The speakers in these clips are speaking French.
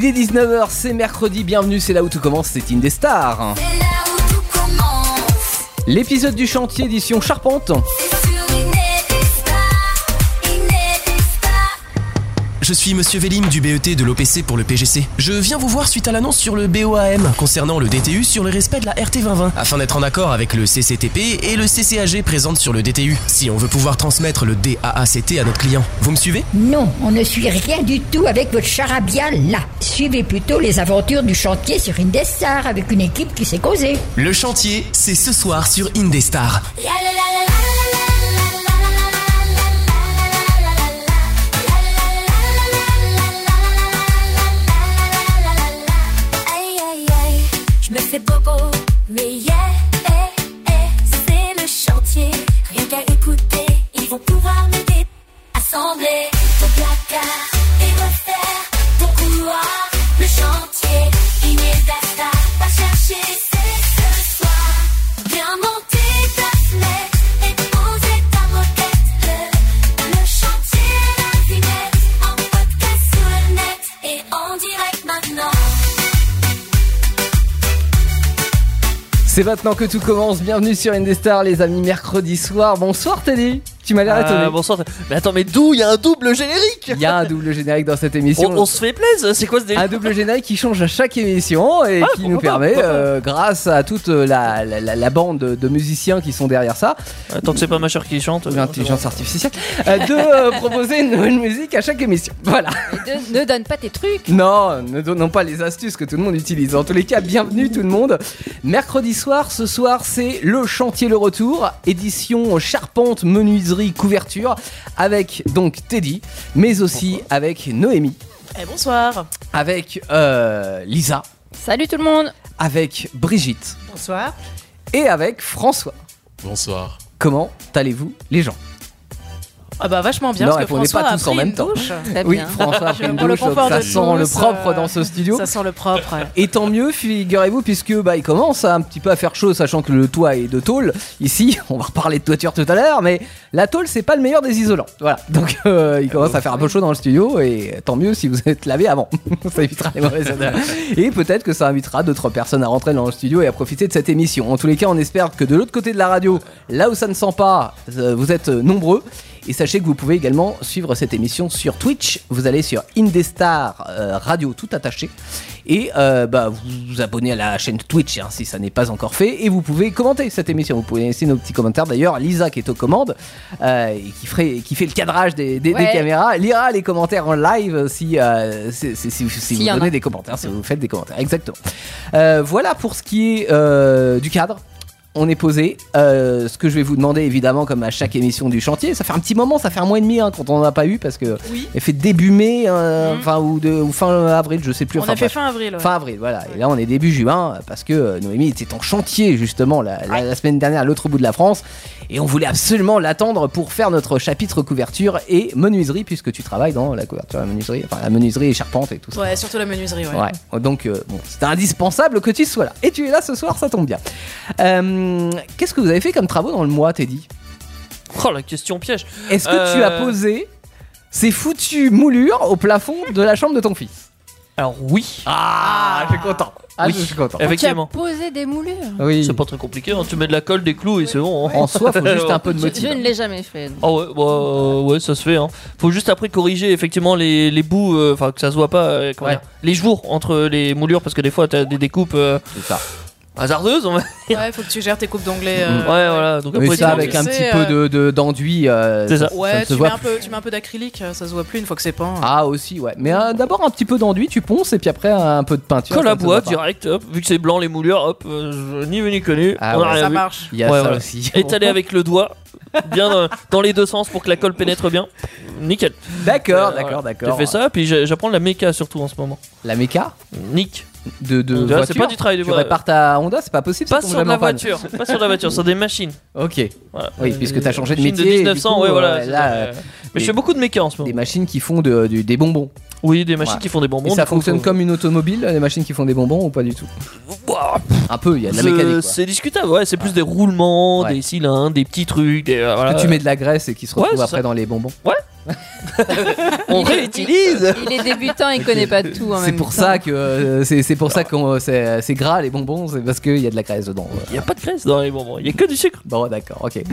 Il est 19h, c'est mercredi, bienvenue, c'est là où tout commence, c'est Indestar. C'est là où tout commence. L'épisode du chantier édition Charpente. C'est sur Indestar. Je suis Monsieur Vélim du BET de l'OPC pour le PGC. Je viens vous voir suite à l'annonce sur le BOAM concernant le DTU sur le respect de la RT 2020 afin d'être en accord avec le CCTP et le CCAG présente sur le DTU si on veut pouvoir transmettre le DAACT à notre client. Vous me suivez ? Non, on ne suit rien du tout avec votre charabia là. Suivez plutôt les aventures du chantier sur Indestar avec une équipe qui sait causer. Le chantier, c'est ce soir sur Indestar. La la la la la. Je me fais bobo, mais yeah, c'est le chantier. Rien qu'à écouter, ils vont pouvoir m'aider. Assembler ton placard et refaire ton couloir. Le chantier, Indestar, va chercher, c'est ce soir. Viens monter ta fenêtre et poser ta moquette. Le chantier, la vinette, en podcast sur le net et en direct maintenant. C'est maintenant que tout commence, bienvenue sur Indestar les amis, mercredi soir. Bonsoir Teddy, tu m'as l'air étonné. Bonsoir. Mais attends, mais d'où il y a un double générique? Il y a un double générique dans cette émission. On se fait plaisir, c'est quoi ce délire? Un double générique qui change à chaque émission et qui nous permet, grâce à toute la bande de musiciens qui sont derrière ça, Tant que c'est pas ma chère qui chante. l'intelligence artificielle, de proposer une nouvelle musique à chaque émission. Voilà. Ne donne pas tes trucs. Non, ne donnons pas les astuces que tout le monde utilise. En tous les cas, bienvenue tout le monde. Mercredi soir, ce soir, c'est le chantier le retour, édition charpente, menuiserie, couverture, avec donc Teddy, mais aussi avec Noémie, Bonsoir. avec Lisa, Salut tout le monde. avec Brigitte Bonsoir. et avec François. Bonsoir. Comment allez-vous les gens? Ah bah vachement bien Ne parce que répondez François pas a tous en pris même une temps. douche. Très Oui, bien. François a pris une Pour le douche, donc confort ça de sent tous, le propre dans ce studio. Ça sent le propre. Et tant mieux, figurez-vous, puisque il commence un petit peu à faire chaud, sachant que le toit est de tôle. Ici, on va reparler de toiture tout à l'heure, mais la tôle, c'est pas le meilleur des isolants. Voilà, donc il commence à faire un peu chaud dans le studio, et tant mieux si vous êtes lavé avant. Ça évitera les mauvaises odeurs. Et peut-être que ça invitera d'autres personnes à rentrer dans le studio et à profiter de cette émission. En tous les cas, on espère que de l'autre côté de la radio, là où ça ne sent pas, vous êtes nombreux. Et sachez que vous pouvez également suivre cette émission sur Twitch. Vous allez sur Indestar Radio tout attaché et vous vous abonnez à la chaîne Twitch si ça n'est pas encore fait, et vous pouvez commenter cette émission. Vous pouvez laisser nos petits commentaires. D'ailleurs, Lisa qui est aux commandes et qui fait le cadrage des caméras lira les commentaires en live si vous donnez des commentaires, si vous faites des commentaires. Exactement. Voilà pour ce qui est du cadre. On est posé. Ce que je vais vous demander, évidemment, comme à chaque émission du chantier, ça fait un petit moment, ça fait un mois et demi quand on n'en a pas eu, parce que elle fait début mai, ou fin avril, je sais plus. On a fait fin avril. Fin avril, voilà. Et là, on est début juin, parce que Noémie était en chantier justement la semaine dernière à l'autre bout de la France, et on voulait absolument l'attendre pour faire notre chapitre couverture et menuiserie, puisque tu travailles dans la couverture, la menuiserie et charpente et tout ça. Ouais, surtout la menuiserie. Ouais. Donc, c'était indispensable que tu sois là. Et tu es là ce soir, ça tombe bien. Qu'est-ce que vous avez fait comme travaux dans le mois, Teddy? Oh, la question piège. Est-ce que tu as posé ces foutues moulures au plafond de la chambre de ton fils? Alors oui. Je suis content. Oui. Je suis content. Effectivement. Tu as posé des moulures. Oui. C'est pas très compliqué, tu mets de la colle, des clous et c'est bon. En soi, faut juste un peu de Je motif. ne l'ai jamais fait. Ah ouais, ça se fait. Faut juste après corriger effectivement les bouts, que ça se voit pas, les jours entre les moulures, parce que des fois t'as des découpes C'est ça. hasardeuses. On va dire. Ouais, faut que tu gères tes coupes d'onglet. Ouais, voilà. Donc Mais après, ça, tu- avec un sais, petit peu d'enduit, C'est ça. ça Ouais, ne se tu voit mets un peu d'acrylique, ça se voit plus une fois que c'est peint. Ah aussi, ouais. Mais d'abord un petit peu d'enduit, tu ponces, et puis après un peu de peinture. Colle ça à ne se bois voit pas. direct, hop, vu que c'est blanc les moulures, hop, ni vu ni connu. Ah on a ouais, rien Ça vu. marche. Il y a Ouais, ça voilà. aussi. Étaler avec le doigt, bien dans les deux sens pour que la colle pénètre bien. Nickel. D'accord. J'ai fait ça, puis j'apprends la méca surtout en ce moment. La méca Nick. de Tu vois, voiture. c'est pas du travail de Tu voiture. répares ta Honda, c'est pas possible. Pas ça tombe sur jamais la en panne. voiture, pas sur la voiture, sur des machines. Ok. Voilà. Oui, puisque t'as changé de Machines métier. de et du 1900, coup, ouais, voilà. là, c'est ça. Mais je fais beaucoup de méca en ce moment. des machines qui font des bonbons. Oui, des machines Ouais. qui font des bonbons. Et ça du coup, fonctionne faut- comme une automobile, les machines qui font des bonbons, ou pas du tout? Ouah, Un peu, il y a de la mécanique. quoi. C'est discutable, ouais, c'est plus des roulements, Ouais. des cylindres, des petits trucs, des, voilà. Que tu mets de la graisse et qui se retrouve Ouais, c'est après ça. dans les bonbons. On réutilise. Il est débutant, il connaît pas tout en C'est même pour temps. ça que c'est pour ça que c'est gras les bonbons, c'est parce qu'il y a de la graisse dedans. Il y a pas de graisse dans les bonbons, il y a que du sucre. Bon, d'accord, ok.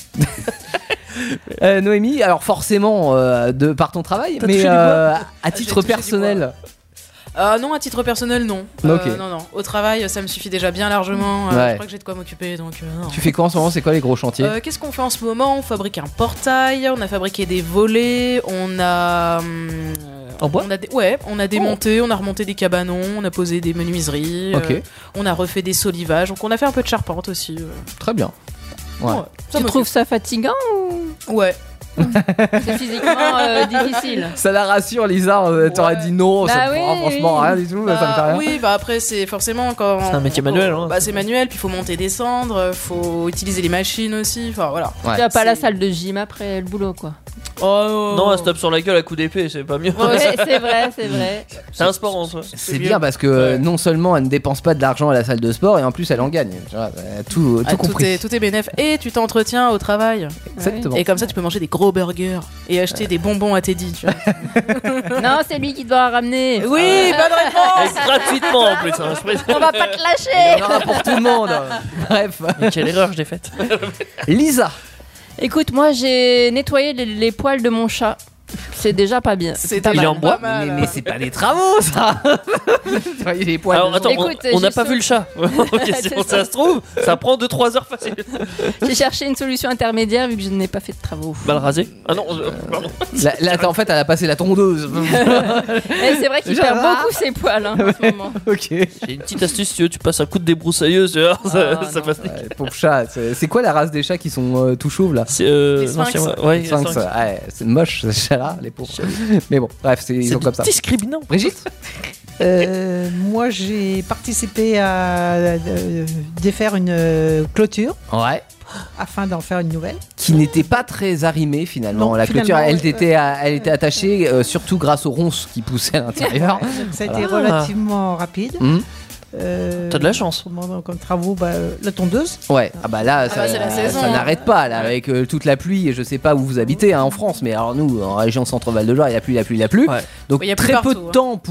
Noémie, alors forcément par ton travail, T'as mais touché du bois à titre touché du personnel. Non, à titre personnel, non. Ok. Non. Au travail, ça me suffit déjà bien largement. Ouais. Je crois que j'ai de quoi m'occuper, donc non. Tu fais quoi en ce moment? C'est quoi les gros chantiers? Qu'est-ce qu'on fait en ce moment? On fabrique un portail, on a fabriqué des volets, on a. En bois? On a démonté, on a remonté des cabanons, on a posé des menuiseries, Ok. on a refait des solivages, donc on a fait un peu de charpente aussi. Très bien. Ouais. Ça Tu me trouves ça fatigant ou Ouais. c'est physiquement difficile? Ça la rassure, Lisa. T'aurais Ouais. dit non, ça Bah me fera oui, franchement oui. rien du tout, ça me fait rien. Oui, bah après c'est forcément quand C'est un métier manuel, hein. Bah c'est manuel, puis il faut monter, descendre, faut utiliser les machines aussi. Enfin voilà. Ouais. Tu as pas la C'est- salle de gym après le boulot, quoi. Oh. Non, elle se tape sur la gueule à coups d'épée, c'est pas mieux. Ouais, c'est vrai, c'est vrai. C'est un sport en soi. C'est bien parce que non seulement elle ne dépense pas de l'argent à la salle de sport et en plus elle en gagne. Tu vois, tout Ah, compris. tout est bénéf. Et tu t'entretiens au travail. Exactement. Et comme ça, tu peux manger des gros burgers et acheter des bonbons à Teddy. Tu vois. Non, c'est lui qui doit en ramener. Oui, bonne réponse. Et gratuitement en plus, hein, je précise. On va pas te Il lâcher. y en aura pour tout le monde. Bref. Mais quelle erreur je l'ai faite. Lisa. Écoute, moi j'ai nettoyé les poils de mon chat. C'est déjà pas bien. C'est Il est en bois, Mais c'est pas des travaux ça. Tu vois, les poils Alors de attends, Écoute, on n'a j'ai pas sauté- vu le chat. Ok, c'est bon, ça se trouve, ça prend 2-3 heures facile. J'ai cherché une solution intermédiaire vu que je n'ai pas fait de travaux. Bah le raser. Ah non, pardon. Là, en fait, elle a passé la tondeuse. Et c'est vrai qu'il Déjà perd là beaucoup ses poils hein, en ce moment. Ok. J'ai une petite astuce, si tu veux, tu passes un coup de débroussailleuse, tu vois, ça non. passe. Ouais, pauvre chat. C'est quoi la race des chats qui sont tout chauves là? C'est Les non, sphinx. c'est moi. Ouais, les Sphinx, sphinx. ouais, c'est moche ce chat-là, les pauvres. Mais bon, bref, ils C'est sont comme ça. discriminant. Brigitte. Moi, j'ai participé à défaire une clôture Ouais. afin d'en faire une nouvelle. Qui n'était pas très arrimée finalement. Non, La clôture, finalement, elle était attachée surtout grâce aux ronces qui poussaient à l'intérieur. Donc, ça a été Ah. relativement rapide. Hum. T'as de la chance. Comme travaux, la tondeuse. Ouais, ah bah là, ça, c'est la saison, ça hein. n'arrête pas là, avec toute la pluie. Et je sais pas où vous habitez hein, en France, mais alors nous, en région Centre-Val de Loire, il y a pluie, Ouais. Donc Oui, il y a plus très peu partout, de hein. temps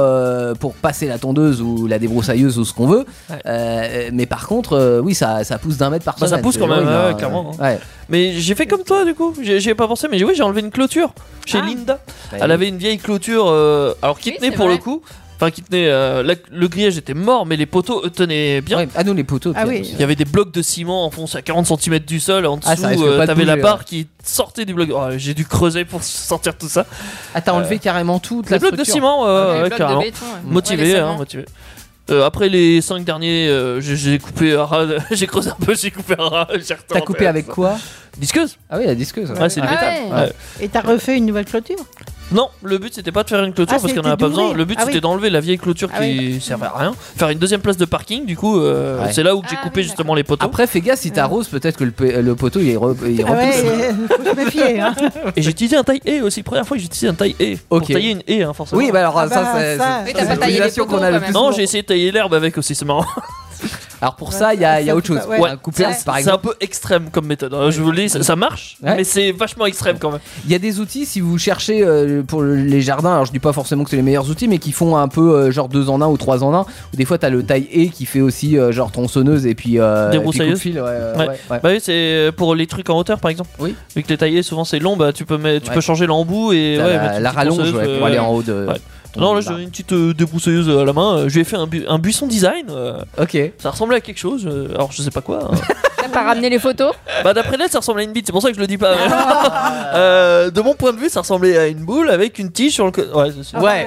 pour passer la tondeuse ou la débroussailleuse ou ce qu'on veut. Ouais. Mais par contre, oui, ça pousse d'un mètre par Bah, ça semaine. pousse c'est quand même, horrible, ouais, hein. clairement. Ouais. Mais j'ai fait comme toi du coup, j'y ai pas pensé, mais oui, j'ai enlevé une clôture chez Ah. Linda. Ouais. Elle avait une vieille clôture, alors qui Oui, tenait c'est pour vrai. le coup. Enfin, qui tenait. Le grillage était mort, mais les poteaux tenaient bien. Ouais. Ah nous les poteaux. Ah puis, oui. Il y avait des blocs de ciment enfoncés à 40 cm du sol. En dessous, Ah, ça risque pas de t'avais la bouger, barre ouais. qui sortait du bloc. Oh, j'ai dû creuser pour sortir tout ça. Ah t'as enlevé carrément toute Les la blocs de structure. ciment, Les ouais, blocs de carrément. béton, ouais. Motivé, Ouais, les hein, cements. motivé. Après les 5 derniers, j'ai coupé un ras. J'ai creusé un peu, j'ai coupé un ras. T'as coupé avec quoi? Disqueuse. Ah oui, la disqueuse. Ouais, c'est du Ah métal. ouais. Ouais. Et t'as refait une nouvelle clôture. Non, le but c'était pas de faire une clôture Ah, parce qu'on en c'était a pas besoin. d'ouvrir. Le but Ah oui. c'était d'enlever la vieille clôture Ah qui servait à rien. Faire une deuxième place de parking, du coup, c'est là où j'ai Ah coupé oui, justement les poteaux. Après, fais gaffe si t'arroses, peut-être que le poteau il repousse. Ah ouais, faut se méfier. Hein. Et j'ai utilisé un taille haie aussi. Première fois que j'ai utilisé un taille haie. Ok. Pour tailler une haie, hein, forcément. Oui, bah alors Ah ça, bah, c'est ça, Oui, c'est t'as pas taillé les l'utilisation poteaux, qu'on a le quand plus. même. Non, j'ai essayé de tailler l'herbe avec aussi, c'est marrant. Alors pour ça, il y a autre chose. Ouais. Ouais, couper, Ouais. par C'est exemple. un peu extrême comme méthode. hein. Je vous le dis, ça marche, Ouais. mais c'est vachement extrême quand même. Il y a des outils si vous cherchez pour les jardins. Alors je dis pas forcément que c'est les meilleurs outils, mais qui font un peu genre 2 en 1 ou 3 en 1. Ou des fois t'as le taille et qui fait aussi genre tronçonneuse et puis Débroussailleuse. coupe-fil. Ouais. Ouais. Bah oui, c'est pour les trucs en hauteur par exemple. Oui. Vu que les taillés souvent c'est long, bah tu peux Ouais. changer l'embout et T'as ouais, la, mettre une la petite rallonge tronçonneuse, ouais, pour aller en haut de. ouais. ton Non, là arbre. j'ai une petite débroussailleuse à la main. Je lui ai fait un buisson design. Ok. Ça ressemblait à quelque chose. Alors je sais pas quoi. hein. T'as pas ramené les photos? Bah d'après l'aide ça ressemblait à une bite. C'est pour ça que je le dis pas. De mon point de vue ça ressemblait à une boule avec une tige sur le côté. Ouais, c'est sûr. Ouais.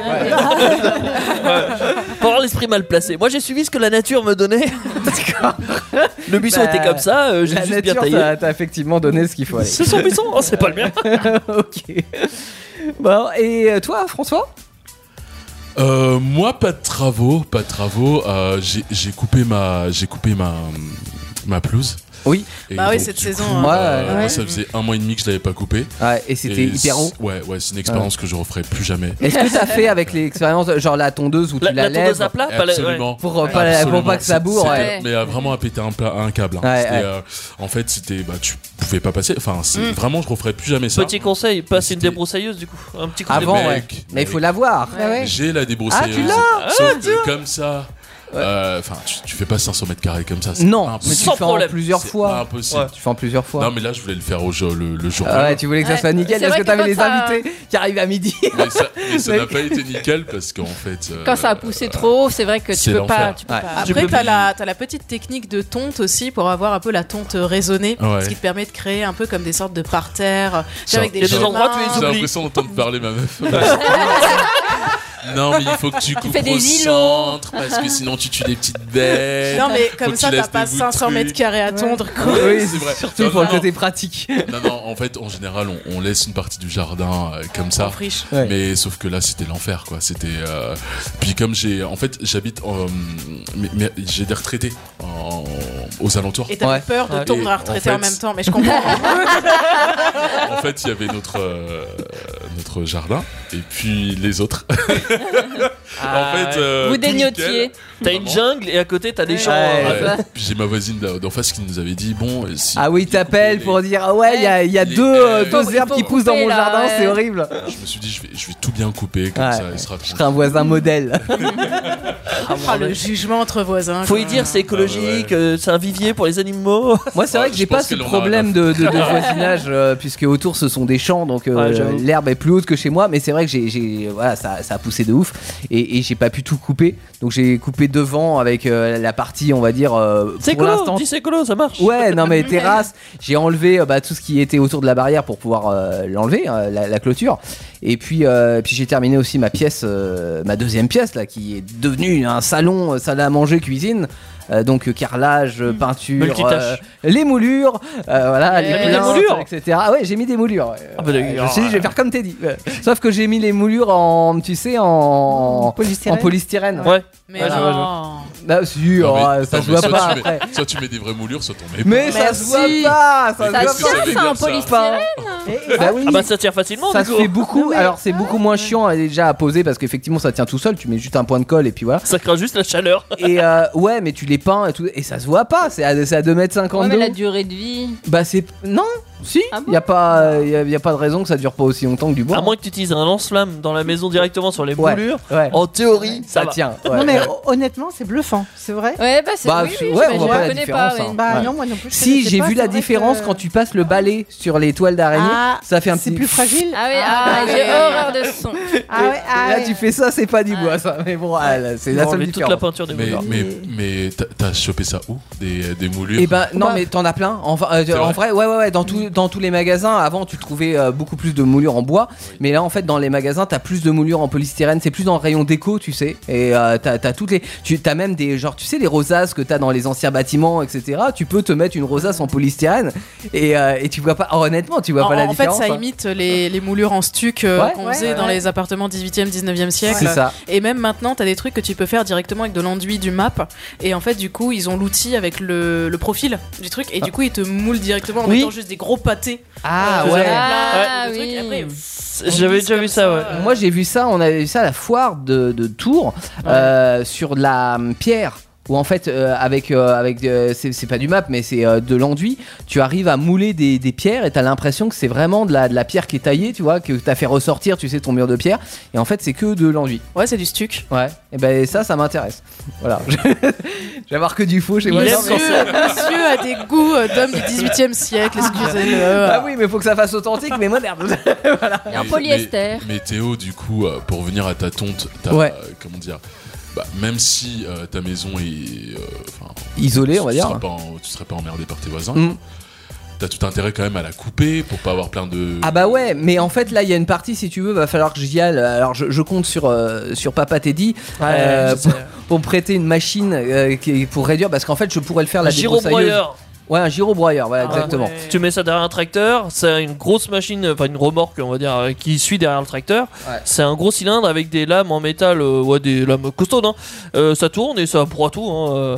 Pour avoir l'esprit mal placé. Moi j'ai suivi ce que la nature me donnait. D'accord. Le buisson Bah, était comme ça. J'ai La juste bien nature taillé. t'a effectivement donné ce qu'il faut. Aller. C'est son buisson, hein, c'est pas le mien. Ok. Bon et toi François? Moi, pas de travaux. J'ai coupé ma pelouse. Oui. Et Bah oui, donc, cette du saison, coup, ouais. moi, ça faisait 1 mois et demi que je l'avais pas coupé. Ouais, et c'était hyper haut. Ouais, c'est une expérience que je referai plus jamais. Est-ce que t'as fait avec l'expérience, genre la tondeuse où tu la La tondeuse lèves à plat, Absolument. pour pas que ça bourre, ouais. Mais vraiment à péter un câble. Ouais, C'était, ouais. en fait, c'était, tu pouvais pas passer. Enfin, vraiment, je referais plus jamais ça. Petit conseil, passe une C'était- débroussailleuse du coup. Un petit coup de Avant, mec, ouais. Mais il faut l'avoir. Ah ouais. J'ai la débroussailleuse. Ah, tu l'as Sauf que comme ça. Enfin, tu fais pas 500 mètres carrés comme ça. C'est Non, pas mais tu impossible. fais en problème. plusieurs C'est fois. pas impossible. Ouais. Tu fais en plusieurs fois. Non, mais là, je voulais le faire le jour. Ah ouais, tu voulais que ça soit nickel C'est parce vrai que que t'avais quand les ça- invités qui arrivent à midi. Mais ça n'a pas été nickel parce qu'en fait. Quand ça a poussé trop haut, c'est vrai que tu c'est peux pas. l'enfer. Tu peux Ouais. pas. Tu Après, peux t'as la petite technique de tonte aussi pour avoir un peu la tonte raisonnée, Ouais. ce qui te permet de créer un peu comme des sortes de parterres, Ça- avec des Il y a des chemins. endroits, tu les J'ai oublies. l'impression d'entendre parler ma meuf. Non, mais il faut que tu coupes fais des au îlots. centre parce que sinon tu tues des petites bêtes. Non, mais Faut comme que ça, tu t'as laisses pas des bouts de 500 mètres trucs. carrés à tondre. quoi. Oui, c'est vrai. surtout Non, pour le non. côté pratique. Non, en fait, en général, on laisse une partie du jardin comme ça. En friche. Ouais. Mais sauf que là, c'était l'enfer, quoi. C'était. Puis comme j'habite, mais j'ai des retraités aux alentours. Et t'avais Ouais. peur de Ouais. tondre Et à retraiter en en fait- même temps, mais je comprends. En fait, il y avait notre jardin et puis les autres. En fait, Vous tout dénotiez. nickel. T'as une jungle et à côté t'as des champs. Ouais. Ouais. Puis j'ai ma voisine d'en face qui nous avait dit bon. Si Ah oui, vous t'appelles coupez pour dire ah ouais, il y a les- deux il deux faut herbes qui poussent dans couper, mon là, jardin, ouais. c'est horrible. Je me suis dit je vais tout bien couper comme Ouais. ça, il sera Je serais un voisin modèle. Ah, le jugement entre voisins. Faut quoi. y dire, c'est écologique, c'est un vivier pour les animaux. Moi, c'est vrai Ouais, que je j'ai pas pense ce qu'elle en a problème rien de voisinage puisque autour ce sont des champs, donc Ouais, j'avoue. l'herbe est plus haute que chez moi. Mais c'est vrai que voilà, ça a poussé de ouf et j'ai pas pu tout couper. Donc j'ai coupé devant avec la partie, on va dire C'est pour écolo, l'instant. dis c'est écolo, ça marche. Ouais, non mais terrasse, j'ai enlevé tout ce qui était autour de la barrière pour pouvoir l'enlever, la clôture. Et puis j'ai terminé aussi ma pièce, ma deuxième pièce là, qui est devenue un salon, salle à manger, cuisine. Donc carrelage, peinture, Multitâche. les moulures, voilà, les T'as mis des plaintes, moulures etc. Ah ouais, j'ai mis des moulures. Ouais. Ah bah d'accord. Je me suis dit, je vais faire comme t'es dit. Ouais. Sauf que j'ai mis les moulures en, tu sais, en Polystyrène. en polystyrène. Ouais. Mais Ouais, je vois, je non. Bah si, Non, mais- ça non, se mais voit soit pas tu après. soit tu mets des vraies moulures, soit t'en mets Mais pas. ça se voit pas, ça se Mais Ça voit qu'est-ce que tient, ça pas. veut ça, dire, en ça polystyrène. Bah oui. Ah bah ça tire facilement Ça du se coup. fait beaucoup, alors c'est beaucoup moins chiant déjà à poser parce qu'effectivement ça tient tout seul, tu mets juste un point de colle et puis voilà. Ça craint juste la chaleur. Et ouais, mais tu les peins et tout, et ça se voit pas, c'est à 2,50 Ouais, m mais de la haut. durée de vie. Bah c'est. Non, si, Ah bon y a pas de raison que ça dure pas aussi longtemps que du bois. À moins que tu utilises un lance-flamme dans la maison directement sur les Ouais. moulures. Ouais. En théorie, Ça ça va. tient. Ouais. Non mais honnêtement, c'est bluffant, c'est vrai. Ouais, bah c'est. Bah, oui, ouais, oui, on j'imagine, voit pas la je connais différence, pas, hein. ouais. Bah Ouais. non, moi non plus. je Si, connaissais j'ai pas, vu c'est la vrai différence que- quand tu passes le balai sur les toiles d'araignée, Ah, ça fait un c'est petit. plus fragile. Ah oui, Ah, j'ai ouais. horreur de son. Ah ouais, ah Là ouais. tu fais ça, c'est pas du bois ça, mais bon, c'est Ils la vont seule enlever toute la différence. peinture des Mais, moulures. mais t'as chopé ça où des moulures? Et ben non Bah. mais t'en as plein. Enfin, C'est en vrai vrai, ouais, dans tous les magasins. Avant tu trouvais beaucoup plus de moulures en bois, mais là en fait dans les magasins t'as plus de moulures en polystyrène. C'est plus dans le rayon déco, tu sais. Et t'as toutes les, t'as même des genre, tu sais les rosaces que t'as dans les anciens bâtiments, etc. Tu peux te mettre une rosace en polystyrène et tu vois pas. Honnêtement, tu vois pas la En fait, différence. ça hein. imite les moulures en stuc Ouais, qu'on ouais, faisait ouais. dans les appartements 18e, 19e siècle. C'est ça. Et même maintenant, t'as des trucs que tu peux faire directement avec de l'enduit du map. Et en fait, du coup, ils ont l'outil avec le profil du truc. Et du coup, ils te moulent directement en Oui. mettant juste des gros pâtés. Ah de ouais. Ah, de trucs. oui. Et après, J'avais déjà vu ça, ouais. Moi j'ai vu ça, on avait vu ça à la foire de Tours sur de la pierre. Où en fait c'est pas du map mais c'est de l'enduit, tu arrives à mouler des pierres et t'as l'impression que c'est vraiment de la pierre qui est taillée, tu vois, que t'as fait ressortir, tu sais, ton mur de pierre, et en fait c'est que de l'enduit. Ouais, c'est du stuc. Ouais, et ben ça m'intéresse. Voilà. Je vais avoir que du faux chez moi. Il aime Non, mais- Monsieur a des goûts d'homme du 18e siècle, excusez-le. Ah oui mais faut que ça fasse authentique mais moderne. Et en polyester. Mais Théo, du coup, pour revenir à ta tonte, Ouais. comment dire, même si ta maison est Isolée, on va dire. tu serais pas emmerdé par tes voisins. Mm. T'as tout intérêt quand même à la couper pour pas avoir plein de. Ah bah ouais, mais en fait là il y a une partie, si tu veux, va falloir que j'y aille. Alors je compte sur Papa Teddy je sais. pour me prêter une machine pour réduire, parce qu'en fait je pourrais le faire Un la débroussailleuse. gyrobroyeur. Ouais, un gyrobroyeur, voilà, Ah exactement. ouais. Tu mets ça derrière un tracteur, c'est une grosse machine, enfin une remorque on va dire, qui suit derrière le tracteur. Ouais. C'est un gros cylindre avec des lames en métal, ouais, des lames costaudes. Hein. Ça tourne et ça broie tout. Hein.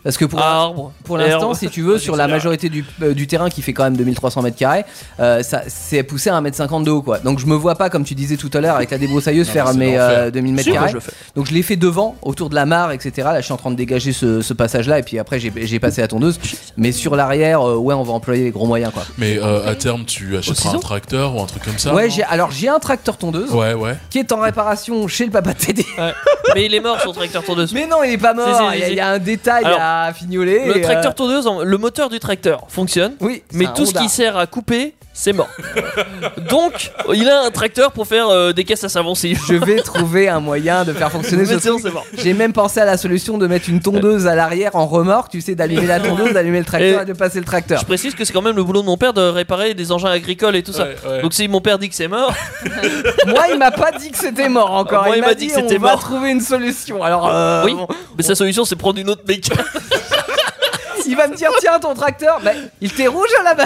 Parce que pour l'instant, herbe. si tu veux, sur la majorité du terrain qui fait quand même 2300 mètres carrés, ça c'est poussé à 1m50 de haut, quoi. Donc je me vois pas, comme tu disais tout à l'heure, avec la débroussailleuse faire mes 2000 mètres carrés. Donc je l'ai fait devant, autour de la mare, etc. Là, je suis en train de dégager ce passage-là, et puis après j'ai passé la tondeuse. Mais sur l'arrière, ouais, on va employer les gros moyens, quoi. Mais à terme, tu achèteras un tracteur ou un truc comme ça? Ouais, j'ai un tracteur tondeuse. Ouais. Qui est en réparation chez le papa de Teddy. Ouais. Mais il est mort son tracteur tondeuse. Mais non, il est pas mort. Il y a un détail à fignoler. Le tracteur tondeuse, le moteur du tracteur fonctionne. Oui. Mais tout ce qui sert à couper, c'est mort. Donc, il a un tracteur pour faire des caisses à savon. Je vais trouver un moyen de faire fonctionner ce truc. J'ai même pensé à la solution de mettre une tondeuse à l'arrière en remorque, tu sais, d'allumer la tondeuse, d'allumer le tracteur et de passer le tracteur. Je précise que c'est quand même le boulot de mon père de réparer des engins agricoles et tout ça. Ouais. Donc si mon père dit que c'est mort, moi il m'a pas dit que c'était mort encore. Moi, il m'a dit que c'était on va mort. trouver une solution. Alors oui, mais sa solution c'est prendre une autre mécanique. Il va me dire tiens ton tracteur, bah, il était rouge à la base.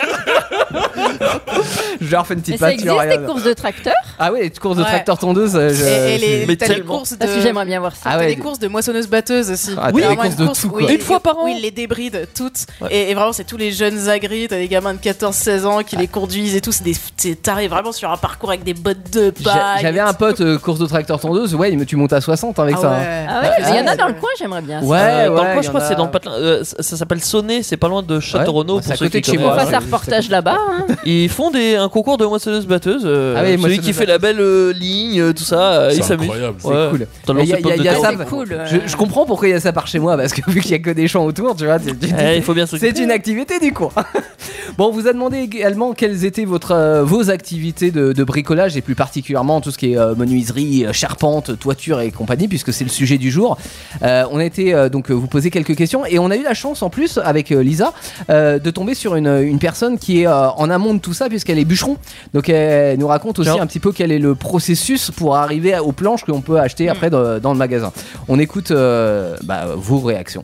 Je leur fais une petite pâture. Ça existe des courses de tracteur? Ah oui, les courses de tracteur tondeuse. Et t'as les courses de. Parce que j'aimerais bien voir ça. T'as les courses de moissonneuse-batteuse aussi. Oui, les courses de tout, quoi. Une fois par an. Oui, ils les débrident toutes. Et vraiment, c'est tous les jeunes agris. T'as des gamins de 14-16 ans qui les conduisent et tout. T'arrives vraiment sur un parcours avec des bottes de paille. J'avais un pote course de tracteur tondeuse. Ouais, tu montes à 60 avec ça. Ah ouais, il y en a dans le coin, j'aimerais bien. Ouais, dans le coin, je crois que c'est dans le patelin. Ça s'appelle Sonnet, c'est pas loin de Château-Renaud. C'est à côté de chez On moi. fasse un reportage là-bas. Ils font un concours de moissonneuse-batteuse. Celui qui fait la belle ligne, tout ça, il s'amuse. Incroyable. C'est cool. Il y a ça. Je comprends pourquoi il y a ça par chez moi, parce que vu qu'il y a que des champs autour, tu vois, il faut bien c'est une activité du coin. Bon, on vous a demandé également quelles étaient vos activités de bricolage, et plus particulièrement tout ce qui est menuiserie, charpente, toiture et compagnie, puisque c'est le sujet du jour. On a été donc vous poser quelques questions, et on a eu la chance en plus avec Lisa de tomber sur une personne qui est en amont de tout ça, puisqu'elle est bûcheron. Donc elle nous raconte aussi un petit peu quel est le processus pour arriver aux planches que l'on peut acheter après dans le magasin. On écoute vos réactions.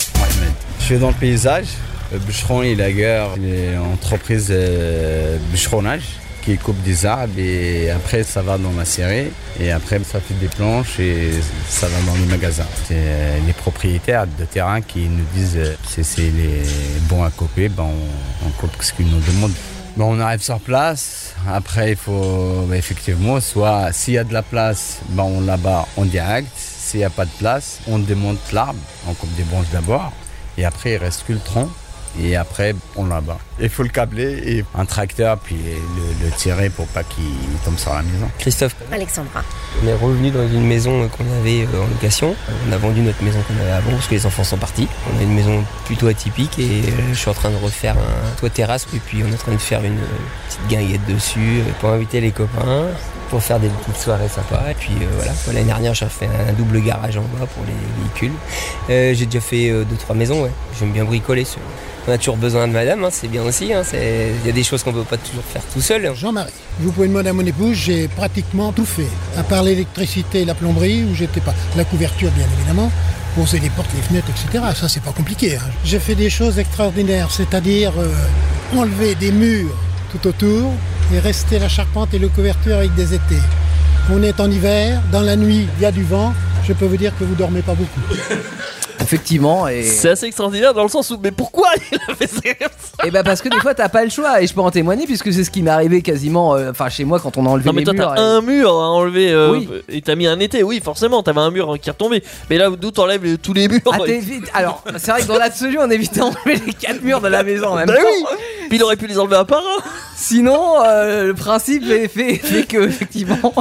Je suis dans le paysage. Le bûcheron et la guerre, une entreprise bûcheronnage qui coupe des arbres, et après ça va dans la serrée, et après ça fait des planches et ça va dans les magasins. C'est les propriétaires de terrain qui nous disent si c'est les bons à couper, on coupe ce qu'ils nous demandent. On arrive sur place, après il faut effectivement, soit s'il y a de la place, on l'abat en direct, s'il n'y a pas de place, on démonte l'arbre, on coupe des branches d'abord, et après il reste que le tronc. Et après, on l'abat. Il faut le câbler et un tracteur, puis le tirer pour pas qu'il tombe sur la maison. Christophe. Alexandra. On est revenu dans une maison qu'on avait en location. On a vendu notre maison qu'on avait avant parce que les enfants sont partis. On a une maison plutôt atypique et je suis en train de refaire un toit terrasse, et puis on est en train de faire une petite guinguette dessus pour inviter les copains, pour faire des petites soirées sympas. Et puis voilà, l'année dernière j'ai fait un double garage en bas pour les véhicules. J'ai déjà fait 2-3 maisons, ouais. J'aime bien bricoler. On a toujours besoin de madame, c'est bien aussi. Il y a des choses qu'on ne peut pas toujours faire tout seul. Jean-Marie, vous pouvez demander à mon épouse, j'ai pratiquement tout fait. À part l'électricité et la plomberie, où j'étais pas. La couverture, bien évidemment. Poser les portes, les fenêtres, etc. Ça, c'est pas compliqué. J'ai fait des choses extraordinaires, c'est-à-dire enlever des murs tout autour et rester la charpente et le couverture avec des étais. On est en hiver, dans la nuit, il y a du vent. Je peux vous dire que vous dormez pas beaucoup. Effectivement, et c'est assez extraordinaire dans le sens où, mais pourquoi il a fait ça comme ça? Et parce que des fois t'as pas le choix, et je peux en témoigner puisque c'est ce qui m'est arrivé quasiment, chez moi quand on a enlevé les murs. Non mais toi t'as un mur à enlever et t'as mis un été, oui forcément t'avais un mur qui est retombé, mais là d'où t'enlèves tous les murs? Alors c'est vrai que dans l'absolu on évitait d'enlever les 4 murs de la maison en même temps. Oui. Puis il aurait pu les enlever un par un. Sinon le principe fait que effectivement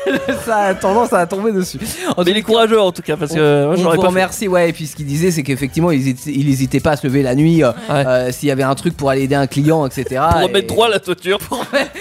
ça a tendance à tomber dessus. Mais il est courageux en tout cas, parce que moi j'aurais pas. Merci, ouais. Et puis ce qu'il disait, c'est qu'effectivement il hésitait pas à se lever la nuit s'il y avait un truc pour aller aider un client, etc. Pour remettre droit la toiture. Pour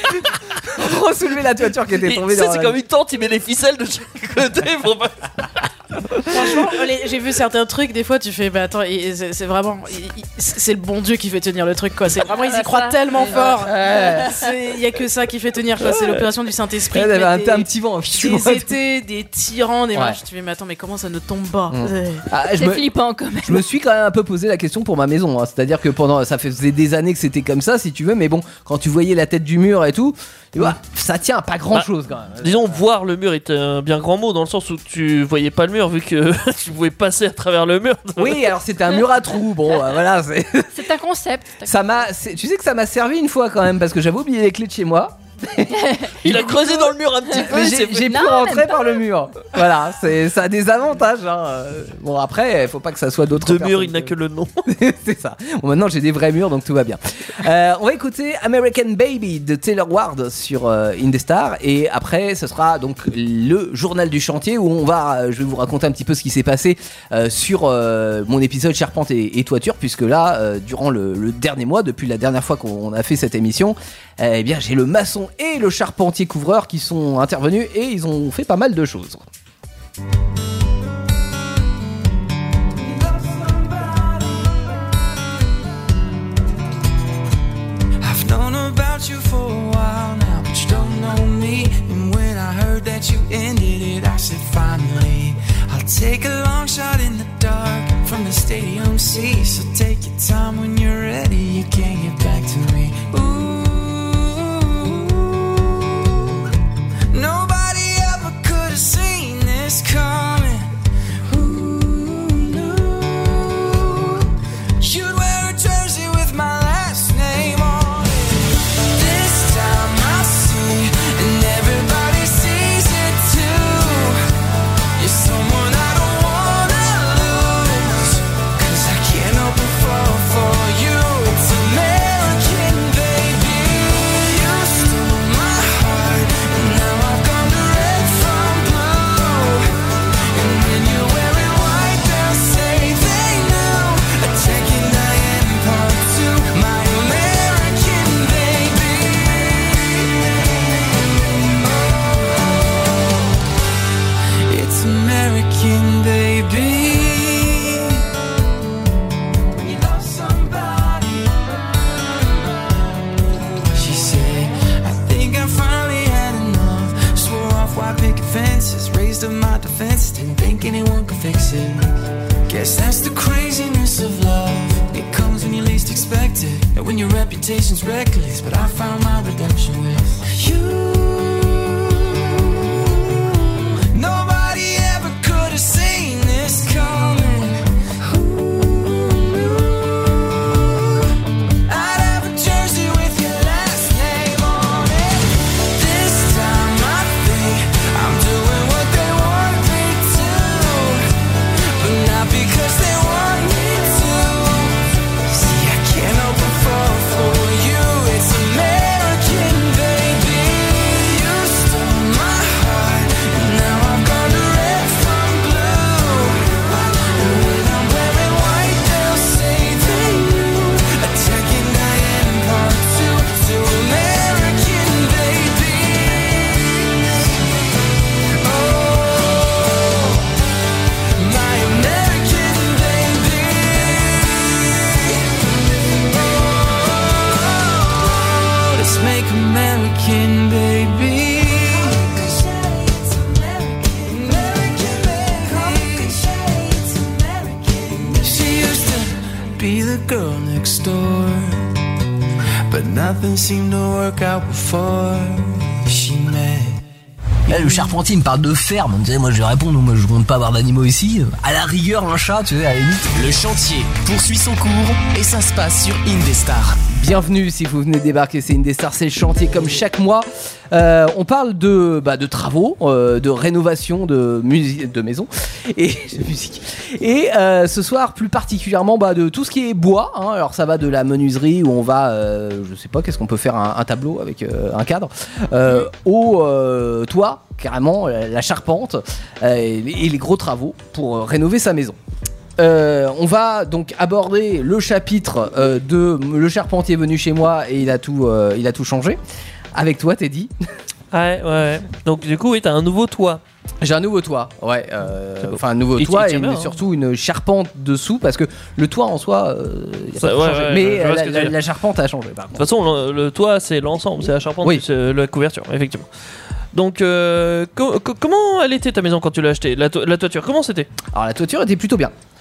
soulever la toiture qui était tombée. C'est comme une tente, il met les ficelles de chaque côté pour pas. Franchement, j'ai vu certains trucs, des fois tu fais, bah attends, c'est vraiment, c'est le bon Dieu qui fait tenir le truc, quoi. C'est vraiment, ils y croient tellement fort. Il y a que ça qui fait tenir, quoi. C'est l'opération du Saint-Esprit. Il y avait un petit vent. Des étés, des tyrans, des marches. Tu fais, mais attends, mais comment ça ne tombe pas? C'est flippant quand même. Je me suis quand même un peu posé la question pour ma maison, c'est-à-dire que ça faisait des années que c'était comme ça, si tu veux, mais bon, quand tu voyais la tête du mur et tout, Et voilà, ça tient à pas grand chose quand même. Disons, voir le mur est un bien grand mot dans le sens où tu voyais pas le mur vu que tu pouvais passer à travers le mur. Oui, alors c'était un mur à trous. Bon, voilà, C'est un concept. tu sais que ça m'a servi une fois quand même parce que j'avais oublié les clés de chez moi. Il a creusé dans le mur un petit peu. J'ai pu rentrer par le mur. Voilà, ça a des avantages. Hein. Bon, après, il faut pas que ça soit d'autres. De mur, il n'a que le nom. C'est ça. Bon, maintenant, j'ai des vrais murs, donc tout va bien. On va écouter American Baby de Taylor Ward sur Indestar. Et après, ce sera donc le journal du chantier où je vais vous raconter un petit peu ce qui s'est passé sur mon épisode Charpente et Toiture, puisque là, durant le dernier mois, depuis la dernière fois qu'on a fait cette émission, eh bien, j'ai le maçon et le charpentier couvreur qui sont intervenus et ils ont fait pas mal de choses. I've known about you for a while now, but you don't know me. And when I heard that you ended it, I said finally I'll take a long shot in the dark from the stadium seat. So take your time when you're ready, you can't get back to me. Ooh. Nobody ever could have seen this coming. Ooh, no. You'd wear a jersey with my last name on it. This time I see, and everybody sees it too. You're someone I don't wanna lose, 'cause I can't help but fall for you. It's American, baby. You stole my heart, and now I've gone to red from blue. And when you're wearing white, they'll say they knew. Attacking Diane Part 2, my American baby. Oh, it's American, baby. You love somebody. She said, I think I finally had enough. Swore off white picket fences, raised up my defense, didn't think anyone could fix it. Guess that's the craziness of love. It comes when you least expect it, and when your reputation's reckless. But I found my redemption with you. Nobody ever could have seen this coming. I'd have a jersey with your last name on it. This time I think I'm doing what they want me to, but not because they want me to. See, I can't help but fall for you. It's American, baby. You stole my heart, and now I've gone to red from blue. And when I'm wearing white, they'll say they knew. Attacking Diane Part 2 to American babies. Oh, my American baby. Oh, let's make American, baby. She used to be the girl next door, but nothing seemed to work out before she met. Là, le charpentier me parle de ferme. On me disait, moi je lui réponds, non, moi je compte pas avoir d'animaux ici. À la rigueur, un chat, tu sais, à la limite. Le chantier poursuit son cours et ça se passe sur Indestar. Bienvenue si vous venez débarquer, c'est Indestar, c'est le chantier comme chaque mois. On parle de travaux, de rénovation de maisons et de musique. Et ce soir, plus particulièrement de tout ce qui est bois. Hein. Alors ça va de la menuiserie où on va, je sais pas, qu'est-ce qu'on peut faire, un tableau avec un cadre, au toit, carrément, la charpente et les gros travaux pour rénover sa maison. On va donc aborder le chapitre de le charpentier venu chez moi et il a tout changé. Avec toi, Teddy. Ouais. Donc du coup, oui, t'as un nouveau toit. J'ai un nouveau toit, ouais. Enfin, un nouveau toit et surtout une charpente dessous parce que le toit en soi, y a pas de changé. Mais la charpente a changé. De toute façon, le toit, c'est l'ensemble, c'est la charpente, c'est la couverture, effectivement. Donc, comment elle était ta maison quand tu l'as achetée, la toiture, comment c'était? Alors, la toiture était plutôt bien.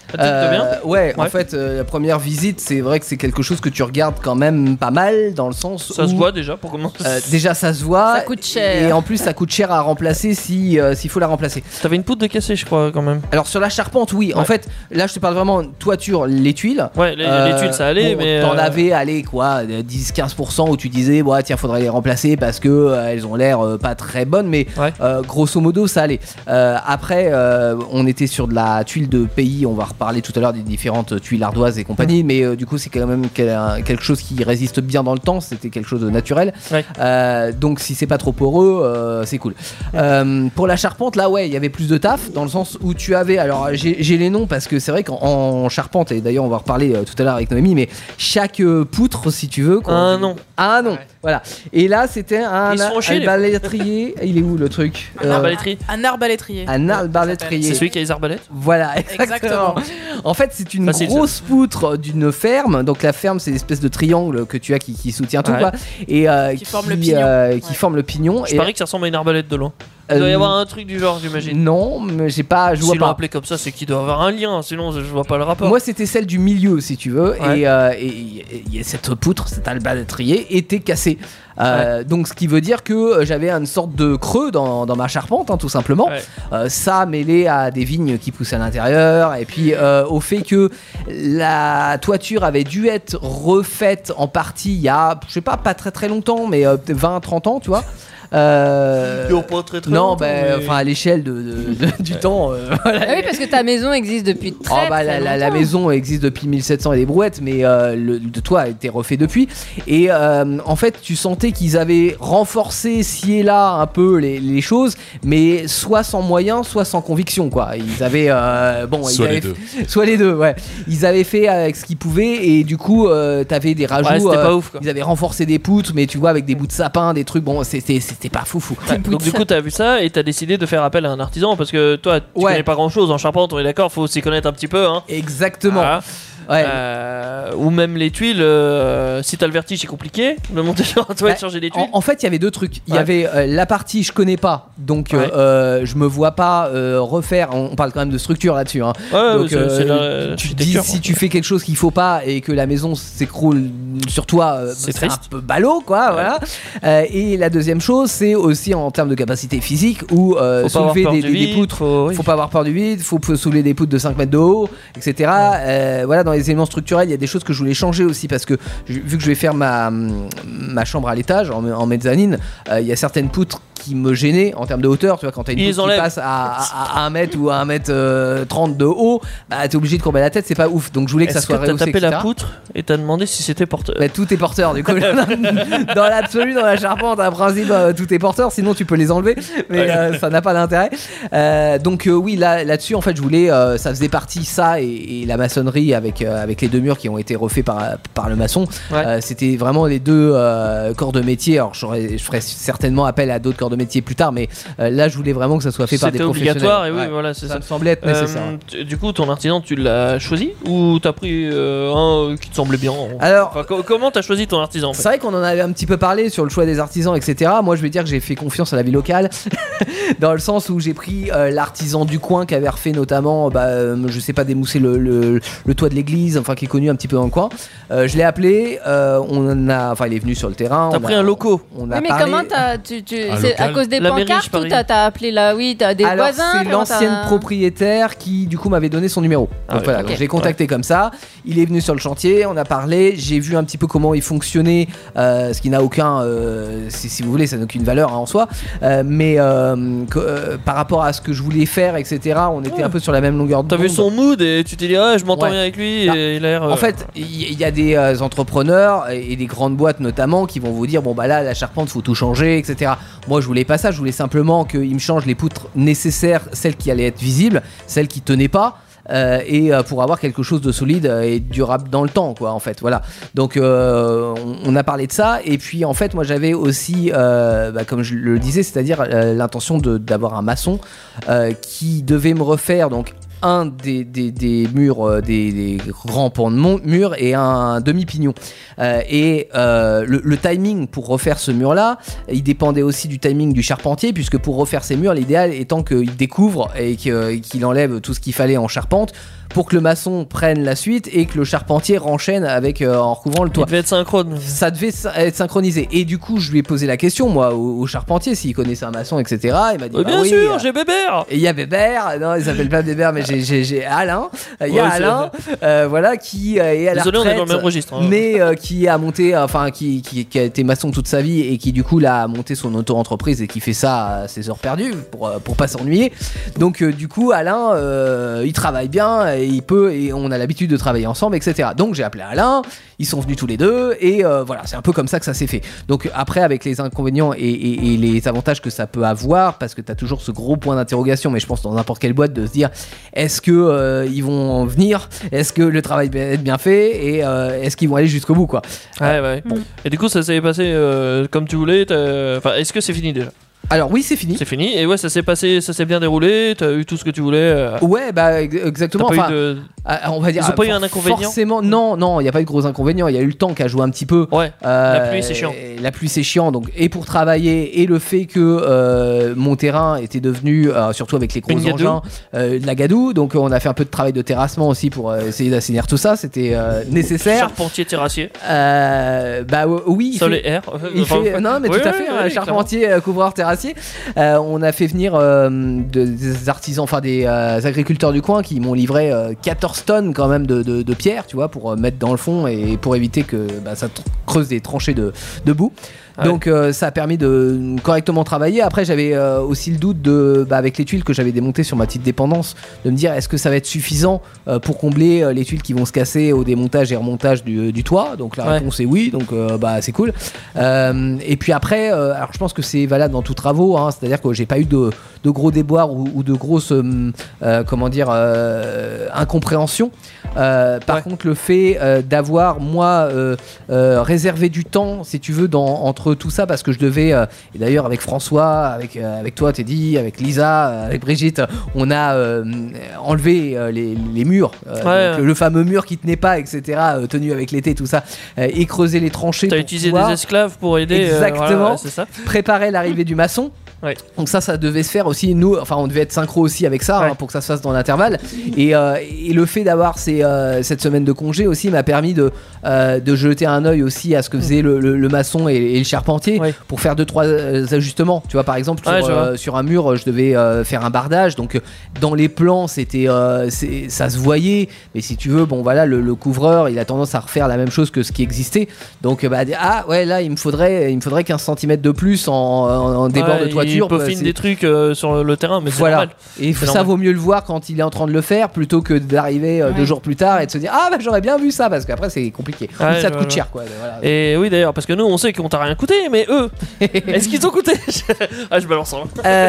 Ouais, en fait, la première visite, c'est vrai que c'est quelque chose que tu regardes quand même pas mal, dans le sens Ça où, se voit déjà pour commencer. déjà, ça se voit. Ça coûte cher. Et en plus, ça coûte cher à remplacer s'il faut la remplacer. T'avais une poutre de cassé, je crois, quand même. Alors, sur la charpente, oui. En fait, là, je te parle vraiment toiture, les tuiles. Ouais, les tuiles, ça allait, mais. T'en avais, allez, quoi, 10-15% où tu disais, ouais, tiens, faudrait les remplacer parce que elles ont l'air pas très bonnes, mais grosso modo, ça allait. Après, on était sur de la tuile de pays, on va reparler tout à l'heure des différentes tuiles ardoises et compagnie, mais du coup, c'est quand même quelque chose qui résiste bien dans le temps, c'était quelque chose de naturel. Donc, si c'est pas trop poreux, c'est cool. Pour la charpente, là, ouais, il y avait plus de taf, dans le sens où tu avais, alors j'ai les noms parce que c'est vrai qu'en charpente, et d'ailleurs, on va reparler tout à l'heure avec Noémie, mais chaque poutre, si tu veux. Un nom. Voilà. Et là, c'était un Ils se font chier, les arbalétrier. Il est où le truc Un arbalétrier. Un arbalétrier. C'est celui qui a les arbalètes. Voilà, exactement. En fait, c'est une grosse poutre d'une ferme. Donc la ferme, c'est l'espèce de triangle que tu as qui soutient tout, quoi. Et qui forme le pignon. Qui forme le pignon. Je parie que ça ressemble à une arbalète de loin. Il doit y avoir un truc du genre, j'imagine. Non, mais je vois S'ils l'ont pas. appelé comme ça, c'est qu'il doit avoir un lien, sinon je vois pas le rapport. Moi, c'était celle du milieu, si tu veux, et cette poutre, cet arbalétrier était cassé. Donc, ce qui veut dire que j'avais une sorte de creux dans ma charpente, tout simplement. Ça mêlé à des vignes qui poussaient à l'intérieur, et puis au fait que la toiture avait dû être refaite en partie il y a, je sais pas très très longtemps, mais 20-30 ans, tu vois. Pas très non, enfin à l'échelle du temps. Voilà. Ah oui, parce que ta maison existe depuis très longtemps. La maison existe depuis 1700 et des brouettes, mais le toit a été refait depuis. Et en fait, tu sentais qu'ils avaient renforcé ci et là un peu les choses, mais soit sans moyens, soit sans conviction, quoi. Ils avaient soit les deux, ouais. Ils avaient fait avec ce qu'ils pouvaient, et du coup, t'avais des rajouts. C'était pas ouf, quoi. Ils avaient renforcé des poutres, mais tu vois, avec des bouts de sapin, des trucs. Bon, c'était pas foufou. Donc du coup t'as vu ça et t'as décidé de faire appel à un artisan parce que toi tu connais pas grand chose en charpente, on est d'accord, faut s'y connaître un petit peu, hein. Exactement. Voilà. Ou même les tuiles, si t'as le vertige c'est compliqué de monter sur un toit et de changer les tuiles. En fait il y avait deux trucs, il y avait la partie je connais pas, donc je me vois pas refaire, on parle quand même de structure là-dessus, hein. Donc tu te dis si tu fais quelque chose qu'il faut pas et que la maison s'écroule sur toi, c'est un peu ballot, quoi. Voilà. Et la deuxième chose, c'est aussi en termes de capacité physique, où soulever des poutres, faut pas avoir peur du vide, faut soulever des poutres de 5 mètres de haut, etc. Voilà, dans les éléments structurels, il y a des choses que je voulais changer aussi, parce que vu que je vais faire ma chambre à l'étage en mezzanine, il y a certaines poutres qui me gênaient en termes de hauteur. Tu vois, quand t'as une poutre qui passe à 1 mètre ou à 1 mètre 30 de haut, bah t'es obligé de courber la tête, c'est pas ouf. Donc je voulais que ça soit rehaussé. T'as tapé la poutre et t'as demandé si c'était porteur. Bah, tout est porteur, du coup. Dans l'absolu, dans la charpente, à principe, tout est porteur, sinon tu peux les enlever, mais ça n'a pas d'intérêt. Donc oui, là-dessus, en fait, je voulais, ça faisait partie, ça et la maçonnerie avec les deux murs qui ont été refaits par le maçon. C'était vraiment les deux corps de métier. Alors je ferai certainement appel à d'autres corps de métier plus tard, mais là je voulais vraiment que ça soit fait par des professionnels. C'était obligatoire, et oui, voilà, c'est ça. Me semblait être nécessaire. Du coup, ton artisan, tu l'as choisi ou t'as pris un qui te semblait bien? Alors, comment t'as choisi ton artisan, en fait? C'est vrai qu'on en avait un petit peu parlé sur le choix des artisans, etc. Moi, je vais dire que j'ai fait confiance à la vie locale, dans le sens où j'ai pris l'artisan du coin qui avait refait notamment, je sais pas, démousser le toit de l'église, enfin qui est connu un petit peu dans le coin. Je l'ai appelé, il est venu sur le terrain. T'as pris un loco. Mais comment c'est à cause des pancartes ou t'as appelé t'as des voisins? C'est l'ancienne propriétaire qui du coup m'avait donné son numéro. Donc voilà, donc je l'ai contacté comme ça. Il est venu sur le chantier, on a parlé, j'ai vu un petit peu comment il fonctionnait, ce qui n'a aucun, si vous voulez, ça n'a aucune valeur en soi, mais par rapport à ce que je voulais faire, etc. On était un peu sur la même longueur d'onde. T'as vu son mood et tu t'es dit je m'entends bien avec lui, et il a l'air. En fait, il y a des entrepreneurs et des grandes boîtes notamment qui vont vous dire là la charpente faut tout changer, etc. Moi je voulais pas ça, je voulais simplement qu'il me change les poutres nécessaires, celles qui allaient être visibles, celles qui tenaient pas. Et pour avoir quelque chose de solide et durable dans le temps, quoi, en fait, voilà. Donc on a parlé de ça, et puis en fait moi j'avais aussi comme je le disais, c'est-à-dire l'intention d'avoir un maçon qui devait me refaire donc un des murs, des grands pans de mur et un demi-pignon. Le timing pour refaire ce mur-là, il dépendait aussi du timing du charpentier, puisque pour refaire ces murs, l'idéal étant qu'il découvre et qu'il enlève tout ce qu'il fallait en charpente pour que le maçon prenne la suite et que le charpentier renchaîne avec en recouvrant le toit. Il devait être synchrone. Ça devait être synchronisé. Et du coup, je lui ai posé la question, moi, au charpentier, s'il connaissait un maçon, etc. Il m'a dit bien oui, sûr, j'ai Bébert. Et il y a Bébert, non, il s'appelle pas Bébert, mais j'ai Alain. Il y a Alain, voilà, qui est à Désolé, la retraite, on est dans le même registre, hein. mais qui a monté, enfin, qui a été maçon toute sa vie et qui du coup là a monté son auto-entreprise et qui fait ça à ses heures perdues pour pas s'ennuyer. Donc du coup, Alain, il travaille bien et il peut, et on a l'habitude de travailler ensemble, etc. Donc j'ai appelé Alain, ils sont venus tous les deux et voilà, c'est un peu comme ça que ça s'est fait. Donc après, avec les inconvénients et les avantages que ça peut avoir, parce que t'as toujours ce gros point d'interrogation, mais je pense dans n'importe quelle boîte, de se dire est-ce que ils vont venir, est-ce que le travail va être bien fait et est-ce qu'ils vont aller jusqu'au bout, quoi. Ouais. Bon. Et du coup, ça s'est passé comme tu voulais. Enfin, est-ce que c'est fini déjà? Alors oui, c'est fini. C'est fini, et ouais, ça s'est passé, ça s'est bien déroulé, t'as eu tout ce que tu voulais. Ouais, bah exactement. T'as pas Enfin, eu de... on va dire. Ils ont pas eu un inconvénient. Forcément, non, il y a pas eu de gros inconvénients. Il y a eu le temps qu'à jouer un petit peu. Ouais. La pluie, c'est chiant. La pluie, c'est chiant. Donc, et pour travailler, et le fait que mon terrain était devenu, surtout avec les gros engins, de la gadoue. Donc, on a fait un peu de travail de terrassement aussi pour essayer d'assainir tout ça. C'était nécessaire. Charpentier terrassier. Bah oui. Sur les airs. Non, mais oui, tout à fait. Oui, charpentier, couvreur terrassier. On a fait venir des artisans, enfin des agriculteurs du coin qui m'ont livré 14 tonnes quand même de pierres, tu vois, pour mettre dans le fond et pour éviter que ça creuse des tranchées de boue. Donc ça a permis de correctement travailler. Après, j'avais aussi le doute avec les tuiles que j'avais démontées sur ma petite dépendance, de me dire est-ce que ça va être suffisant pour combler les tuiles qui vont se casser au démontage et remontage du toit. Donc la réponse est oui, donc c'est cool. Et puis après, alors je pense que c'est valable dans tous travaux, hein, c'est-à-dire que j'ai pas eu de gros déboires ou de grosses incompréhensions. Par contre, le fait d'avoir moi réservé du temps, si tu veux, entre tout ça, parce que je devais, et d'ailleurs avec François, avec toi Teddy, avec Lisa, avec Brigitte, on a enlevé les murs, donc, le fameux mur qui tenait pas, etc., tenu avec l'été, tout ça, et creuser les tranchées. T'as utilisé des esclaves pour aider. Exactement. C'est ça. Préparer l'arrivée du maçon. Ouais. Donc ça devait se faire aussi, nous, enfin on devait être synchro aussi avec ça, pour que ça se fasse dans l'intervalle, et le fait d'avoir cette semaine de congé aussi m'a permis de jeter un œil aussi à ce que faisait le maçon et le charpentier, pour faire 2-3 ajustements, tu vois, par exemple sur un mur je devais faire un bardage, donc dans les plans c'était ça se voyait, mais si tu veux, bon voilà, le couvreur il a tendance à refaire la même chose que ce qui existait, donc là il me faudrait 15 cm de plus en débord de toiture. Il peaufine des trucs sur le terrain, mais c'est normal. Et ça vaut mieux le voir quand il est en train de le faire plutôt que d'arriver 2 jours plus tard et de se dire j'aurais bien vu ça, parce qu'après c'est compliqué. Ça te coûte cher, quoi. Voilà. Et oui, d'ailleurs, parce que nous on sait qu'on t'a rien coûté, mais eux, est-ce qu'ils t'ont coûté? Je balance ça.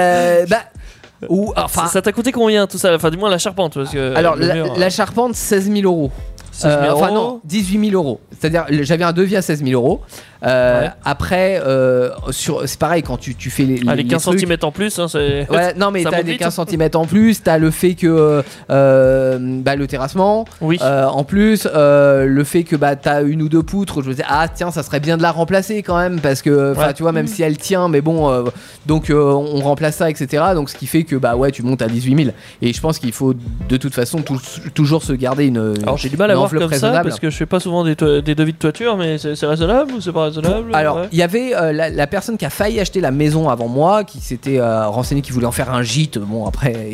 Ça t'a coûté combien tout ça? Enfin, du moins la charpente, parce que alors la charpente 16 000 euros. Enfin non, 18 000 euros. C'est-à-dire j'avais un devis à 16 000 euros. Après, c'est pareil quand tu fais les 15 cm en plus, hein, c'est... Ouais, non mais t'as les 15 cm en plus, t'as le fait que le terrassement, en plus le fait que t'as 1 ou 2 poutres, je me disais tiens, ça serait bien de la remplacer quand même, parce que tu vois, même si elle tient, mais bon donc on remplace ça, etc. Donc ce qui fait que tu montes à 18 000, et je pense qu'il faut de toute façon toujours se garder une... Alors j'ai du mal à voir comme ça, parce que je fais pas souvent des devis de toiture, mais c'est raisonnable ou c'est pas raisonnable? Alors il y avait la personne qui a failli acheter la maison avant moi, qui s'était renseigné, qui voulait en faire un gîte. Bon après,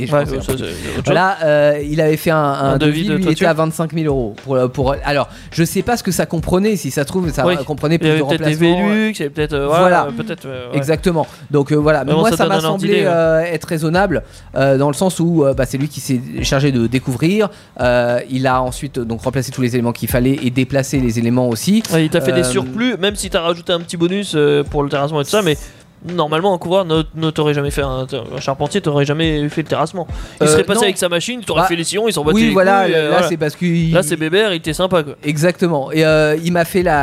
il avait fait un devis, lui, il était à 25 000 euros pour alors je sais pas ce que ça comprenait, si ça se trouve ça comprenait plus de remplacement. Il y avait peut-être des Velux, il y avait peut-être exactement. Donc voilà, mais moi ça m'a semblé être raisonnable dans le sens où c'est lui qui s'est chargé de découvrir, il a ensuite donc remplacé tous les éléments qu'il fallait et déplacé les éléments aussi. Il t'a fait des surplus, même si t'as rajouté un petit bonus pour le terrassement et tout ça, mais normalement un couvreur ne t'aurait jamais fait un charpentier t'aurait jamais fait le terrassement. Il serait passé non. avec sa machine, il t'aurait fait les sillons, il s'en battait Oui, les voilà, couilles, là, voilà. c'est parce que. Là, c'est Bébert, il était sympa quoi. Exactement. Et il m'a fait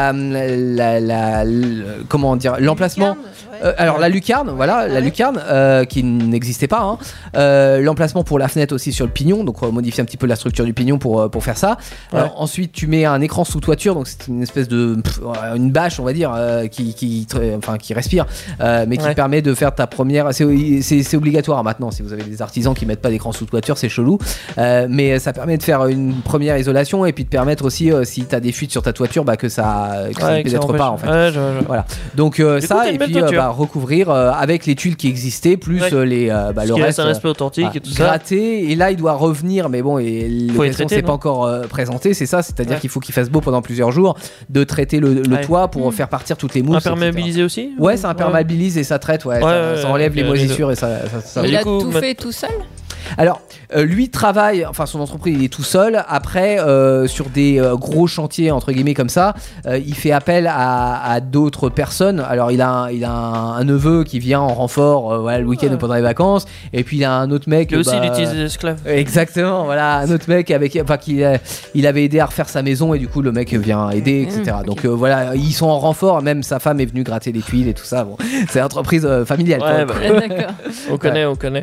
comment dire, l'emplacement. Alors la lucarne, voilà, la lucarne qui n'existait pas. L'emplacement pour la fenêtre aussi sur le pignon, donc on va modifier un petit peu la structure du pignon pour faire ça. Ouais. Ensuite, tu mets un écran sous toiture, donc c'est une espèce de une bâche, on va dire, qui respire, mais qui permet de faire ta première. C'est obligatoire maintenant. Si vous avez des artisans qui mettent pas d'écran sous toiture, c'est chelou. Mais ça permet de faire une première isolation et puis de permettre aussi, si t'as des fuites sur ta toiture, que ça ne pénètre pas en fait. Ouais, Voilà. Donc ça t'as et une belle puis toiture. recouvrir avec les tuiles qui existaient plus le qui reste laisse un aspect authentique et tout ça. gratter. Et là il doit revenir, mais bon, et l'occasion traiter, s'est non pas encore présentée, c'est ça, c'est-à-dire qu'il faut qu'il fasse beau pendant plusieurs jours, de traiter le toit pour faire partir toutes les mousses. Imperméabilisé aussi. Ouais, ça imperméabilise et ça traite, ça enlève les moisissures et ça. Il a tout fait tout seul. Alors, lui travaille, enfin son entreprise, il est tout seul. Après, sur des gros chantiers entre guillemets comme ça, il fait appel à d'autres personnes. Alors, il a un neveu qui vient en renfort, le week-end ou pendant les vacances. Et puis il a un autre mec. Lui aussi, il utilise des esclaves. Exactement, voilà, un autre mec il avait aidé à refaire sa maison et du coup le mec vient aider, etc. Donc voilà, ils sont en renfort. Même sa femme est venue gratter les tuiles et tout ça. Bon, c'est une entreprise familiale. Ouais, D'accord. On connaît.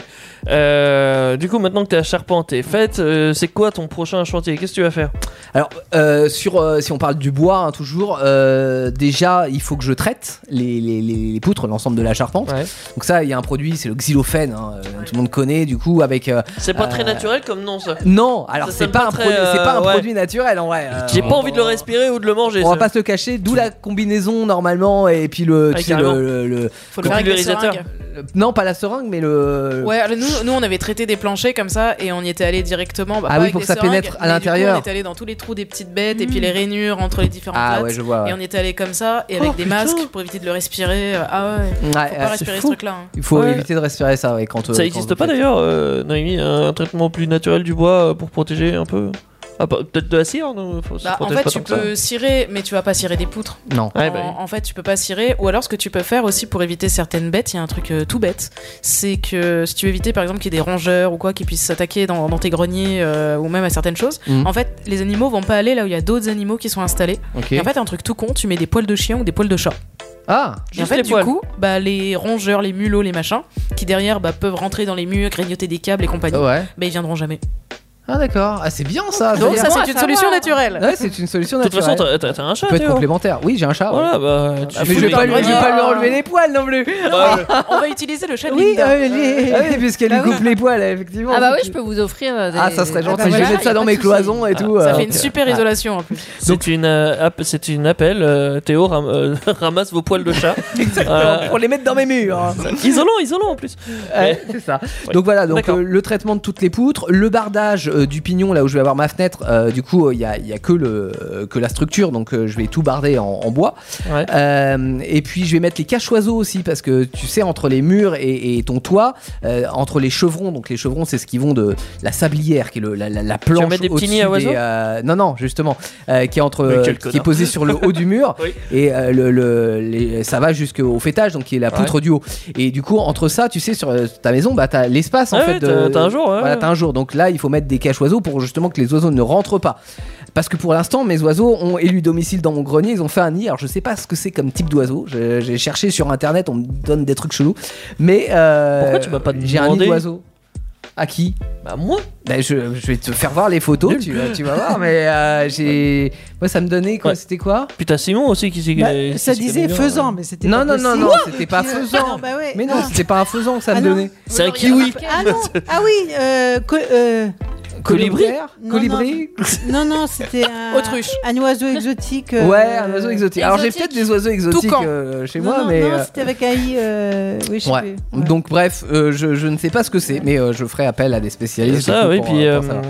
Du coup, maintenant que ta charpente est faite, c'est quoi ton prochain chantier? Qu'est-ce que tu vas faire? Alors, si on parle du bois, toujours, déjà, il faut que je traite les poutres, l'ensemble de la charpente. Ouais. Donc ça, il y a un produit, c'est le xylophène, tout le monde connaît, du coup, avec... c'est pas très naturel comme nom, ça. Non, alors Ça c'est sonne pas pas un très, produit, c'est pas un ouais. produit naturel, en vrai. J'ai pas envie de le respirer ou de le manger. On va ça. pas se le cacher, d'où la combinaison, normalement, et puis le... Ah, tu sais, carrément. Faut le faire avec des pulvérisateur. seringues. Non, pas la seringue, mais le... Ouais, nous on avait traité des planchers comme ça et on y était allé directement. Ah pas oui, avec pour des que ça seringues, pénètre à mais du coup, l'intérieur. on était allé dans tous les trous des petites bêtes et puis les rainures entre les différentes Ah pattes. ouais, je vois, ouais. Et on était allé comme ça et avec des masques pour éviter de le respirer. Ah ouais. Faut pas respirer ce truc-là. Il faut Ouais. éviter de respirer ça, ouais, quand... Ça existe pas d'ailleurs, Naomi, un traitement plus naturel du bois pour protéger un peu. Ah, peut-être de la cire, non? En fait, tu peux cirer, mais tu vas pas cirer des poutres. Non. Ouais, bah oui. En fait, tu peux pas cirer. Ou alors, ce que tu peux faire aussi pour éviter certaines bêtes, il y a un truc tout bête. C'est que si tu veux éviter, par exemple, qu'il y ait des rongeurs ou quoi qui puissent s'attaquer dans tes greniers ou même à certaines choses, en fait, les animaux vont pas aller là où il y a d'autres animaux qui sont installés. Okay. Et en fait, un truc tout con, tu mets des poils de chien ou des poils de chat. Ah, Et en fait, du coup, les rongeurs, les mulots, les machins, qui derrière peuvent rentrer dans les murs, grignoter des câbles et compagnie, ils viendront jamais. Ah d'accord, c'est bien ça. Donc ça, c'est une solution naturelle. Ouais, c'est une solution De toute naturelle. façon, t'as un chat, Ça peut être Théo. complémentaire. Oui, j'ai un chat. Voilà, bah. Mais je vais pas lui enlever les poils non plus. On va utiliser le chat de Oui, Linda. oui, puisqu'elle lui coupe les poils, effectivement. Ah bah oui, je peux vous offrir des... Ah, ça serait gentil. bah Je vais voilà, mettre ça y a dans pas mes de souci. cloisons et tout. Ça fait une super isolation en plus. C'est une appel. Théo ramasse vos poils de chat. Pour les mettre dans mes murs. Isolant en plus. C'est ça. Donc voilà, donc le traitement de toutes les poutres, le bardage du pignon là où je vais avoir ma fenêtre. Du coup, il y a que la structure, donc je vais tout barder en bois. Ouais. Et puis je vais mettre les cache-oiseaux aussi parce que tu sais, entre les murs et ton toit, entre les chevrons, donc les chevrons c'est ce qui vont de la sablière qui est la planche. Tu vas mettre des petits nids à oiseaux non, justement, qui est posé sur le haut du mur. Oui. Et ça va jusqu'au fêtage, donc qui est la poutre du haut. Et du coup, entre ça, tu sais, sur ta maison, t'as l'espace en fait. T'as un jour. Voilà, t'as un jour. Donc là, il faut mettre des cache-oiseaux pour justement que les oiseaux ne rentrent pas. Parce que pour l'instant, mes oiseaux ont élu domicile dans mon grenier. Ils ont fait un nid. Alors je sais pas ce que c'est comme type d'oiseau. J'ai cherché sur internet, on me donne des trucs chelous. Mais pourquoi tu m'as pas demandé? J'ai un nid d'oiseau. À qui? Bah moi. Bah, je vais te faire voir les photos, tu vas voir. Mais moi ça me donnait quoi? C'était quoi? Putain, Simon aussi qui s'est. Ça disait faisan, mais c'était non, pas non, c'était pas faisan. Non, bah ouais, mais non, c'était pas un faisan que ça me donnait. C'est un kiwi. Ah non. Ah oui. Colibri. Colibri. Non, c'était Autruche. Un oiseau exotique. Ouais, un oiseau exotique. Alors j'ai peut-être des oiseaux exotiques chez moi, mais. Non, c'était avec un i. Oui, je sais ouais. plus. Ouais. Donc bref, je ne sais pas ce que c'est, mais je ferai appel à des spécialistes. Ça, oui, puis. pour savoir.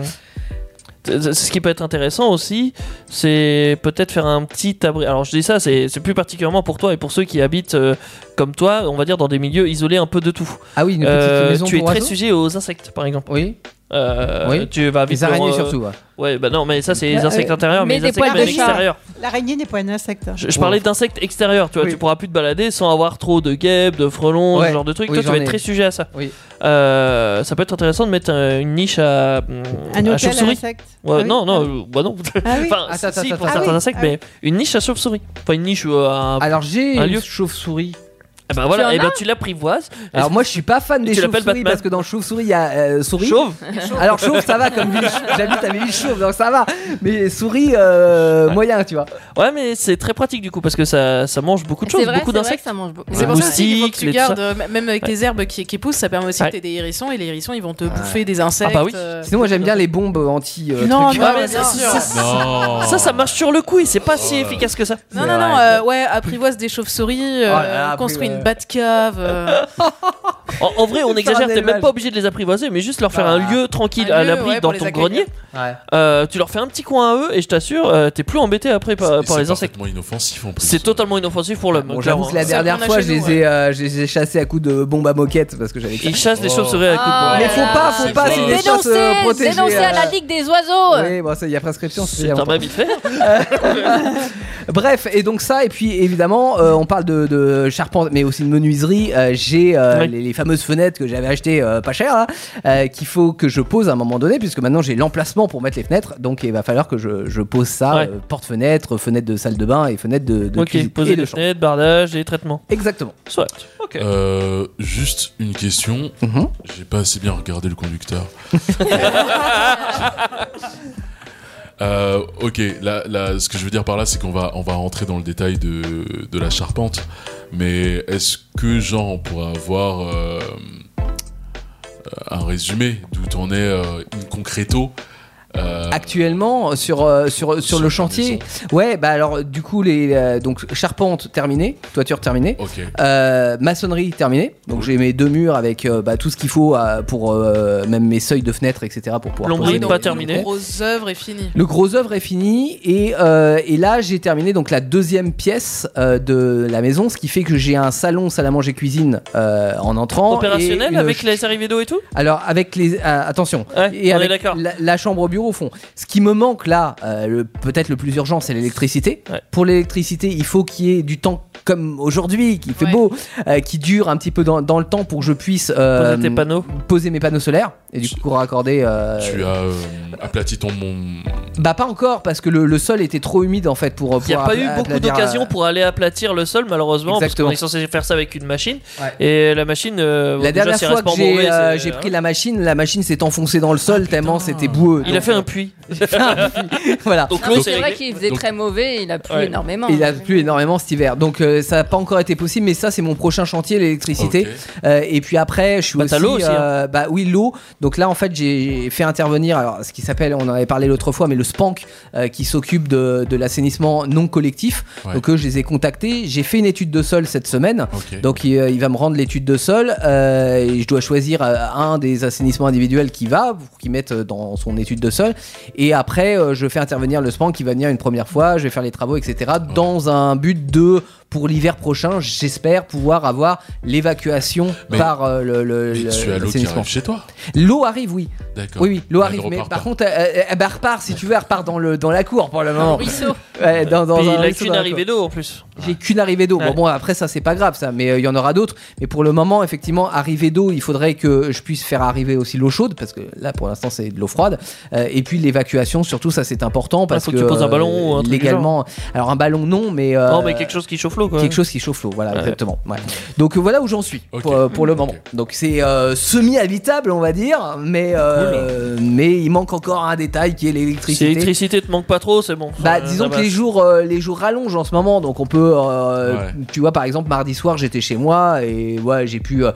Ce qui peut être intéressant aussi, c'est peut-être faire un petit abri. Alors je dis ça, c'est plus particulièrement pour toi et pour ceux qui habitent comme toi, on va dire dans des milieux isolés un peu de tout. Ah oui, une petite maison tu es pour très oiseaux. sujet aux insectes, par exemple. Oui. Oui. Tu vas vite Les araignées voir, surtout. Ouais. Ouais, bah non, mais ça c'est les insectes intérieurs, mais les des insectes poils même de chat. extérieurs. L'araignée n'est pas un insecte. Je parlais d'insectes extérieurs, tu vois, Oui. tu pourras plus te balader sans avoir trop de guêpes, de frelons, Ouais. ce genre de trucs. Oui, Toi, tu j'en vas ai. être très sujet à ça. Oui. Ça peut être intéressant de mettre une niche à Un hôtel à chauve-souris. insectes. Ouais, Ah oui. non, bah non. Ah oui. Enfin, Attends, si, attends, pour attends. certains Ah oui, insectes, ah oui. mais une niche à chauve-souris. Enfin, une niche ou un. Alors j'ai Un une lieu. chauve-souris. Eh ben voilà, Tu en et ben as tu l'apprivoises. Alors moi je suis pas fan des Tu l'appelles chauves-souris Batman. parce que dans chauve-souris il y a souris. Chauve. Alors chauve ça va comme ville, j'habite à Villechauve donc ça va. Mais souris moyen tu vois. Ouais, mais c'est très pratique du coup parce que ça mange beaucoup de C'est choses, vrai, beaucoup c'est vrai que d'insectes. ça mange beaucoup. C'est pour ça aussi qu'il faut que Moustiques, tu les- gardes, tout ça. même avec Ouais. tes herbes qui poussent, ça permet aussi Ouais. que tu des hérissons et les hérissons ils vont te bouffer des insectes. Ah bah oui. Sinon moi j'aime bien les bombes anti Non, trucs. non, Ah, mais mais bien sûr. Non. Ça marche sur le coup et c'est pas si efficace que ça. Non, C'est non, non, vrai. ouais, apprivoise des chauves-souris, Oh là là, construis apprivoise. une Batcave. En vrai, on Faire exagère, un t'es même élevage. pas obligé de les apprivoiser, mais juste leur faire Ah. un lieu tranquille Un à lieu, l'abri ouais, dans pour les ton accueillir. grenier. Ouais. Tu leur fais un petit coin à eux et je t'assure, t'es plus embêté après par C'est les insectes. parfaitement inoffensif en plus. C'est totalement inoffensif pour l'homme. Bon, clairement. j'avoue que la C'est dernière qu'on a fois, chez nous, je les ai chassés à coups de bombe à moquette parce que j'avais. Ils chassent les Oh. chauves-souris avec Ah, Mais faut pas, c'est des choses protégées. Dénoncer à la Ligue des oiseaux. Oui, bon, ça, il y a prescription. C'est il y a un longtemps. mal vite fait. Bref, et donc ça, et puis évidemment, on parle de charpente, mais aussi de menuiserie. J'ai Ouais. les fameuses fenêtres que j'avais achetées pas cher, là, qu'il faut que je pose à un moment donné, puisque maintenant j'ai l'emplacement pour mettre les fenêtres. Donc il va falloir que je pose ça, Ouais. porte-fenêtre, fenêtre de salle de bain et fenêtre de Ok, cuisine poser et de les chambre. fenêtres, bardage et traitement. Exactement. Soit. Ok. Juste une question. Mhm. J'ai pas assez bien regardé le conducteur. Ok, là, ce que je veux dire par là, c'est qu'on va rentrer dans le détail de la charpente. Mais est-ce que, genre, on pourra avoir un résumé d'où t'en es in concreto Actuellement sur le la chantier, maison. ouais, bah alors du coup donc charpente terminée, toiture terminée, Ok. maçonnerie terminée. Donc j'ai mes deux murs avec tout ce qu'il faut pour même mes seuils de fenêtres, etc. pour pouvoir Plomberie, poser mes- pas mes terminée. fenêtres. Grosse œuvre est finie. Le gros œuvre est fini et là j'ai terminé donc la deuxième pièce de la maison, ce qui fait que j'ai un salon, salle à manger, cuisine en entrant. Opérationnel et une avec les arrivées d'eau et tout. Alors avec les attention Ouais, et on est avec d'accord. la chambre au bureau au fond. Ce qui me manque là, peut-être le plus urgent, c'est l'électricité. Ouais. Pour l'électricité, il faut qu'il y ait du temps comme aujourd'hui, qui fait Ouais. beau, qui dure un petit peu dans le temps pour que je puisse Poser tes panneaux. poser mes panneaux solaires et du coup raccorder. Tu as aplati ton Bah pas encore parce que le sol était trop humide en fait pour. Il n'y a pouvoir pas eu beaucoup aplatir, d'occasions pour aller aplatir le sol, malheureusement, Exactement. parce qu'on est censé faire ça avec une machine. Ouais. Et la machine. La dernière fois que j'ai pris la machine s'est enfoncée dans le sol tellement c'était boueux. Il a Donc, fait un puits. voilà. Donc Non, l'eau, c'est c'est vrai réglé. qu'il faisait donc- très mauvais, il a plu Ouais. énormément. Il a plu énormément cet hiver, donc ça n'a pas encore été possible, mais ça c'est mon prochain chantier, l'électricité. Ok. Et puis après, je suis Bah, aussi, t'as l'eau aussi, hein. bah oui l'eau. Donc là en fait j'ai fait intervenir, alors ce qui s'appelle, on en avait parlé l'autre fois, mais le SPANC qui s'occupe de l'assainissement non collectif. Ouais. Donc eux je les ai contactés, j'ai fait une étude de sol cette semaine. Ok. Donc il va me rendre l'étude de sol et je dois choisir un des assainissements individuels qui va pour qu'il mette dans son étude de sol. Et après je fais intervenir le SPAN qui va venir une première fois, je vais faire les travaux, etc. dans un but pour l'hiver prochain, j'espère pouvoir avoir l'évacuation Mais- par Mais tu as l'eau qui l'assainissement. arrive chez toi. L'eau arrive, oui. D'accord. Oui, l'eau Elle arrive. ne Mais repart par pas. contre, elle repart, si tu veux, elle repart dans la cour pour le moment. Ruisseau. Ouais, dans Puis un il a ruisseau qu'une dans la arrivée cour. d'eau en plus. J'ai qu'une arrivée d'eau. Ouais. Bon, après ça c'est pas grave ça, mais il y en aura d'autres. Mais pour le moment, effectivement, arrivée d'eau, il faudrait que je puisse faire arriver aussi l'eau chaude parce que là pour l'instant c'est de l'eau froide. Et puis l'évacuation, surtout ça c'est important parce faut que tu poses un ballon ou un truc du légalement. Alors un ballon non, mais Non, mais quelque chose qui chauffe l'eau, quoi. Quelque chose qui chauffe l'eau, voilà, Ouais. exactement. Ouais. Donc voilà où j'en suis Ok. pour le moment. Donc c'est semi-habitable, on va dire, mais il manque encore un détail qui est Si l'électricité. l'électricité te manque pas trop, c'est bon. Bah, Ça disons que va. les jours rallongent en ce moment, donc on peut, tu vois, par exemple, mardi soir, j'étais chez moi et ouais, j'ai pu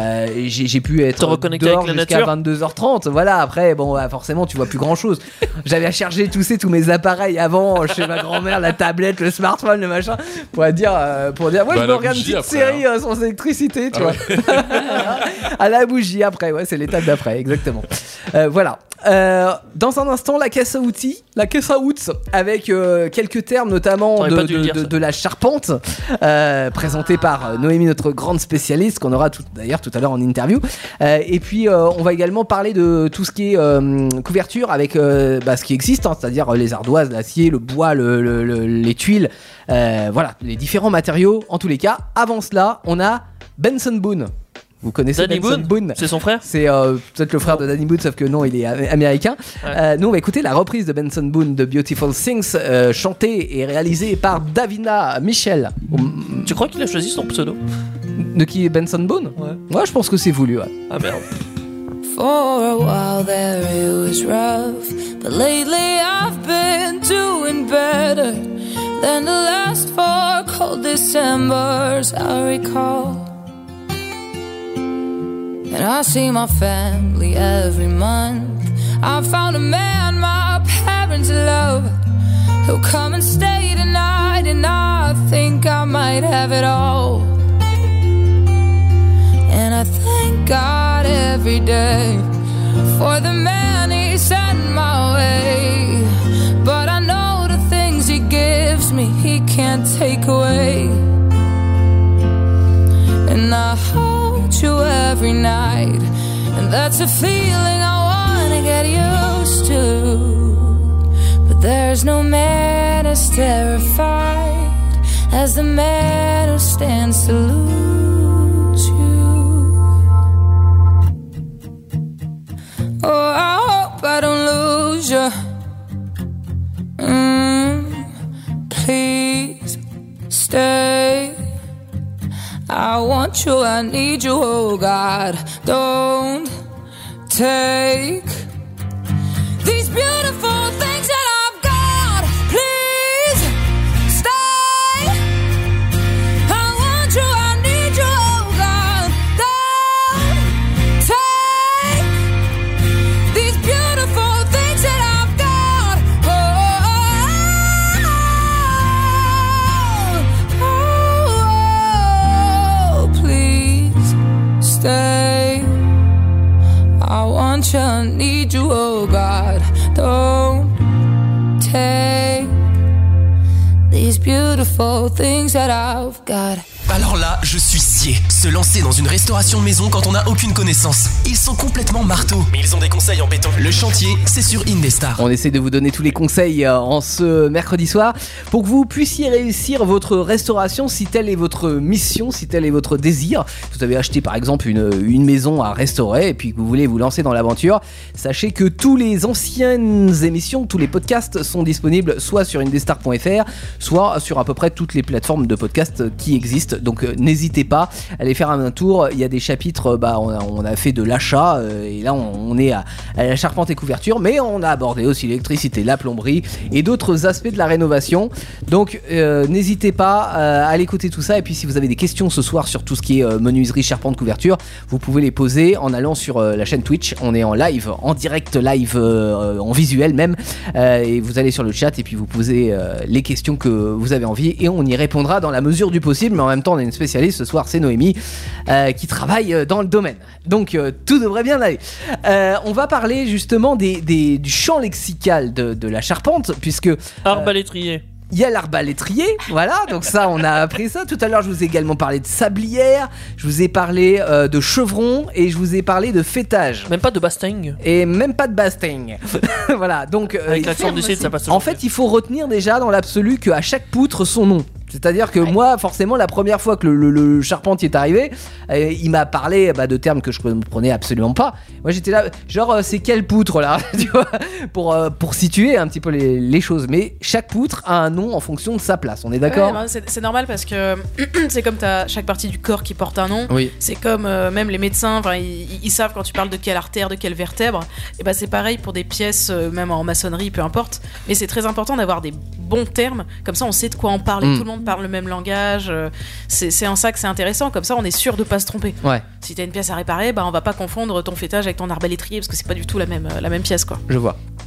être Te reconnecter dehors avec la jusqu'à nature. 22h30. Voilà, après, bon, forcément, tu vois plus grand chose. J'avais à charger tous mes appareils avant chez ma grand-mère, la tablette, le smartphone, le machin, pour dire, pour dire moi Bah, je me la regarde une bougie petite après, série sans électricité, tu Ah vois. À la bougie après, ouais, c'est l'étape d'après, exactement. Voilà. Dans un instant, la caisse à outils, avec quelques termes notamment T'aurais pas dû le dire, ça. de la charpente, présentée par Noémie, notre grande spécialiste, qu'on aura d'ailleurs tout à l'heure en interview. Et puis on va également parler de tout ce qui est couverture avec ce qui existe, hein, c'est-à-dire les ardoises, l'acier, le bois, les tuiles, voilà, les différents matériaux. En tous les cas, avant cela, on a Benson Boone. Vous connaissez Danny Benson Boone? C'est son frère? C'est peut-être le frère de Danny Boone, sauf que non, il est américain. Ouais. Nous, on va écouter la reprise de Benson Boone de Beautiful Things, chantée et réalisée par Davina Michel. Tu crois qu'il a choisi son pseudo? De qui est Benson Boone? Ouais, je pense que c'est voulu. Ouais. Ah merde. For a while there it was rough, but lately I've been doing better than the last 4 cold Decembers I recall. And I see my family every month. I found a man my parents love, who'll come and stay tonight, and I think I might have it all. And I thank God every day for the man he sent my way. But I know the things he gives me he can't take away. And I hold you every night, and that's a feeling I wanna get used to. But there's no man as terrified as the man who stands to lose you. Oh, I hope I don't lose you. Please stay. I want you, I need you, oh God. Don't take these beautiful things that I've got. Please stay. I want you, I need you, oh God. Don't take these beautiful things that I've got. Oh, please stay. I want you, I need you, oh God. Don't take these beautiful things that I've got. Alors là, je suis scié. Se lancer dans une restauration maison quand on n'a aucune connaissance. Ils sont complètement marteaux, mais ils ont des conseils en béton. Le chantier, c'est sur Indestar. On essaie de vous donner tous les conseils en ce mercredi soir pour que vous puissiez réussir votre restauration si telle est votre mission, si tel est votre désir. Si vous avez acheté par exemple une maison à restaurer et puis que vous voulez vous lancer dans l'aventure, sachez que tous les anciennes émissions, tous les podcasts sont disponibles soit sur indestar.fr, soit sur à peu près toutes les plateformes de podcasts qui existent. Donc n'hésitez pas à aller faire un tour. Il y a des chapitres, on a fait de l'achat et là on est à la charpente et couverture, mais on a abordé aussi l'électricité, la plomberie et d'autres aspects de la rénovation. Donc n'hésitez pas à aller écouter tout ça. Et puis si vous avez des questions ce soir sur tout ce qui est menuiserie, charpente, couverture, vous pouvez les poser en allant sur la chaîne Twitch. On est en live, en direct live, en visuel même, et vous allez sur le chat et puis vous posez les questions que vous avez envie et on y répondra dans la mesure du possible. Mais en même temps on a une spécialiste ce soir, c'est Noémie, qui travaille dans le domaine, donc tout devrait bien aller. On va parler justement du champ lexical de la charpente, puisque arbalétrier, il y a l'arbalétrier, voilà, donc ça on a appris ça. Tout à l'heure je vous ai également parlé de sablière, je vous ai parlé de chevron et je vous ai parlé de fêtage. Même pas de basting. Et même pas de basting. Voilà, donc avec l'accent du sud ça passe. En fait il faut retenir déjà dans l'absolu qu'à chaque poutre son nom. C'est-à-dire que moi, forcément, la première fois que le charpentier est arrivé, il m'a parlé de termes que je ne comprenais absolument pas. Moi, j'étais là, genre, c'est quelle poutre là, tu vois, pour situer un petit peu les choses. Mais chaque poutre a un nom en fonction de sa place. On est d'accord ? Ouais, c'est normal parce que c'est comme t'as chaque partie du corps qui porte un nom. Oui. C'est comme même les médecins, ils savent quand tu parles de quelle artère, de quelle vertèbre. Et c'est pareil pour des pièces, même en maçonnerie, peu importe. Mais c'est très important d'avoir des bons termes. Comme ça, on sait de quoi on parle. Et tout le monde parle le même langage, c'est en ça que c'est intéressant, comme ça on est sûr de pas se tromper. Ouais. Si t'as une pièce à réparer, on va pas confondre ton fêtage avec ton arbalétrier parce que c'est pas du tout la même pièce quoi. Je vois.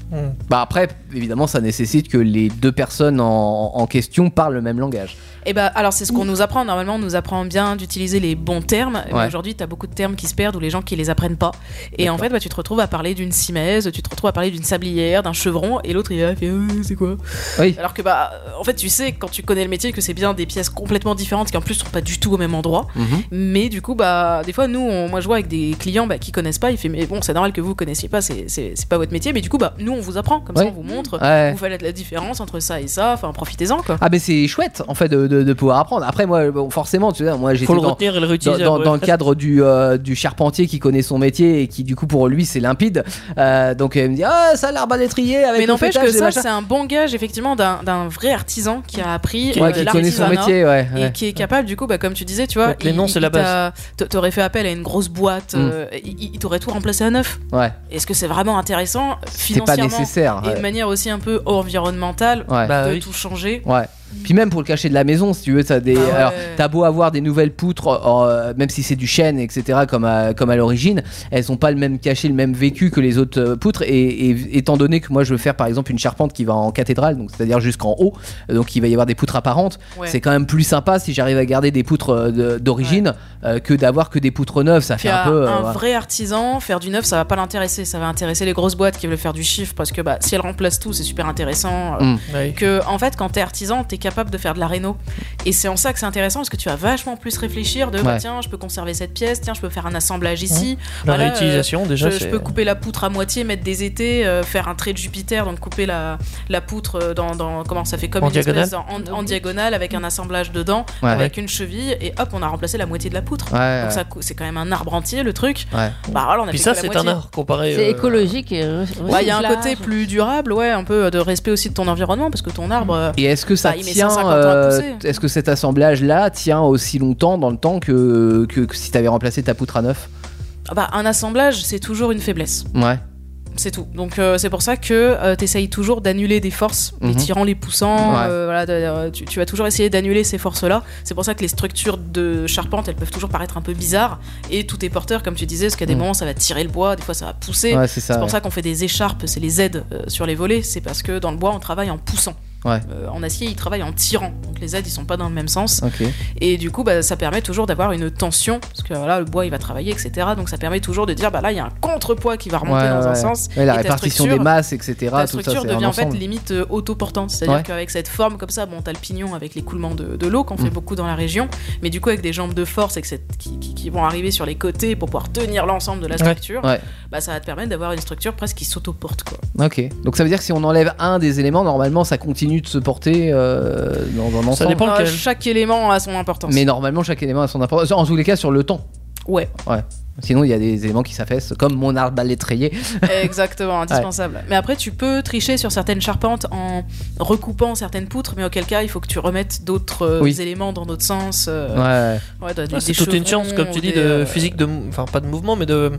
Bah après, évidemment, ça nécessite que les deux personnes en question parlent le même langage. Et bah alors c'est ce qu'on nous apprend. Normalement on nous apprend bien d'utiliser les bons termes. Mais Ouais. aujourd'hui t'as beaucoup de termes qui se perdent ou les gens qui les apprennent pas. Et en fait bah, tu te retrouves à parler d'une cimaise, tu te retrouves à parler d'une sablière, d'un chevron, et l'autre il fait c'est quoi? Oui. Alors que bah en fait tu sais quand tu connais le métier que c'est bien des pièces complètement différentes qui en plus sont pas du tout au même endroit. Mais du coup bah des fois moi je vois avec des clients bah, qui connaissent pas, il fait mais bon c'est normal que vous connaissiez pas, c'est pas votre métier, mais du coup bah nous on vous apprend comme ça, on vous montre, Ouais. vous faites la différence entre ça et ça, enfin profitez-en quoi. Ah, mais c'est chouette en fait de pouvoir apprendre. Après, moi, bon, forcément, tu sais, moi j'étais Faut le retenir et le réutiliser dans après. le cadre du charpentier qui connaît son métier et qui, du coup, pour lui, c'est limpide. Donc, il me dit, ah, ça, l'arbalètrier avec Mais le n'empêche fêtage que et ça, machin. c'est un bon gage effectivement d'un vrai artisan qui a appris Ouais, qui connaît son l'artisanat métier, ouais, et ouais. qui est capable, du coup, bah, comme tu disais, tu vois, Donc les noms, c'est la base. T'aurais fait appel à une grosse boîte, il t'aurait tout remplacé à neuf. Ouais. Est-ce que c'est vraiment intéressant C'est pas financièrement nécessaire, et ouais. de manière aussi un peu environnementale Ouais. Bah de oui. tout changer? Ouais. Puis même pour le cachet de la maison, si tu veux, t'as des. Alors, t'as beau avoir des nouvelles poutres, même si c'est du chêne, etc., comme à l'origine, elles ont pas le même cachet, le même vécu que les autres poutres. Et étant donné que moi je veux faire par exemple une charpente qui va en cathédrale, donc c'est-à-dire jusqu'en haut, donc il va y avoir des poutres apparentes, Ouais. c'est quand même plus sympa si j'arrive à garder des poutres d'origine que d'avoir que des poutres neuves. Ça fait Puis un peu. un Ouais. vrai artisan, faire du neuf, ça va pas l'intéresser. Ça va intéresser les grosses boîtes qui veulent faire du chiffre parce que bah, si elles remplacent tout, c'est super intéressant. Oui. Que en fait, quand t'es artisan, t'es capable de faire de la réno. Et c'est en ça que c'est intéressant parce que tu vas vachement plus réfléchir de bah, Ouais. tiens, je peux conserver cette pièce, tiens, je peux faire un assemblage ici. La réutilisation, déjà, je c'est- peux couper la poutre à moitié, mettre des étés, faire un trait de Jupiter, donc couper la poutre dans comment ça fait comme En une espèce diagonale. en diagonale avec un assemblage dedans, Ouais. avec une cheville, et hop, on a remplacé la moitié de la poutre. Ouais, donc ouais. ça, c'est quand même un arbre entier le truc. Ouais. Bah voilà, on a Puis fait ça, que la c'est moitié. un art comparé. C'est écologique et Bah, il y a un côté plus durable, ouais, un peu de respect aussi de ton environnement parce que ton arbre. Et est-ce que ça bah, il met tient 150 ans à pousser. est-ce que cet assemblage-là tient aussi longtemps dans le temps que si t'avais remplacé ta poutre à neuf? Ah bah, un assemblage, c'est toujours une faiblesse. Ouais. C'est tout. Donc c'est pour ça que t'essayes toujours d'annuler des forces, les Mhm. tirants, les poussants. Ouais. Voilà, tu vas toujours essayer d'annuler ces forces-là. C'est pour ça que les structures de charpente, elles peuvent toujours paraître un peu bizarres. Et tout est porteur, comme tu disais, parce qu'à des Mhm. moments ça va tirer le bois, des fois ça va pousser. Ouais, c'est ça, pour ouais. ça qu'on fait des écharpes, c'est les aides sur les volets. C'est parce que dans le bois on travaille en poussant. Ouais. En acier, ils travaillent en tirant. Donc les aides, ils sont pas dans le même sens. Ok. Et du coup, bah, ça permet toujours d'avoir une tension. Parce que voilà, le bois, il va travailler, etc. Donc ça permet toujours de dire, bah là, il y a un contrepoids qui va remonter Ouais, dans un ouais. sens. Ouais, la et ta répartition structure- des masses, etc. Ta tout ça, structure c'est devient un en fait ensemble. limite autoportante. C'est-à-dire Ouais. qu'avec cette forme comme ça, bon, t'as le pignon avec l'écoulement de l'eau qu'on fait Mm. beaucoup dans la région. Mais du coup, avec des jambes de force et que qui vont arriver sur les côtés pour pouvoir tenir l'ensemble de la structure, Ouais. bah, ça va te permettre d'avoir une structure presque qui s'autoporte, quoi. Ok. Donc ça veut dire que si on enlève un des éléments, normalement ça continue de se porter dans un ensemble. Chaque élément a son importance. Mais normalement chaque élément a son importance. En tous les cas sur le temps. Ouais. Ouais. Sinon il y a des éléments qui s'affaissent, comme mon arbalétrier. Exactement, indispensable. Mais après, tu peux tricher sur certaines charpentes en recoupant certaines poutres, mais auquel cas, il faut que tu remettes d'autres Oui. éléments dans d'autres sens. Ouais. t'as des C'est toute une chevrons science, comme tu ou dis, des, de physique, enfin pas de mouvement, mais de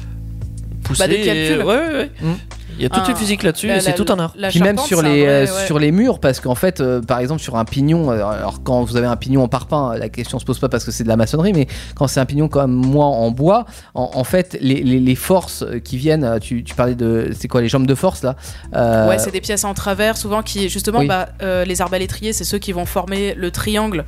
pousser. Bah, de calcul. Ouais, ouais, ouais. Mm. Il y a toute une physique là-dessus et c'est tout un art. Puis même sur les murs, parce qu'en fait, par exemple sur un pignon, alors quand vous avez un pignon en parpaing, la question se pose pas parce que c'est de la maçonnerie, mais quand c'est un pignon comme moi en bois, en fait les forces qui viennent, tu parlais de, c'est quoi les jambes de force là Ouais, c'est des pièces en travers, souvent qui, justement, Oui. les arbalétriers, c'est ceux qui vont former le triangle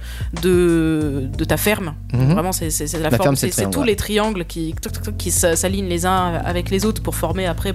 de ta ferme. Mhm. Vraiment, c'est la La forme, ferme, c'est c'est le triangle, tous ouais. les triangles qui s'alignent les uns avec les autres pour former après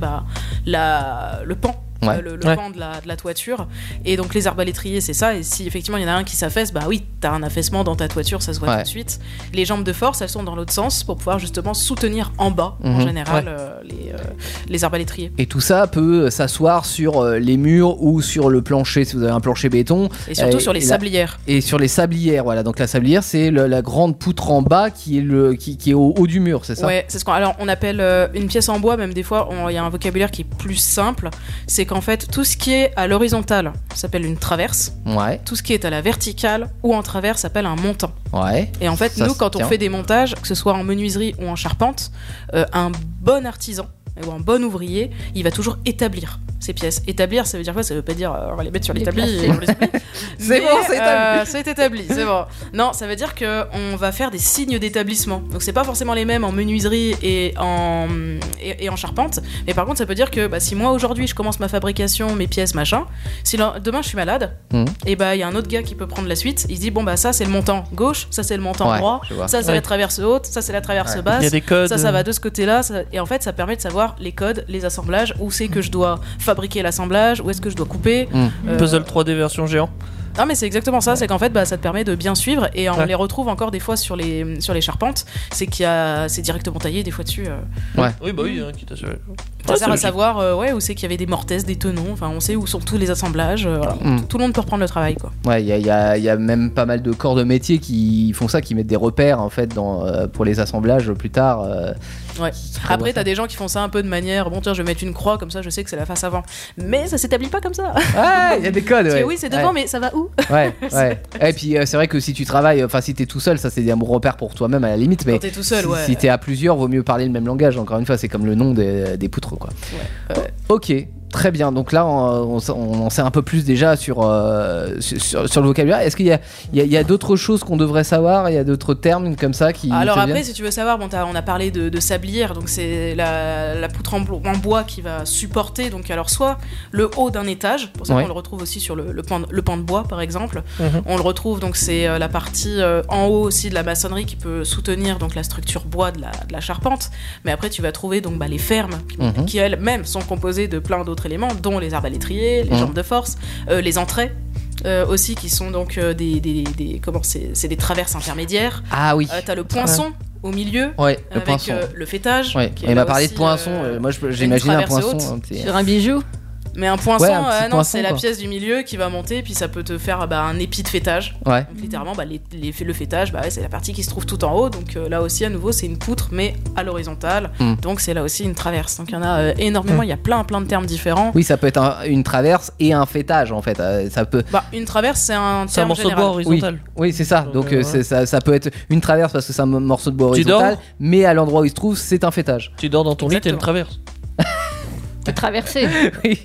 le pan. Ouais. Le Ouais. pan de la toiture. Et donc les arbalétriers, c'est ça. Et si effectivement il y en a un qui s'affaisse, bah oui, t'as un affaissement dans ta toiture, ça se voit Ouais. tout de suite. Les jambes de force, elles sont dans l'autre sens pour pouvoir justement soutenir en bas, en Mhm. général, Ouais. les arbalétriers. Et tout ça peut s'asseoir sur les murs ou sur le plancher si vous avez un plancher béton. Et surtout sur les sablières. Et sur les sablières, voilà. Donc la sablière, c'est la grande poutre en bas qui est au haut du mur, c'est ça? Ouais, c'est ce qu'on alors on appelle une pièce en bois, même des fois il y a un vocabulaire qui est plus simple, c'est qu'en fait tout ce qui est à l'horizontale s'appelle une traverse. Ouais. Tout ce qui est à la verticale ou en travers s'appelle un montant. Ouais. Et en fait, Ça nous, se quand on tient. fait des montages, que ce soit en menuiserie ou en charpente, un bon artisan ou un bon ouvrier, il va toujours établir ces pièces. Établir, ça veut dire quoi? Ça veut pas dire on va les mettre sur Les l'établi placer. et on les oublie. C'est Mais, bon, c'est établi. c'est établi, c'est bon. Non, ça veut dire qu'on va faire des signes d'établissement. Donc c'est pas forcément les mêmes en menuiserie et en charpente. Mais par contre, ça peut dire que si moi aujourd'hui je commence ma fabrication, mes pièces, machin, si demain je suis malade, et il y a un autre gars qui peut prendre la suite. Il se dit bon ça c'est le montant gauche, ça c'est le montant Ouais, droit, je vois. ça c'est la traverse haute, ça c'est la traverse basse. Il y a des codes. Ça va de ce côté-là. Et en fait, ça permet de savoir les codes, les assemblages, où c'est que je dois fabriquer l'assemblage, où est-ce que je dois couper. Puzzle 3D version géant. Non mais c'est exactement ça, c'est qu'en fait ça te permet de bien suivre et on Ouais. les retrouve encore des fois sur les charpentes, c'est c'est directement taillé des fois dessus. Oui, bah oui, quitte à se- Ça Ouais, sert c'est à logique. savoir où c'est qu'il y avait des mortaises, des tenons, enfin on sait où sont tous les assemblages, voilà. Tout le monde peut reprendre le travail quoi. Ouais, il y a même pas mal de corps de métier qui font ça, qui mettent des repères en fait pour les assemblages plus tard. Ouais. Après t'as des gens qui font ça un peu de manière, bon tiens je vais mettre une croix comme ça je sais que c'est la face avant, mais ça s'établit pas comme ça. Ouais, il y a des codes. Parce que Ouais. oui c'est devant Ouais. mais ça va où? Ouais, ouais. Et puis c'est vrai que si tu travailles, enfin si t'es tout seul, ça c'est des repères pour toi-même à la limite, mais Quand t'es tout seul, ouais. si t'es à plusieurs, vaut mieux parler le même langage. Encore une fois, c'est comme le nom des poutres, quoi. Ok, très bien. Donc là, on en sait un peu plus déjà sur le vocabulaire. Est-ce qu'il y a d'autres choses qu'on devrait savoir? Il y a d'autres termes comme ça qui. Alors te après, viennent si tu veux savoir, on a parlé de sablière, donc c'est la poutre en bois qui va supporter, donc alors soit le haut d'un étage, pour ça Ouais. qu'on le retrouve aussi sur le pan de bois par exemple. Mhm. On le retrouve, donc c'est la partie en haut aussi de la maçonnerie qui peut soutenir donc la structure bois de la charpente. Mais après, tu vas trouver donc les fermes qui elles-mêmes sont composées de plein d'autres éléments, dont les arbalétriers, les jambes de force, les entrées. Aussi qui sont donc c'est des traverses intermédiaires. Ah oui. T'as le poinçon au milieu, Ouais, le avec poinçon. le fêtage. Ouais. qui est Il là m'a parlé de aussi, poinçon. Moi, j'imagine un traverse poinçon. haute. Un petit- Sur un bijou. Mais un poinçon, Ouais, un petit non, poinçon, c'est la quoi. pièce du milieu qui va monter, puis ça peut te faire un épi de fêtage. Ouais. Donc littéralement, le fêtage, c'est la partie qui se trouve tout en haut. Donc là aussi, à nouveau, c'est une poutre, mais à l'horizontale. Donc c'est là aussi une traverse. Donc il y en a énormément, il y a plein de termes différents. Oui, ça peut être une traverse et un fêtage en fait. Ça peut. Une traverse, c'est un C'est un terme morceau de général. bois horizontal. Oui, c'est ça. Donc ouais. ça peut être une traverse parce que c'est un morceau de bois Tu horizontal, dors mais à l'endroit où il se trouve, c'est un fêtage. Tu dors dans ton lit, t'as une Exactement. traverse. Peut traverser. Oui,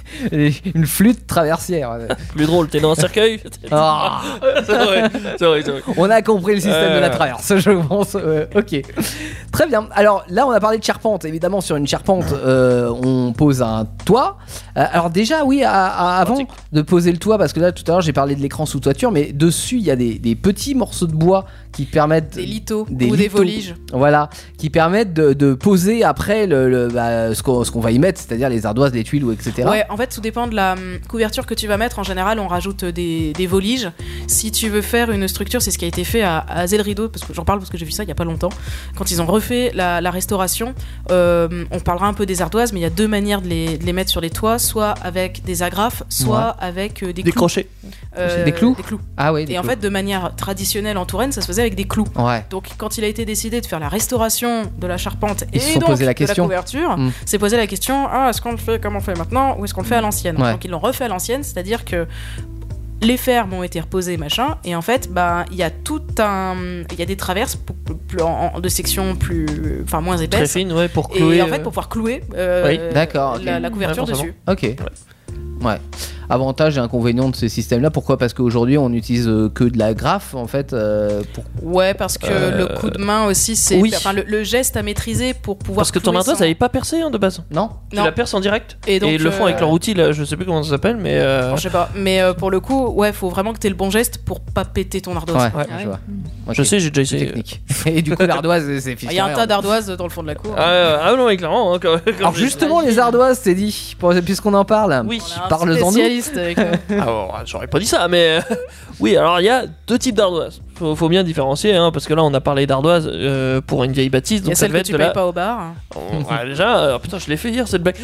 une flûte traversière. Plus drôle, t'es dans un cercueil. Ah. C'est vrai, c'est vrai, c'est vrai. On a compris le système de la traverse, je pense. Ok, très bien. Alors là, on a parlé de charpente. Évidemment, sur une charpente, on pose un toit. Alors déjà, oui, avant de poser le toit, parce que là, tout à l'heure, j'ai parlé de l'écran sous toiture, mais dessus, il y a des petits morceaux de bois qui permettent Des lithos ou lithos, des voliges. voilà, qui permettent de poser après ce qu'on va y mettre, c'est-à-dire les ardoises, les tuiles, ou etc. Ouais, en fait, tout dépend de la couverture que tu vas mettre. En général, on rajoute des voliges. Si tu veux faire une structure, c'est ce qui a été fait à Zellrideau, parce que j'en parle parce que j'ai vu ça il y a pas longtemps. Quand ils ont refait la restauration, on parlera un peu des ardoises, mais il y a deux manières de les mettre sur les toits, soit avec des agrafes, soit avec des clous. crochets. Des clous. Des clous. Ah oui. Et en fait, de manière traditionnelle en Touraine, ça se faisait avec des clous. Ouais. Donc, quand il a été décidé de faire la restauration de la charpente Ils se et sont donc posé la de question. la couverture, c'est posé la question est-ce qu'on le fait comme on fait maintenant ou est-ce qu'on le fait à l'ancienne? Ouais. Donc, ils l'ont refait à l'ancienne, c'est-à-dire que les fermes ont été reposées, machin, et en fait, il y a il y a des traverses de sections moins épaisses. Très fine, ouais, pour clouer. Et en fait, pour pouvoir clouer Oui, d'accord, ok. la couverture Ouais, dessus. Ok. Ouais. Avantage et inconvénient de ces systèmes-là. Pourquoi? Parce qu'aujourd'hui, on n'utilise que de la graffe, en fait. Ouais, parce que le coup de main aussi, c'est oui. le geste à maîtriser pour pouvoir. Parce que ton clouer ardoise, sans- elle est pas percée de base. Non. Tu la perces en direct. Et donc, ils le font avec leur outil, là, je sais plus comment ça s'appelle, mais. Je sais pas, mais pour le coup, ouais, faut vraiment que t'aies le bon geste pour pas péter ton ardoise. Ouais, je vois. Je sais, j'ai déjà essayé. Technique. Et du coup, l'ardoise, c'est Il y a un tas d'ardoises dans le fond de la cour. Ah non, mais clairement. Hein, Alors justement, les ardoises, c'est dit, puisqu'on en parle. Oui, parle-en-nous. Spécialiste avec nous. Alors, j'aurais pas dit ça, mais oui, alors il y a deux types d'ardoises. Faut bien différencier, hein, parce que là on a parlé d'ardoise pour une vieille bâtisse, Il y a donc ça celle devait que être tu de payes la. pas au bar. Ouais, déjà, putain, je l'ai fait dire cette blague.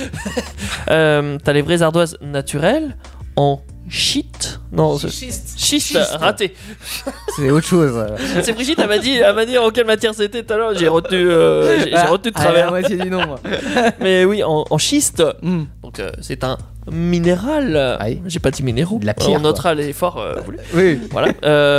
T'as les vraies ardoises naturelles en shit. Non, schiste, raté. C'est autre chose. C'est Brigitte, elle m'a dit en quelle matière c'était tout à l'heure. J'ai retenu, j'ai retenu de travers. La moitié du nom. Mais oui, en schiste. Donc c'est un minérales. J'ai pas dit minéraux. La pierre. On notera l'effort. Oui. Voilà.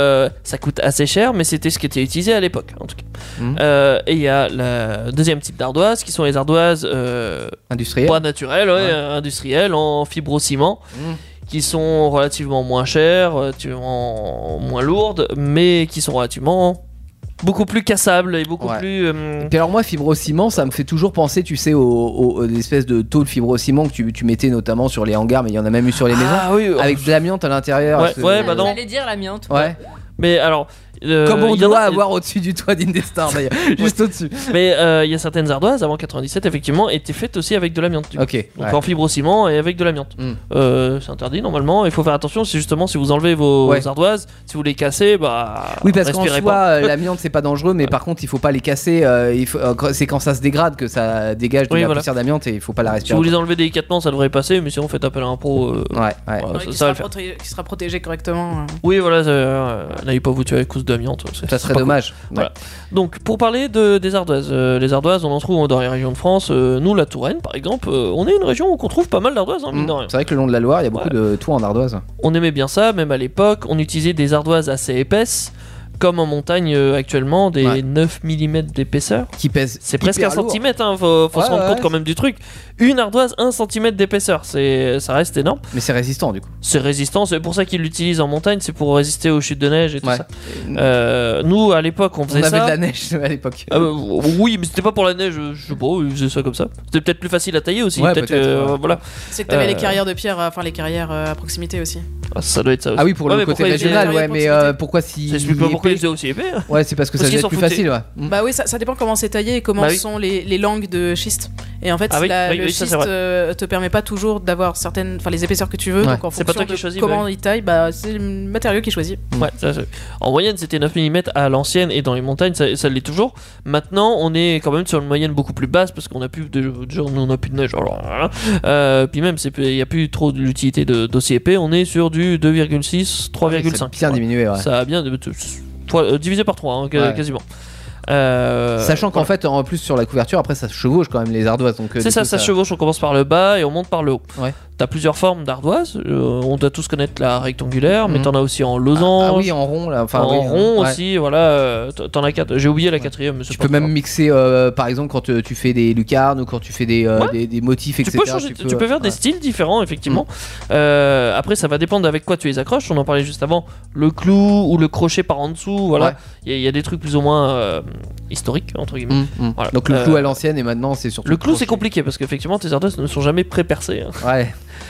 Ça coûte assez cher, mais c'était ce qui était utilisé à l'époque, en tout cas. Et il y a le deuxième type d'ardoise, qui sont les ardoises industrielles, pas naturelles, industrielles, en fibrociment. Qui sont relativement moins chères, relativement moins lourdes, mais qui sont relativement beaucoup plus cassables et beaucoup plus. Et alors moi, fibrociment, ça me fait toujours penser, tu sais, aux espèces de tôles fibrociment que tu mettais notamment sur les hangars, mais il y en a même eu sur les maisons, avec de l'amiante à l'intérieur. Bah non. J'allais dire l'amiante. Ouais. Mais alors. Comme on doit avoir au-dessus du toit d'Indestar d'ailleurs, juste au-dessus. Mais il y a certaines ardoises avant 97 effectivement étaient faites aussi avec de l'amiante. Ok. Donc en fibrociment et avec de l'amiante. C'est interdit normalement. Il faut faire attention. C'est justement si vous enlevez vos ardoises, si vous les cassez, bah. Oui, parce qu'en respirez soi, pas. l'amiante c'est pas dangereux, mais par contre il faut pas les casser. C'est quand ça se dégrade que ça dégage de la poussière d'amiante et il faut pas la respirer. Si vous les enlevez délicatement, ça devrait passer. Mais sinon, faites appel à un pro. Qui sera protégé correctement. Oui, voilà. N'allez pas vous tuer avec cause d'amiante. Ça serait dommage. Voilà. Donc pour parler des ardoises, les ardoises on en trouve dans les régions de France. Nous la Touraine par exemple, on est une région où on trouve pas mal d'ardoises. Mine de rien. C'est vrai que le long de la Loire il y a beaucoup de toits en ardoise. On aimait bien ça, même à l'époque on utilisait des ardoises assez épaisses. Comme en montagne actuellement, des 9 mm d'épaisseur. Qui pèsent. C'est presque 1 cm, hein, faut se rendre compte quand même du truc. Une ardoise, 1 cm d'épaisseur, ça reste énorme. Mais c'est résistant du coup. C'est résistant, c'est pour ça qu'ils l'utilisent en montagne, c'est pour résister aux chutes de neige et tout ça. Nous à l'époque on faisait ça. On avait de la neige à l'époque. Oui, mais c'était pas pour la neige, je sais pas, ils faisaient ça comme ça. C'était peut-être plus facile à tailler aussi. Voilà. C'est que t'avais les carrières de pierre, enfin les carrières à proximité aussi. Ça doit être ça aussi. Ah oui, pour le côté régional, mais pourquoi si. Ça explique pas pourquoi ils faisaient aussi épais. Ouais, c'est parce que ça devait être plus facile, Bah oui, ça dépend comment c'est taillé et comment sont les langues de schiste. Et en fait, le schiste te permet pas toujours d'avoir certaines, enfin les épaisseurs que tu veux. Donc en fonction de comment il taille, bah c'est le matériau qui choisit. Ouais, en moyenne c'était 9 mm à l'ancienne et dans les montagnes ça l'est toujours. Maintenant on est quand même sur une moyenne beaucoup plus basse parce qu'on a plus de on a plus de neige. Puis même il y a plus trop de l'utilité d'aussi épais. On est sur du 2,6, 3,5. Ça a bien diminué. Ça a bien divisé par 3 quasiment. Sachant qu'en fait en plus sur la couverture après ça chevauche quand même les ardoises, donc c'est ça chevauche, on commence par le bas et on monte par le haut. T'as plusieurs formes d'ardoises, on doit tous connaître la rectangulaire, mais t'en as aussi en losange. Ah oui, en rond là, enfin en rond aussi, voilà, t'en as 4, j'ai oublié la quatrième, mais tu peux même mixer par exemple quand tu fais des lucarnes ou quand tu fais des motifs, etc. Tu peux faire des styles différents effectivement. Après ça va dépendre avec quoi tu les accroches, on en parlait juste avant, le clou ou le crochet par en dessous, voilà. Il y a des trucs plus ou moins historique entre guillemets. Voilà. Donc le clou à l'ancienne et maintenant c'est surtout le clou c'est compliqué parce qu'effectivement tes ardoises ne sont jamais pré-percées. Ouais.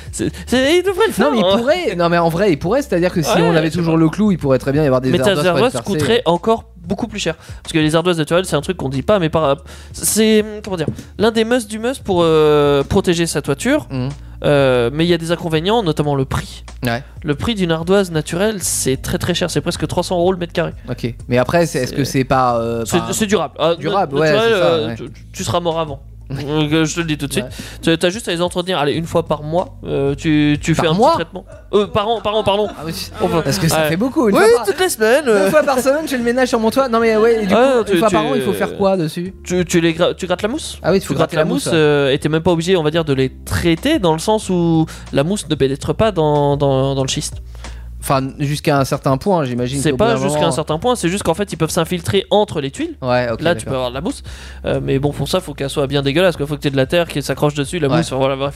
Il devrait le faire. Non mais il pourrait. Non mais en vrai il pourrait, c'est-à-dire que si on avait toujours le clou, il pourrait très bien y avoir des ardoises. Mais tes ardoises coûteraient encore beaucoup plus cher parce que les ardoises naturelles c'est un truc qu'on dit pas, mais c'est comment dire, l'un des must du must pour protéger sa toiture. Mais il y a des inconvénients, notamment le prix. Le prix d'une ardoise naturelle, c'est très très cher, c'est presque 300 € le mètre carré. Ok, mais après, est-ce que c'est pas. C'est durable. Durable, naturel, tu seras mort avant. Je te le dis tout de suite. Tu as juste à les entretenir. Allez, une fois par mois, tu fais un petit traitement. Par an, pardon. Ah oui. Parce que ça fait beaucoup. Oui, toutes les semaines. Une fois par semaine, je fais le ménage sur mon toit. Non mais ouais, du coup, une fois par an, il faut faire quoi dessus? Tu grattes la mousse. Ah oui, il faut gratter la mousse. Et t'es même pas obligé, on va dire, de les traiter dans le sens où la mousse ne pénètre pas dans le schiste. Enfin, jusqu'à un certain point, j'imagine. C'est pas jusqu'à un certain point, c'est juste qu'en fait, ils peuvent s'infiltrer entre les tuiles. Ouais, ok. Là, tu peux avoir de la mousse. Mais bon, pour ça, faut qu'elle soit bien dégueulasse. Faut que tu aies de la terre qui s'accroche dessus, la mousse. Voilà, bref.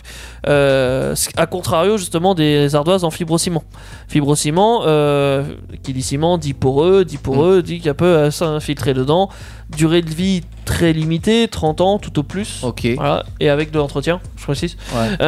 A contrario, justement, des ardoises en fibrociment. Fibrociment, qui dit ciment, dit poreux, dit qu'elle peut s'infiltrer dedans. Durée de vie très limitée, 30 ans tout au plus. Ok. Voilà. Et avec de l'entretien, je précise.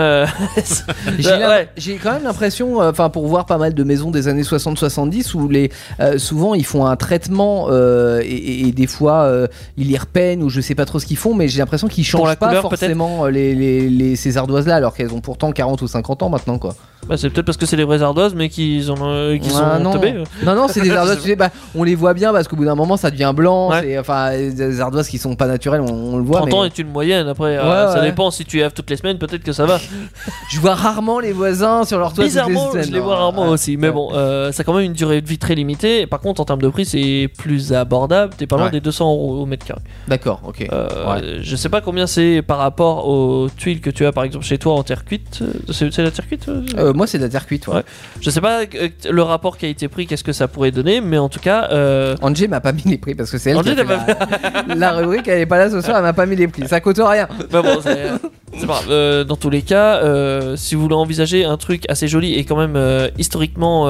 J'ai quand même l'impression, enfin pour voir pas mal de maisons des années 60-70 où souvent ils font un traitement et des fois ils y repeignent ou je sais pas trop ce qu'ils font, mais j'ai l'impression qu'ils changent pas couleur, forcément ces ardoises là alors qu'elles ont pourtant 40 ou 50 ans maintenant quoi. Bah, c'est peut-être parce que c'est des vraies ardoises, mais qui sont non. teubées. Non, c'est des ardoises. Tu sais, on les voit bien parce qu'au bout d'un moment, ça devient blanc. Ouais. C'est, enfin, des ardoises qui sont pas naturelles, on le voit. 30 mais... ans est une moyenne. Après, ça dépend. Si tu laves toutes les semaines, peut-être que ça va. Je vois rarement les voisins sur leur toit. Bizarrement, je les vois rarement aussi. Mais bon, ça a quand même une durée de vie très limitée. Par contre, en termes de prix, c'est plus abordable. T'es pas loin des 200 € au mètre carré. D'accord, ok. Je sais pas combien c'est par rapport aux tuiles que tu as par exemple chez toi en terre cuite. C'est la terre cuite Moi, c'est de la terre cuite. Ouais. Je sais pas le rapport qui a été pris, qu'est-ce que ça pourrait donner, mais en tout cas. Angé m'a pas mis les prix parce que c'est elle Angé qui a fait la rubrique, elle est pas là ce soir, elle m'a pas mis les prix. Ça coûte rien. Bah bon, c'est pas grave. Dans tous les cas, si vous voulez envisager un truc assez joli et quand même historiquement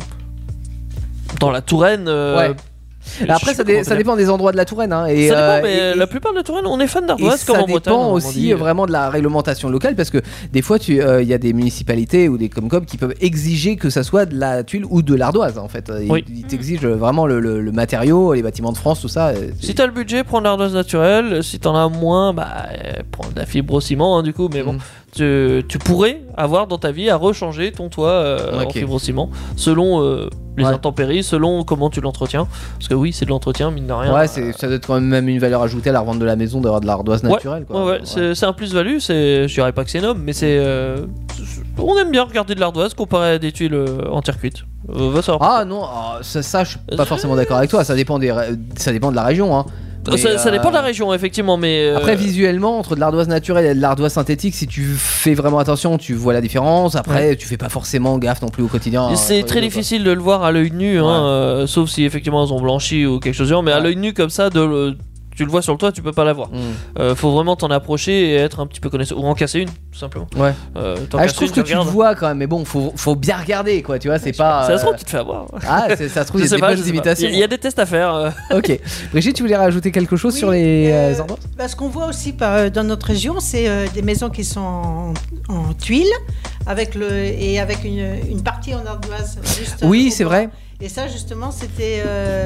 dans la Touraine. Après, ça dépend des endroits de la Touraine. Hein, et, ça dépend, mais la plupart de la Touraine, on est fan d'ardoise comme en Bretagne. Ça dépend aussi vraiment de la réglementation locale parce que des fois, il y a des municipalités ou des Comcom qui peuvent exiger que ça soit de la tuile ou de l'ardoise en fait. Ils t'exigent vraiment le matériau, les bâtiments de France, tout ça. Si t'as le budget, prends de l'ardoise naturelle. Si t'en as moins, prends de la fibrociment hein, du coup. Mais bon, tu pourrais avoir dans ta vie à rechanger ton toit en fibrociment selon les intempéries, selon comment tu l'entretiens. Parce que oui, c'est de l'entretien, mine de rien. Ouais, ça doit être quand même une valeur ajoutée à la revente de la maison d'avoir de l'ardoise naturelle. Quoi. C'est un plus-value. Je dirais pas que c'est énorme, mais on aime bien regarder de l'ardoise comparé à des tuiles en terre cuite. Va savoir. Ah non, ça je suis pas forcément d'accord avec toi. Ça dépend de la région. Hein. Ça dépend de la région, effectivement, mais après visuellement entre de l'ardoise naturelle et de l'ardoise synthétique, si tu fais vraiment attention, tu vois la différence. Après, tu fais pas forcément gaffe non plus au quotidien. C'est très difficile de le voir à l'œil nu, sauf si effectivement elles ont blanchi ou quelque chose du genre. Mais à l'œil nu comme ça, tu le vois sur le toit, tu peux pas la voir. Faut vraiment t'en approcher et être un petit peu connaisseur ou en casser une, tout simplement. Ouais. Je trouve que tu le vois quand même, mais bon, faut bien regarder, quoi. Tu vois, c'est pas. Ça se trouve, tu te fais avoir. Ah, ça se trouve, il y a des bonnes imitations. Il y a des tests à faire. Ok. Brigitte, tu voulais rajouter quelque chose sur les ardoises ? Ce qu'on voit aussi dans notre région, c'est des maisons qui sont en tuiles avec une partie en ardoise. Oui, c'est vrai. Et ça, justement, c'était.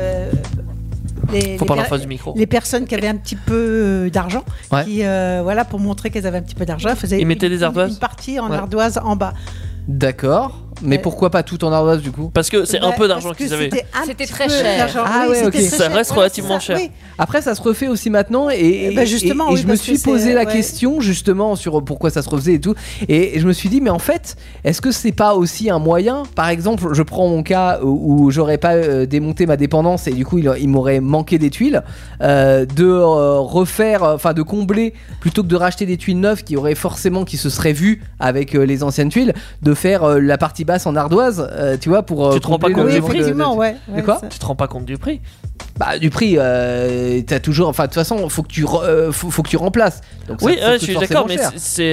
Faut parler en face du micro. Les personnes qui avaient un petit peu d'argent, qui pour montrer qu'elles avaient un petit peu d'argent, faisaient une partie en ardoise en bas. D'accord. Mais pourquoi pas tout en ardoise du coup ? Parce que c'est un peu d'argent qu'ils avaient. C'était très cher. Ah ouais, ok. Ça reste relativement cher. Oui. Après, ça se refait aussi maintenant et je me suis posé la question justement sur pourquoi ça se refaisait et tout. Et je me suis dit, mais en fait, est-ce que c'est pas aussi un moyen ? Par exemple, je prends mon cas où j'aurais pas démonté ma dépendance et du coup, il m'aurait manqué des tuiles, de refaire, enfin de combler plutôt que de racheter des tuiles neuves qui se seraient vues avec les anciennes tuiles, de faire la partie basse en ardoise, tu vois, pour. Tu te rends pas compte du prix ? De quoi ? Tu te rends pas compte du prix ? Bah du prix, t'as toujours, enfin de toute façon, faut que tu remplaces. Donc, oui, je suis d'accord, mais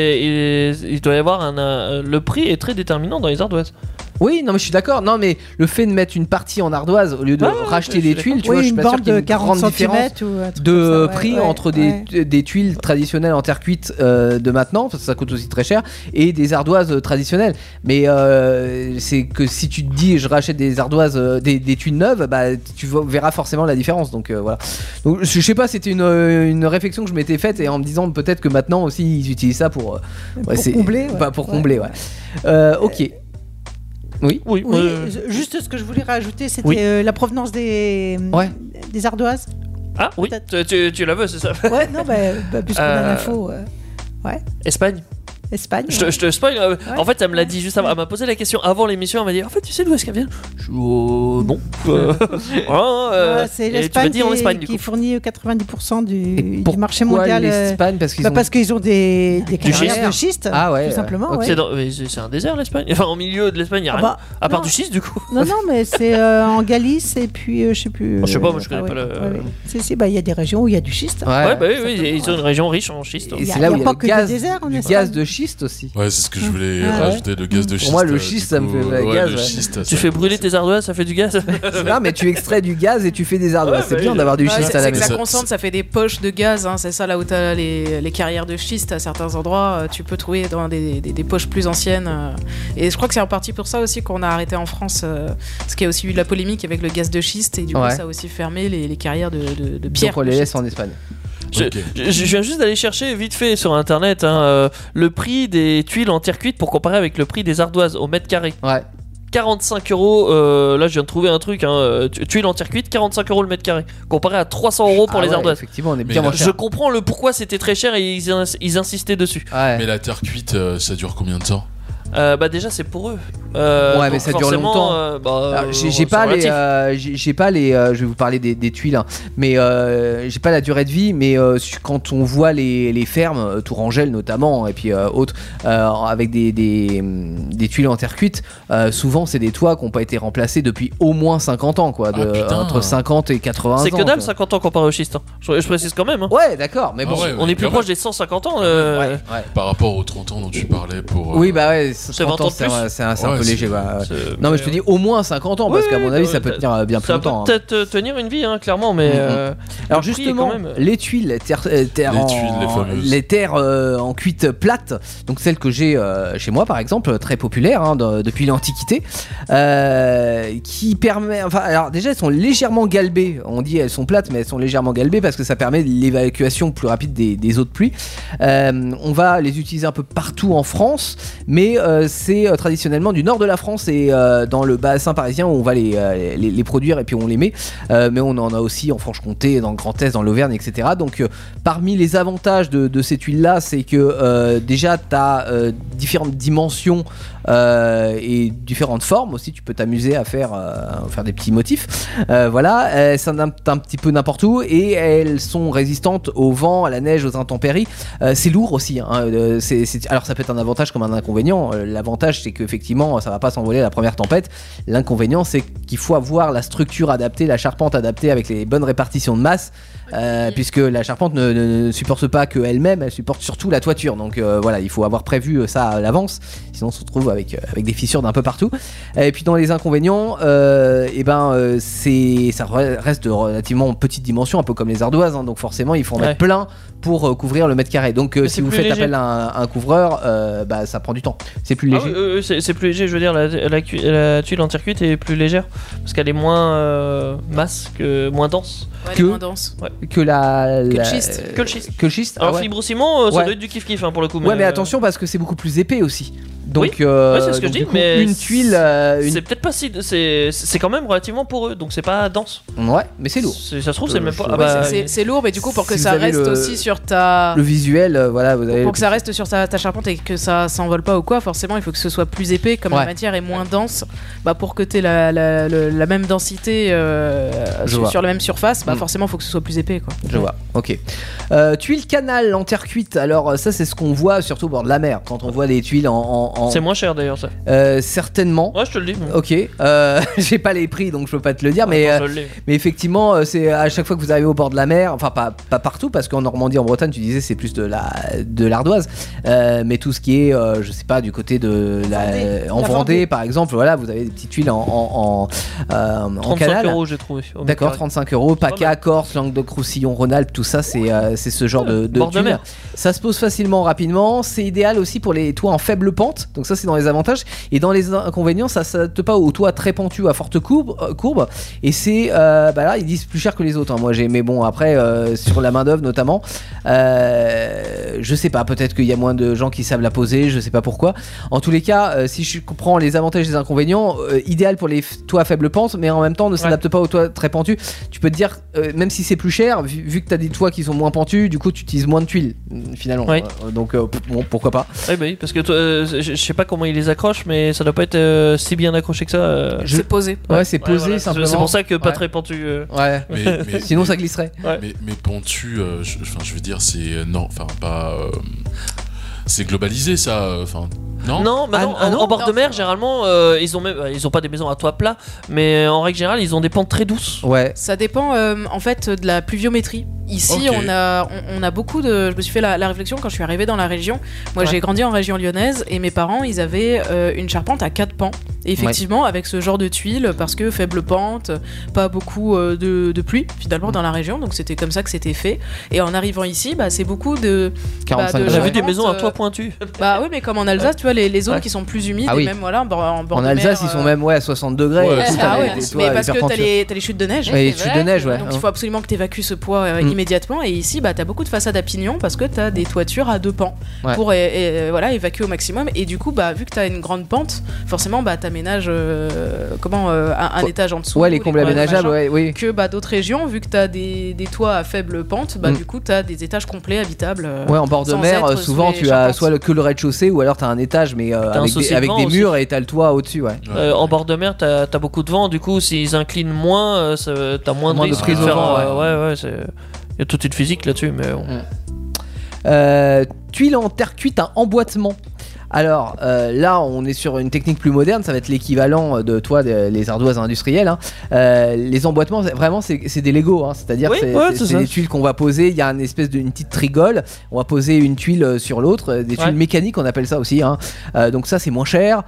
il doit y avoir le prix est très déterminant dans les ardoises. Oui, non mais je suis d'accord. Non mais le fait de mettre une partie en ardoise au lieu de racheter des tuiles, tu vois, je suis pas sûr qu'il y ait une grande différence de prix entre des tuiles traditionnelles en terre cuite de maintenant, parce que ça coûte aussi très cher, et des ardoises traditionnelles. Mais c'est que si tu te dis je rachète des ardoises, des tuiles neuves, bah tu verras forcément la différence. Donc voilà. Donc je sais pas, c'était une réflexion que je m'étais faite et en me disant peut-être que maintenant aussi ils utilisent ça pour combler. Pour combler, ok. Oui. Juste ce que je voulais rajouter, c'était la provenance des ardoises. Ah oui, tu la veux, c'est ça? Ouais, non, puisqu'on a l'info. Espagne. Je te spoil. En fait, elle me l'a dit juste avant. Elle m'a posé la question avant l'émission. Elle m'a dit en fait, tu sais d'où est-ce qu'elle vient? Non. C'est l'Espagne qui fournit 90% du marché mondial. L'Espagne parce qu'ils ont des carrières de schiste. Ah ouais. Tout simplement. Okay. C'est un désert l'Espagne. Enfin, au milieu de l'Espagne, il n'y a rien. À part du schiste, du coup. Non, mais c'est en Galice et puis je sais plus. Je sais pas, moi je connais pas le. Il y a des régions où il y a du schiste. Oui, ils ont une région riche en schiste. Et c'est là où il y a du gaz de schiste aussi. Ouais, c'est ce que je voulais rajouter, le gaz de schiste. Pour moi, le schiste, ça me fait gaz. Tu fais brûler tes ardoises, ça fait du gaz. Non, mais tu extrais du gaz et tu fais des ardoises. C'est bien d'avoir du schiste à la maison. Ça concentre, ça fait des poches de gaz. C'est ça là où t'as les carrières de schiste à certains endroits. Tu peux trouver dans des poches plus anciennes. Et je crois que c'est en partie pour ça aussi qu'on a arrêté en France. Parce qu'il y a aussi eu de la polémique avec le gaz de schiste. Et du coup, ça a aussi fermé les carrières de pierre. Donc on les laisse en Espagne. Je viens juste d'aller chercher vite fait sur internet le prix des tuiles en terre cuite pour comparer avec le prix des ardoises au mètre carré. Ouais. 45 €, là je viens de trouver un truc, tuiles en terre cuite, 45 € le mètre carré, comparé à 300 € pour les ardoises. Effectivement, on est bien moins cher. Je comprends le pourquoi c'était très cher et ils insistaient dessus. Mais la terre cuite, ça dure combien de temps? Bah déjà c'est pour eux. Ouais, mais ça dure longtemps. J'ai pas les, je vais vous parler des tuiles, hein, mais j'ai pas la durée de vie. Mais quand on voit les fermes, Tourangelle notamment, et puis autres, avec des tuiles en terre cuite, souvent c'est des toits qui n'ont pas été remplacés depuis au moins 50 ans, quoi, entre 50 et 80 ans. C'est que dalle 50 ans comparé au schiste. Hein. Je précise quand même. Hein. Ouais, d'accord, mais bon, on est plus proche des 150 ans. Par rapport aux 30 ans dont tu parlais pour. Oui, bah ouais. C'est 20 ans de plus. C'est un peu léger. Non, mais je te dis au moins 50 ans, parce qu'à mon avis, ça peut tenir bien plus longtemps. Ça peut peut-être tenir une vie, clairement, mais. Alors, justement, les tuiles, les terres en cuite plate, donc celles que j'ai chez moi, par exemple, très populaires depuis l'Antiquité, qui permet. Enfin, alors déjà, elles sont légèrement galbées. On dit elles sont plates, mais elles sont légèrement galbées parce que ça permet l'évacuation plus rapide des eaux de pluie. On va les utiliser un peu partout en France, mais c'est traditionnellement du nord de la France et dans le bassin parisien où on va les produire et puis on les met, mais on en a aussi en Franche-Comté, dans le Grand Est, dans l'Auvergne, etc. Donc parmi les avantages de ces tuiles là, c'est que déjà tu as différentes dimensions et différentes formes aussi. Tu peux t'amuser à faire des petits motifs, voilà. Ça un petit peu n'importe où et elles sont résistantes au vent, à la neige, aux intempéries. C'est lourd aussi, hein. Alors ça peut être un avantage comme un inconvénient. L'avantage, c'est qu'effectivement ça va pas s'envoler à la première tempête. L'inconvénient, c'est qu'il faut avoir la structure adaptée, la charpente adaptée avec les bonnes répartitions de masse, puisque la charpente ne supporte pas que elle-même, elle supporte surtout la toiture. Donc voilà, il faut avoir prévu ça à l'avance, sinon on se retrouve avec des fissures d'un peu partout. Et puis dans les inconvénients, ça reste de relativement petite dimension, un peu comme les ardoises, hein, donc forcément il faut en mettre plein pour couvrir le mètre carré. Donc si vous faites appel à un couvreur, ça prend du temps. C'est plus léger. C'est plus léger, je veux dire, la tuile en terre cuite est plus légère parce qu'elle est moins moins dense. Moins dense. Que le schiste. Que le schiste. Alors fibrociment, ça doit être du kiff-kiff pour le coup. Ouais, mais attention parce que c'est beaucoup plus épais aussi. Donc, c'est ce que je dis, mais une tuile. C'est peut-être pas si. C'est quand même relativement poreux, donc c'est pas dense. Ouais, mais c'est lourd. Ça se trouve, c'est même pas. C'est lourd, mais du coup, pour que ça reste aussi sur ta. Le visuel, voilà, vous avez. Pour que ça reste sur ta charpente et que ça s'envole pas ou quoi, forcément, il faut que ce soit plus épais, comme la matière est moins dense. Pour que tu aies la même densité sur la même surface, forcément, il faut que ce soit plus épais, quoi. Je vois, ok. Tuiles canal en terre cuite, alors ça, c'est ce qu'on voit surtout au bord de la mer, quand on voit les tuiles en... C'est moins cher d'ailleurs ça. Certainement. Ouais, je te le dis. Ok. J'ai pas les prix donc je peux pas te le dire, mais effectivement c'est à chaque fois que vous arrivez au bord de la mer, enfin pas partout parce qu'en Normandie, en Bretagne, tu disais c'est plus de l'ardoise, mais tout ce qui est je sais pas du côté de en Vendée par exemple, voilà, vous avez des petites tuiles en 35 canal. 35 € j'ai trouvé. D'accord, 35 €. PACA, Corse, Languedoc-Roussillon, Rhône-Alpes, tout ça c'est ce genre de tuiles. Ça se pose facilement, rapidement. C'est idéal aussi pour les toits en faible pente. Donc ça c'est dans les avantages. Et dans les inconvénients, ça s'adapte pas aux toits très pentus à forte courbe. Et c'est là ils disent plus cher que les autres, hein. Moi mais bon après sur la main d'œuvre notamment, je sais pas, peut-être qu'il y a moins de gens qui savent la poser, je sais pas pourquoi. En tous les cas, si je comprends les avantages et les inconvénients, idéal pour les toits à faible pente, mais en même temps ne s'adapte pas aux toits très pentus. Tu peux te dire même si c'est plus cher, vu que t'as des toits qui sont moins pentus, du coup tu utilises moins de tuiles finalement. Donc bon, pourquoi pas. Oui, parce que je sais pas comment ils les accrochent, mais ça doit pas être si bien accroché que ça. C'est posé. Ouais, c'est posé, voilà. Simplement. C'est pour ça que pas très pentu. Ouais. Mais sinon ça glisserait. Mais pentu, je veux dire, c'est non, enfin pas. C'est globalisé ça, enfin. Non, en bord de mer, généralement, ils ont pas des maisons à toit plat, mais en règle générale, ils ont des pentes très douces. Ouais. Ça dépend en fait de la pluviométrie. Ici, on a beaucoup de. Je me suis fait la réflexion quand je suis arrivée dans la région. Moi, j'ai grandi en région lyonnaise et mes parents, ils avaient une charpente à 4 pans. Et effectivement, avec ce genre de tuiles, parce que faible pente, pas beaucoup de pluie finalement dans la région, donc c'était comme ça que c'était fait. Et en arrivant ici, c'est beaucoup de. On a vu des maisons à toit pointu. Oui, mais comme en Alsace, tu vois. vois les zones qui sont plus humides, Ah oui. et même voilà, en bord En de Alsace, mer, ils sont même à 60 degrés. Ouais, tout, c'est t'as Ah des- ouais, des mais toits parce que hyper t'as pentus. les chutes de neige. Ouais, les chutes de neige, ouais. Donc il faut absolument que tu évacues ce poids immédiatement. Et ici, bah, t'as beaucoup de façades à pignon parce que t'as des toitures à 2 pans Ouais. pour voilà, évacuer au maximum. Et du coup, bah, vu que t'as une grande pente, forcément, bah, t'aménages un étage en dessous. Ouais, les combles aménageables, ouais, oui. Que bah, d'autres régions, vu que t'as des toits à faible pente, bah, du coup, t'as des étages complets habitables. Ouais, en bord de sans mer, être souvent sous les tu as charpentes. soit que le rez-de-chaussée ou alors t'as un étage, mais un saucier avec de des vent murs aussi. et t'as le toit au-dessus, ouais. En bord de mer, t'as beaucoup de vent, du coup, s'ils inclinent moins, t'as moins de Moins de risque prise au faire, vent, ouais, il y a toute une physique là-dessus, mais bon. Tuiles en terre cuite à emboîtement. Alors là, on est sur une technique plus moderne, ça va être l'équivalent de les ardoises industrielles. Hein. Les emboîtements, vraiment, c'est des Lego, hein. C'est-à-dire Oui, c'est ça. des tuiles qu'on va poser. Il y a une espèce d'une petite rigole. On va poser une tuile sur l'autre, des tuiles mécaniques, on appelle ça aussi. Hein. Donc ça, c'est moins cher.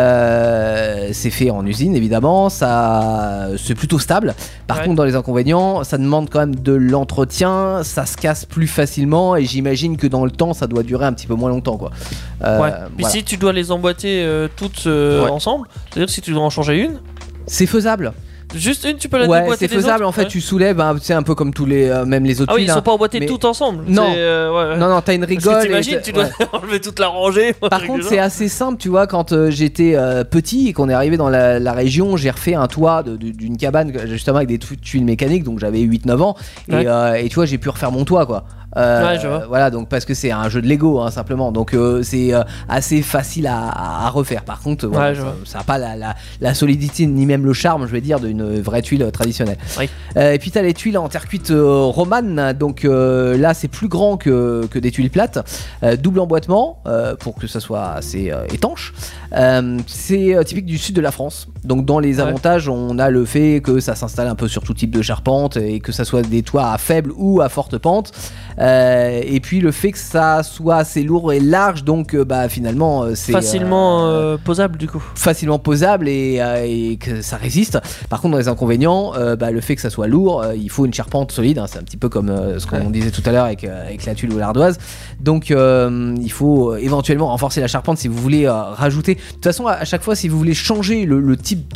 C'est fait en usine, évidemment. C'est plutôt stable. Par contre, dans les inconvénients, ça demande quand même de l'entretien. Ça se casse plus facilement, et j'imagine que dans le temps, ça doit durer un petit peu moins longtemps, quoi. Puis Voilà. si tu dois les emboîter toutes ensemble, c'est-à-dire si tu dois en changer une, c'est faisable. Juste une, tu peux la Ouais, déboîter c'est des faisable. autres. En fait, tu soulèves, hein, c'est un peu comme tous les, même les autres Ah oui, tuiles. ils sont hein. pas emboîtés Mais- toutes ensemble. Non. C'est, Non, t'as une Parce rigole. que t'imagines, tu dois enlever toute la rangée. Par contre, c'est assez simple, tu vois. Quand j'étais petit et qu'on est arrivé dans la région, j'ai refait un toit d'une cabane justement avec des tuiles mécaniques, donc j'avais 8-9 ans, et tu vois, j'ai pu refaire mon toit, quoi. Je vois. Voilà, donc parce que c'est un jeu de Lego, hein, simplement, donc c'est assez facile à refaire. Par contre, voilà, je vois. ça n'a pas la solidité ni même le charme, je veux dire, d'une vraie tuile traditionnelle. Oui. Et puis t'as les tuiles en terre cuite romane, donc là c'est plus grand que des tuiles plates, double emboîtement pour que ça soit assez étanche. C'est typique du sud de la France, donc dans les avantages on a le fait que ça s'installe un peu sur tout type de charpente et que ça soit des toits à faible ou à forte pente, et puis le fait que ça soit assez lourd et large, donc finalement c'est facilement posable du coup. Facilement posable et que ça résiste. Par contre, dans les inconvénients, le fait que ça soit lourd, il faut une charpente solide, hein, c'est un petit peu comme ce qu'on disait tout à l'heure avec la tuile ou l'ardoise. Donc il faut éventuellement renforcer la charpente si vous voulez rajouter. De toute façon, à chaque fois, si vous voulez changer le type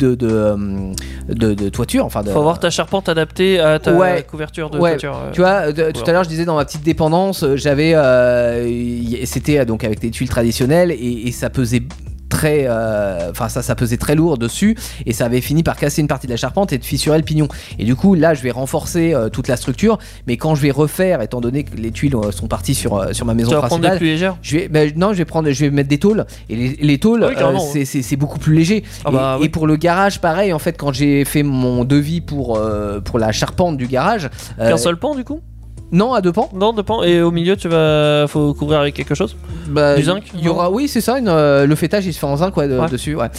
de toiture, enfin Faut avoir ta charpente adaptée à ta couverture de toiture. Tu vois, tout à l'heure je disais dans ma petite dépendance, j'avais c'était donc avec des tuiles traditionnelles et ça pesait très ça pesait très lourd dessus, et ça avait fini par casser une partie de la charpente et de fissurer le pignon, et du coup là je vais renforcer toute la structure, mais quand je vais refaire, étant donné que les tuiles sont parties sur ma maison tu vas principale, prendre des plus légères. je vais mettre des tôles, et les tôles c'est beaucoup plus léger. Et pour le garage pareil, en fait, quand j'ai fait mon devis pour la charpente du garage, Qu'un seul pan du coup? Non, à 2 pans. Non, 2 pans. Et au milieu, faut couvrir avec quelque chose. Du zinc. Il y aura, oui, c'est ça. Le fêtage, il se fait en zinc, dessus. Ouais.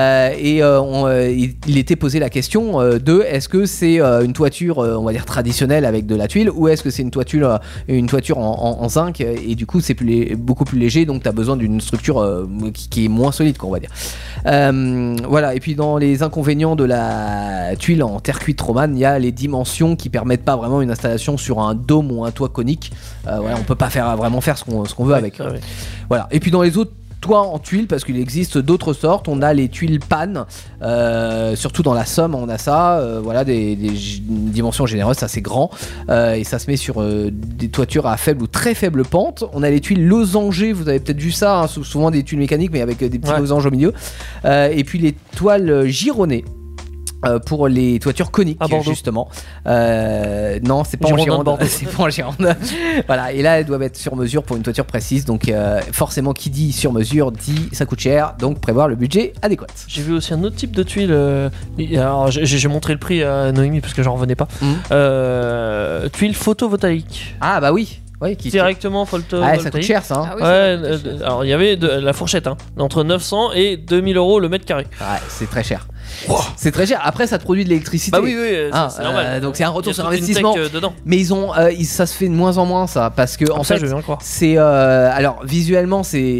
Il était posé la question de est-ce que c'est une toiture, on va dire traditionnelle avec de la tuile, ou est-ce que c'est une toiture en zinc, et du coup c'est beaucoup plus léger, donc tu as besoin d'une structure qui est moins solide, quoi, on va dire. Voilà. Et puis dans les inconvénients de la tuile en terre cuite romane, il y a les dimensions qui permettent pas vraiment une installation sur un dôme ou un toit conique. Voilà, on peut pas vraiment faire ce qu'on veut avec. Voilà. Et puis dans les autres toits en tuiles, parce qu'il existe d'autres sortes, on a les tuiles pannes, surtout dans la Somme on a ça, voilà, des dimensions généreuses, c'est assez grand, et ça se met sur des toitures à faible ou très faible pente. On a les tuiles losangées, vous avez peut-être vu ça, hein, souvent des tuiles mécaniques mais avec des petits losanges au milieu, et puis les toiles gironnées. Pour les toitures coniques, justement. Non, c'est pas en Gironde. C'est pas en Gironde. Voilà. Et là, elles doivent être sur mesure pour une toiture précise. Donc, forcément, qui dit sur mesure dit ça coûte cher. Donc, prévoir le budget adéquat. J'ai vu aussi un autre type de tuile. Alors, j'ai montré le prix à Noémie parce que j'en revenais pas. Tuile photovoltaïque. Ah, bah oui. Ouais, directement photovoltaïque. Ah, ça coûte cher, ça. Hein. Ah oui, alors il y avait la fourchette, hein, entre 900 et 2000 euros le mètre carré. Ouais, c'est très cher. Wow. C'est très cher. Après, ça te produit de l'électricité. Bah oui, c'est normal. Donc c'est un retour sur investissement. Mais ça se fait de moins en moins, ça, parce que en fait, c'est alors visuellement c'est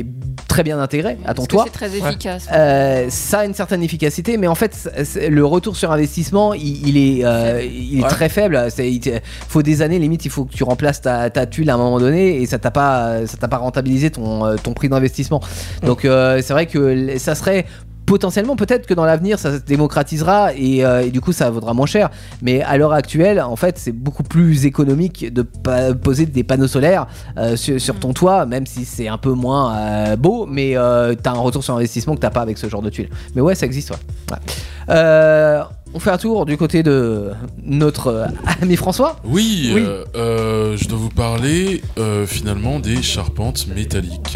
très bien intégré à ton Parce que toit. c'est très efficace. Ça a une certaine efficacité, mais en fait, le retour sur investissement, il est très faible. Il faut des années, limite, il faut que tu remplaces ta tuile à un moment donné, et ça t'a pas rentabilisé ton prix d'investissement. Donc c'est vrai que ça serait potentiellement, peut-être que dans l'avenir ça se démocratisera et du coup ça vaudra moins cher, mais à l'heure actuelle en fait c'est beaucoup plus économique de poser des panneaux solaires sur ton toit, même si c'est un peu moins beau, mais t'as un retour sur investissement que t'as pas avec ce genre de tuiles. Mais ouais, ça existe, ouais. On fait un tour du côté de notre ami François. Oui. Je dois vous parler finalement des charpentes métalliques.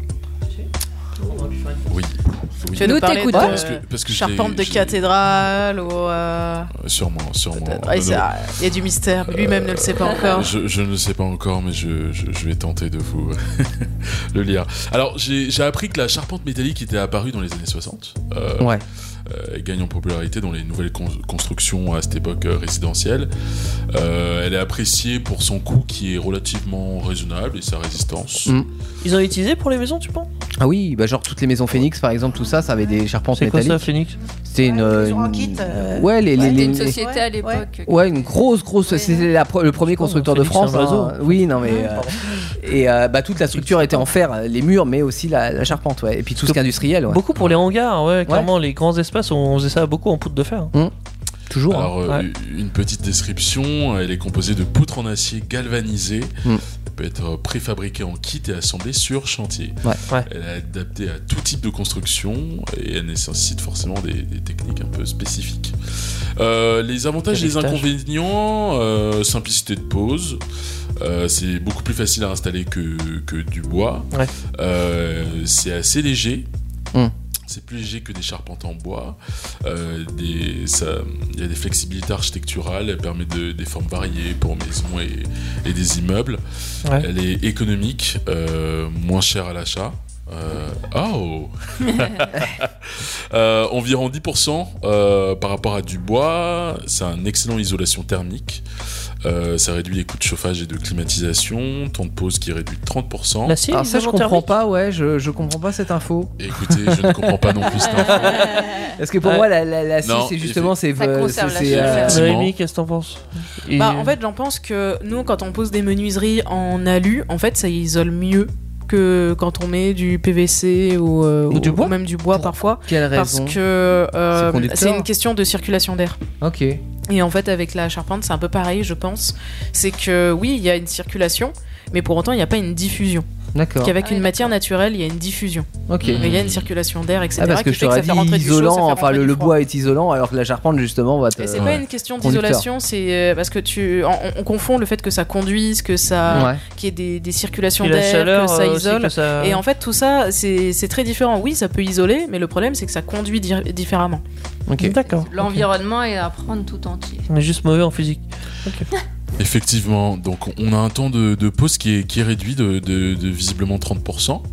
Oui. Tu vas nous parler de parce que charpente de cathédrale ou Sûrement. Il y a du mystère. Lui-même ne le sait pas encore. Je ne le sais pas encore, mais je vais tenter de vous le lire. Alors, j'ai appris que la charpente métallique était apparue dans les années 60. Ouais. Gagne en popularité dans les nouvelles constructions à cette époque résidentielle. Elle est appréciée pour son coût qui est relativement raisonnable et sa résistance. Ils ont utilisé pour les maisons, tu penses? Ah oui, bah genre toutes les maisons Phoenix par exemple, tout ça, ça avait des charpentes métalliques. C'est quoi ça, Phoenix? C'était une Ouais, c'était une société à l'époque. Ouais, une grosse. C'était le premier constructeur de France. Oui, non mais et toute la structure était en fer, les murs, mais aussi la charpente, ouais. Et puis tout ce qui est industriel. Ouais. Beaucoup pour les hangars, ouais. Clairement, les grands espaces, on faisait ça beaucoup en poutre de fer. Toujours. Alors, une petite description. Elle est composée de poutres en acier galvanisées. Elle peut être préfabriquée en kit et assemblée sur chantier. Elle est adaptée à tout type de construction et elle nécessite forcément des techniques un peu spécifiques. Les avantages et les inconvénients, simplicité de pose. C'est beaucoup plus facile à installer que du bois. C'est assez léger. C'est plus léger que des charpentes en bois. Il y a des flexibilités architecturales. Elle permet des formes variées pour maisons et des immeubles. Elle est économique, moins chère à l'achat. Environ 10% par rapport à du bois. C'est un excellent isolation thermique. Ça réduit les coûts de chauffage et de climatisation. Temps de pause qui est réduit de 30%. L'acier, alors ça je comprends pas, je comprends pas cette info. Écoutez, je ne comprends pas non plus cette info. Parce que pour moi l'acier c'est justement ça conserve la chaleur. Rémi, qu'est-ce que t'en penses? En fait j'en pense que nous quand on pose des menuiseries en alu, en fait ça isole mieux que quand on met du PVC ou du bois, ou même du bois parfois. Quelle raison? Parce que c'est une question de circulation d'air. Ok. Et en fait avec la charpente c'est un peu pareil, je pense. C'est que oui, il y a une circulation, mais pour autant il n'y a pas une diffusion. D'accord. Qu'avec une matière naturelle, il y a une diffusion. Ok. Mais il y a une circulation d'air, etc. Parce que je t'aurais dit isolant, enfin le bois est isolant, alors que la charpente justement va te. Et c'est pas une question d'isolation, c'est parce que on confond le fait que ça conduise, que ça, qu'il y ait des circulations d'air, que ça isole. Et en fait tout ça, c'est très différent. Oui, ça peut isoler, mais le problème c'est que ça conduit différemment. Ok. D'accord. L'environnement est à prendre tout entier. On est juste mauvais en physique. Ok. Effectivement, donc on a un temps de pause qui est réduit de visiblement 30%.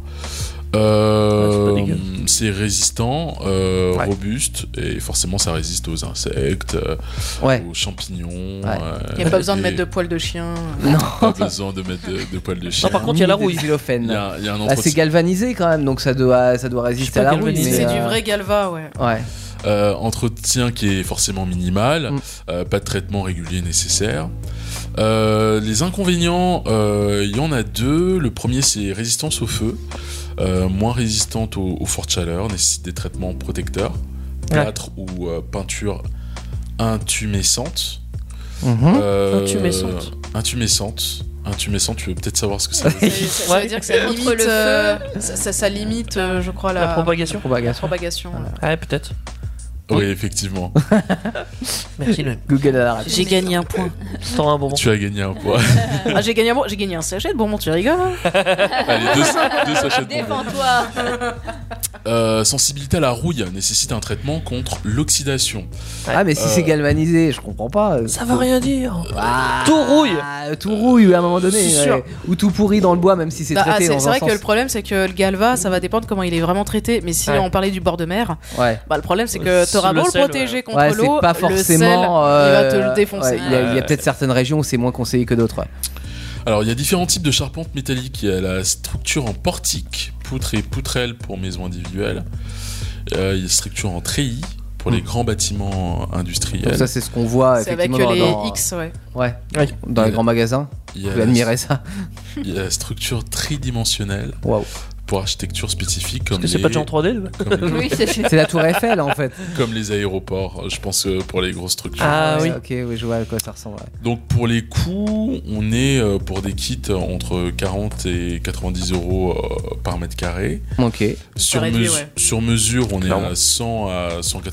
C'est résistant, robuste, et forcément ça résiste aux insectes, aux champignons. Il n'y a pas besoin de mettre de poils de chien. Non, pas besoin de mettre de poils de chien. Non, par contre il y a la rouille. Il y a un entretien. C'est galvanisé quand même, donc ça doit résister à la rouille. C'est du vrai galva, ouais. Entretien qui est forcément minimal, pas de traitement régulier nécessaire. Les inconvénients, il y en a deux. Le premier, c'est résistance au feu, moins résistante aux fortes chaleurs, nécessite des traitements protecteurs, plâtre ou peinture intumescente. Intumescente, tu veux peut-être savoir ce que ça veut dire. Ça veut dire que ça limite, je crois, la propagation. Ouais, peut-être. Oui, effectivement. Merci le Google à la radio. J'ai gagné un point. Tu as gagné un point. J'ai gagné un sachet de bonbons, tu rigoles hein? Allez, deux sachets de bonbons. Défends-toi. Sensibilité à la rouille nécessite un traitement contre l'oxydation. Ah mais si c'est galvanisé, je comprends pas. Ça veut rien dire. Tout rouille. Tout rouille à un moment donné. Ou tout pourri dans le bois, même si c'est traité. C'est vrai que le problème c'est que le galva, ça va dépendre comment il est vraiment traité. Mais si on parlait du bord de mer, le problème c'est que t'auras beau le protéger contre l'eau, c'est pas forcément, le sel, il va te le défoncer. Il y a peut-être certaines régions où c'est moins conseillé que d'autres. Alors il y a différents types de charpentes métalliques. Il y a la structure en portique, poutres et poutrelles pour maisons individuelles. Il y a des structures en treillis pour les grands bâtiments industriels. Donc ça, c'est ce qu'on voit C'est avec effectivement les X, ouais. Ouais, dans les grands magasins. Vous pouvez admirer ça. Il y a la structure tridimensionnelle. Waouh. Pour architecture spécifique comme Parce que c'est pas déjà en 3D Oui, c'est la tour Eiffel en fait. Comme les aéroports, je pense pour les grosses structures. Ah oui. Ok, oui, je vois à quoi ça ressemble. Ouais. Donc pour les coûts, on est pour des kits entre 40 et 90 euros par mètre carré. Ok. Sur mesure, on est à 100 à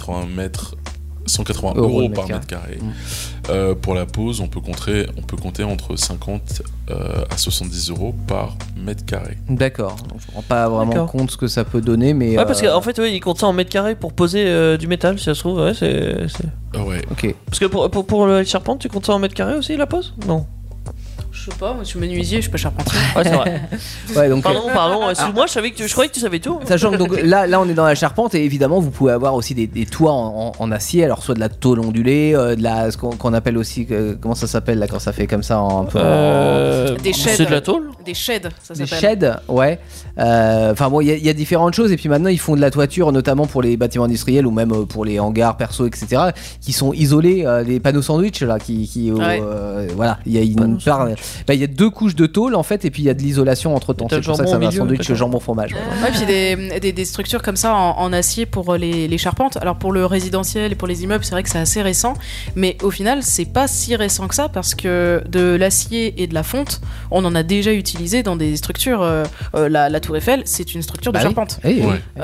180 euros par mètre carré. Pour la pose, on peut compter entre 50 à 70 euros par mètre carré. D'accord. Donc, je ne me rends pas vraiment compte ce que ça peut donner, mais. Ouais, parce qu'en fait, ils comptent ça en mètre carré pour poser du métal, si ça se trouve. Ouais, c'est. Ouais. Ok. Parce que pour la charpente, tu comptes ça en mètre carré aussi, la pose? Non. Je sais pas, moi je suis menuisier, je suis pas charpentier. Ouais, c'est vrai. Ouais, donc, pardon. Excuse-moi, je croyais que tu savais tout. Sachant que donc, là, on est dans la charpente et évidemment, vous pouvez avoir aussi des toits en acier, alors soit de la tôle ondulée, ce qu'on appelle aussi, comment ça s'appelle là quand ça fait comme ça des sheds. C'est de la tôle. Des sheds, ça s'appelle. Des sheds, ouais. Enfin bon, il y a différentes choses et puis maintenant ils font de la toiture, notamment pour les bâtiments industriels ou même pour les hangars perso, etc., qui sont isolés, les panneaux sandwich là, voilà, il y a une part. Il y a 2 couches de tôle en fait et puis il y a de l'isolation entre temps. C'est pour ça que ça fait un sandwich jambon fromage. Ouais, puis des structures comme ça en acier pour les charpentes. Alors pour le résidentiel et pour les immeubles, c'est vrai que c'est assez récent, mais au final c'est pas si récent que ça parce que de l'acier et de la fonte, on en a déjà utilisé dans des structures. La Tour Eiffel, c'est une structure de charpente. Oui.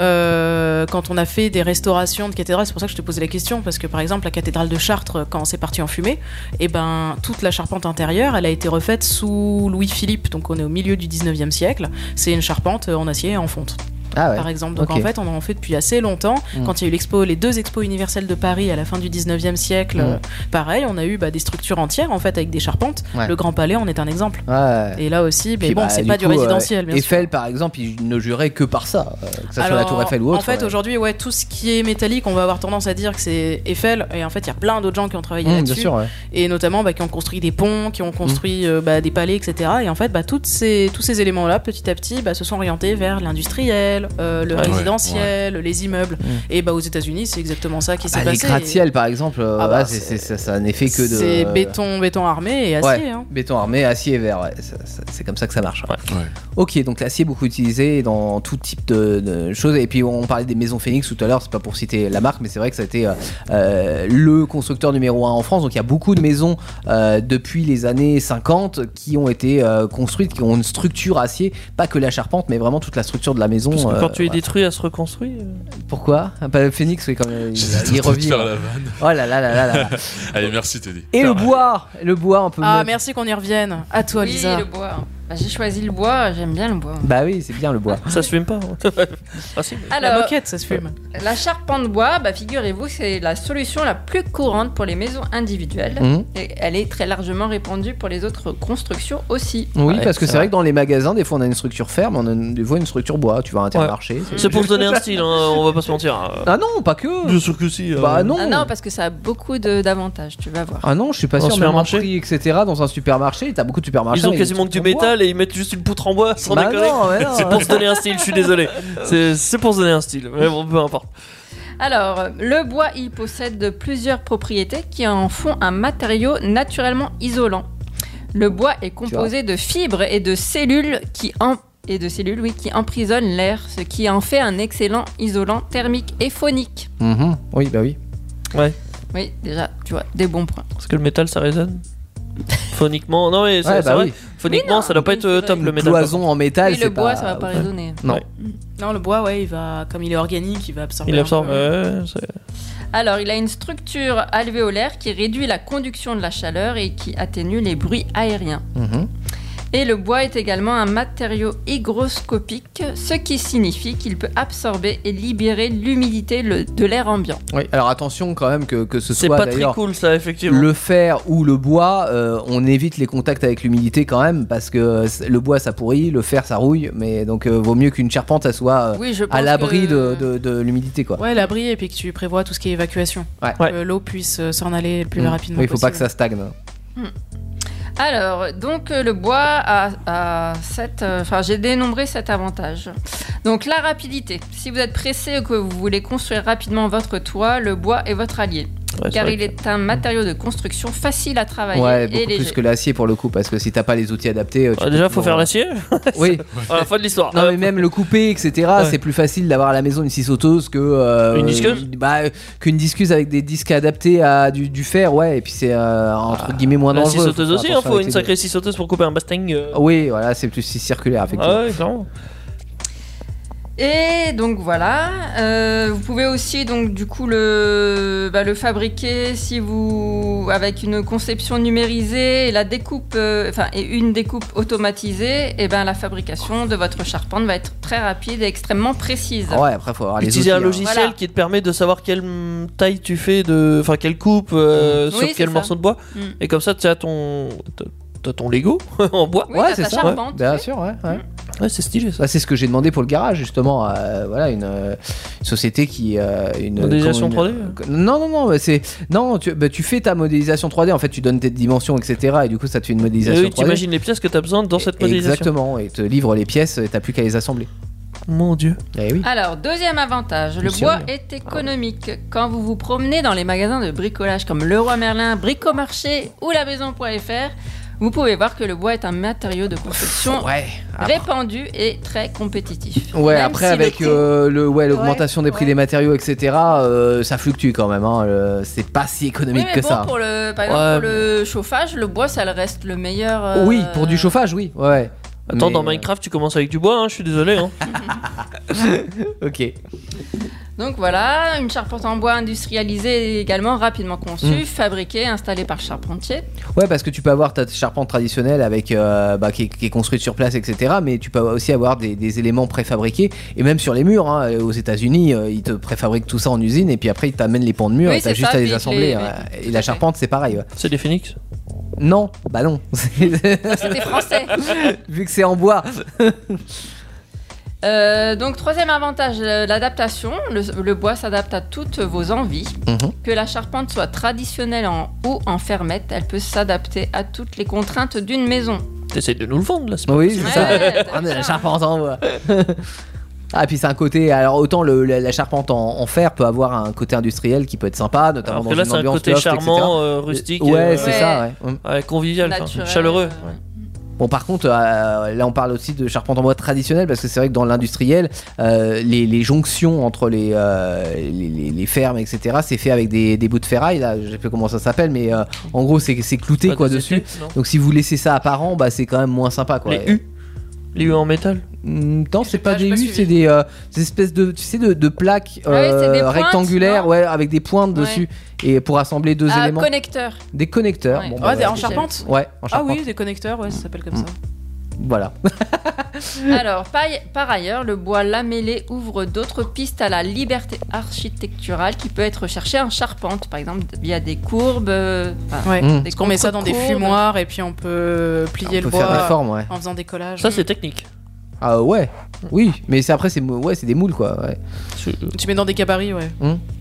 Quand on a fait des restaurations de cathédrales, c'est pour ça que je te posais la question parce que par exemple la cathédrale de Chartres, quand c'est parti en fumée, et ben toute la charpente intérieure, elle a été refaite sous Louis-Philippe, donc on est au milieu du 19e siècle. C'est une charpente en acier et en fonte. Par exemple. Donc en fait, on en fait depuis assez longtemps. Quand il y a eu les 2 expos universelles de Paris à la fin du 19e siècle, pareil, on a eu des structures entières en fait avec des charpentes. Le Grand Palais en est un exemple. Et là aussi, mais bon, c'est pas du résidentiel. Bien Eiffel, sûr. par exemple, il ne jurait que par ça, que ça soit la Tour Eiffel ou autre. En fait, aujourd'hui, tout ce qui est métallique, on va avoir tendance à dire que c'est Eiffel. Et en fait, il y a plein d'autres gens qui ont travaillé là-dessus. Bien sûr, et notamment qui ont construit des ponts, qui ont construit des palais, etc. Et en fait, tous ces éléments-là, petit à petit, se sont orientés vers l'industriel, le résidentiel, les immeubles. Et aux États-Unis, c'est exactement ça qui s'est passé. Les gratte-ciel, par exemple, ça n'est fait que de. C'est béton armé et acier. Béton armé, acier et verre. C'est comme ça que ça marche. Ok, donc l'acier beaucoup utilisé dans tout type de choses. Et puis on parlait des maisons Phoenix tout à l'heure, c'est pas pour citer la marque, mais c'est vrai que ça a été le constructeur numéro 1 en France. Donc il y a beaucoup de maisons depuis les années 50 qui ont été construites, qui ont une structure acier, pas que la charpente, mais vraiment toute la structure de la maison. Parce que quand tu es détruit, elle se reconstruit. Pourquoi Phoenix, oui, quand même. Il revient. Faire la vanne. Oh là là là là là. Allez, merci Teddy. Et le bois, on peut. Merci qu'on y revienne. À toi, Lisa. Le bois. J'ai choisi le bois, j'aime bien le bois. Bah oui, c'est bien le bois. Ça se fume pas. Si. La moquette, ça se fume. La charpente bois, figurez-vous, c'est la solution la plus courante pour les maisons individuelles. Et elle est très largement répandue pour les autres constructions aussi. Oui, parce que c'est vrai que dans les magasins, des fois on a une structure fer, mais on a des fois une structure bois. Tu vas à Intermarché. C'est pour se donner un style, on va pas se mentir. Ah non, pas que. Bien sûr que si. Bah non. Ah non, parce que ça a beaucoup d'avantages, tu vas voir. Ah non, je suis pas sûr. Même en prix, etc. Dans un supermarché, t'as beaucoup de supermarchés. Ils ont quasiment que du métal et ils mettent juste une poutre en bois sans déconner. C'est pour se donner un style, je suis désolé. C'est pour se donner un style, mais bon, peu importe. Alors, le bois, il possède plusieurs propriétés qui en font un matériau naturellement isolant. Le bois est composé de fibres et de cellules qui emprisonnent l'air, ce qui en fait un excellent isolant thermique et phonique. Oui, bah oui. Ouais. Oui, déjà, tu vois, des bons points. Parce que le métal, ça résonne. Phoniquement, non mais c'est vrai. Oui. Phoniquement, ça doit pas être top le métal. Cloison en métal, le bois, ça va pas résonner. Non. Non, le bois, il va, comme il est organique, il va absorber. Il absorbe. Alors, il a une structure alvéolaire qui réduit la conduction de la chaleur et qui atténue les bruits aériens. Et le bois est également un matériau hygroscopique, ce qui signifie qu'il peut absorber et libérer l'humidité de l'air ambiant. Oui, alors attention quand même que ce c'est soit pas très cool ça, effectivement. Le fer ou le bois, on évite les contacts avec l'humidité quand même, parce que le bois ça pourrit, le fer ça rouille, mais donc vaut mieux qu'une charpente elle soit à l'abri de l'humidité quoi. Ouais, l'abri, et puis que tu prévois tout ce qui est évacuation. Que l'eau puisse s'en aller le plus rapidement oui, il faut possible. pas que ça stagne. Alors, donc le bois a j'ai dénombré 7 avantages. Donc la rapidité. Si vous êtes pressé ou que vous voulez construire rapidement votre toit, le bois est votre allié. Ouais, car il est un matériau de construction facile à travailler. Ouais, et beaucoup léger. plus que l'acier pour le coup, parce que si t'as pas les outils adaptés. Déjà, faut faire l'acier. Oui. À la fin de l'histoire. Non, mais même le couper, etc. C'est plus facile d'avoir à la maison une scie sauteuse que. Une disqueuse qu'une disqueuse avec des disques adaptés à du fer, ouais. Et puis c'est entre guillemets moins La dangereux. scie sauteuse aussi, il attention faut avec une les sacrée scie sauteuse pour couper un bastang. Oui, voilà, c'est plus circulaire, effectivement. Ah ouais, clairement. Et donc voilà, vous pouvez aussi donc du coup le fabriquer si vous avec une conception numérisée et la découpe, et une découpe automatisée, et ben la fabrication de votre charpente va être très rapide et extrêmement précise. Ouais, après faut avoir les outils. Utiliser un logiciel Voilà. qui te permet de savoir quelle taille tu fais quelle coupe sur Oui, quel c'est morceau ça. de bois, et comme ça tu as t'as ton Lego en bois. Oui, t'as ta charpente. Bien sûr, ouais. Ouais, c'est stylé ça. Bah, c'est ce que j'ai demandé pour le garage justement. Voilà, une société qui Modélisation 3D. Non, tu fais ta modélisation 3D. En fait, tu donnes tes dimensions, etc. Et du coup, ça te fait une modélisation 3D. Tu imagines les pièces que tu as besoin dans cette modélisation. Exactement. Et te livre les pièces. Et t'as plus qu'à les assembler. Mon Dieu. Eh oui. Alors, deuxième avantage, le bois est économique. Quand vous vous promenez dans les magasins de bricolage comme Leroy Merlin, Bricomarché ou la Maison.fr, vous pouvez voir que le bois est un matériau de construction répandu et très compétitif. Ouais, Même après si avec l'augmentation des prix des matériaux, etc., ça fluctue quand même. C'est pas si économique oui, mais que bon, ça. Par exemple, pour le chauffage, le bois, ça reste le meilleur. Oui, pour du chauffage, oui. Ouais. Attends, dans Minecraft, tu commences avec du bois, je suis désolé. Ok. Donc voilà, une charpente en bois industrialisée et également rapidement conçue, fabriquée, installée par charpentier. Ouais, parce que tu peux avoir ta charpente traditionnelle avec qui est construite sur place, etc. Mais tu peux aussi avoir des éléments préfabriqués. Et même sur les murs, aux États-Unis, ils te préfabriquent tout ça en usine et puis après ils t'amènent les pans de mur Oui, et t'as c'est juste ça, à les puis assembler. Et la charpente, c'est pareil. Ouais. C'est des phoenix? Non, bah non. C'était français. Vu que c'est en bois. Donc troisième avantage, l'adaptation. Le bois s'adapte à toutes vos envies. Que la charpente soit traditionnelle ou en fermette, elle peut s'adapter à toutes les contraintes d'une maison. T'essayes de nous le vendre là, c'est pas Oui, possible. c'est ça. Ah, mais la charpente en bois. Ah, et puis c'est un côté. Alors, autant la charpente en fer peut avoir un côté industriel qui peut être sympa, notamment Alors dans que là, une c'est un ambiance côté loft, charmant, etc. rustique. Ouais, c'est ça, ouais. Ouais, convivial, Naturel, chaleureux. Bon, par contre, là on parle aussi de charpente en bois traditionnelle parce que c'est vrai que dans l'industriel, les jonctions entre les fermes, etc., c'est fait avec des bouts de ferraille. Là, je sais plus comment ça s'appelle, mais en gros, c'est clouté Pas quoi des dessus. épées, non. Donc, si vous laissez ça apparent, bah c'est quand même moins sympa quoi. Les U en métal. Non, c'est pas des U, c'est des espèces de, tu sais, de plaques c'est des pointes, rectangulaires, non ouais, avec des pointes Ouais. dessus et pour assembler deux éléments. Connecteurs. Des connecteurs. Ouais. Bon, Ah, bah, en charpente? Ouais, en Ah charpente. oui, des connecteurs, ouais, ça s'appelle comme ça. Voilà. Alors, par ailleurs, le bois lamellé ouvre d'autres pistes à la liberté architecturale qui peut être recherchée en charpente, par exemple via des courbes. Ouais, des parce qu'on met ça dans des contre-courbes. fumoirs et puis on peut plier On le peut faire bois des formes, ouais. en faisant des collages. Ça, c'est technique. Ah ouais. Oui, mais c'est après c'est des moules quoi. Ouais. Tu mets dans des cabarets, ouais.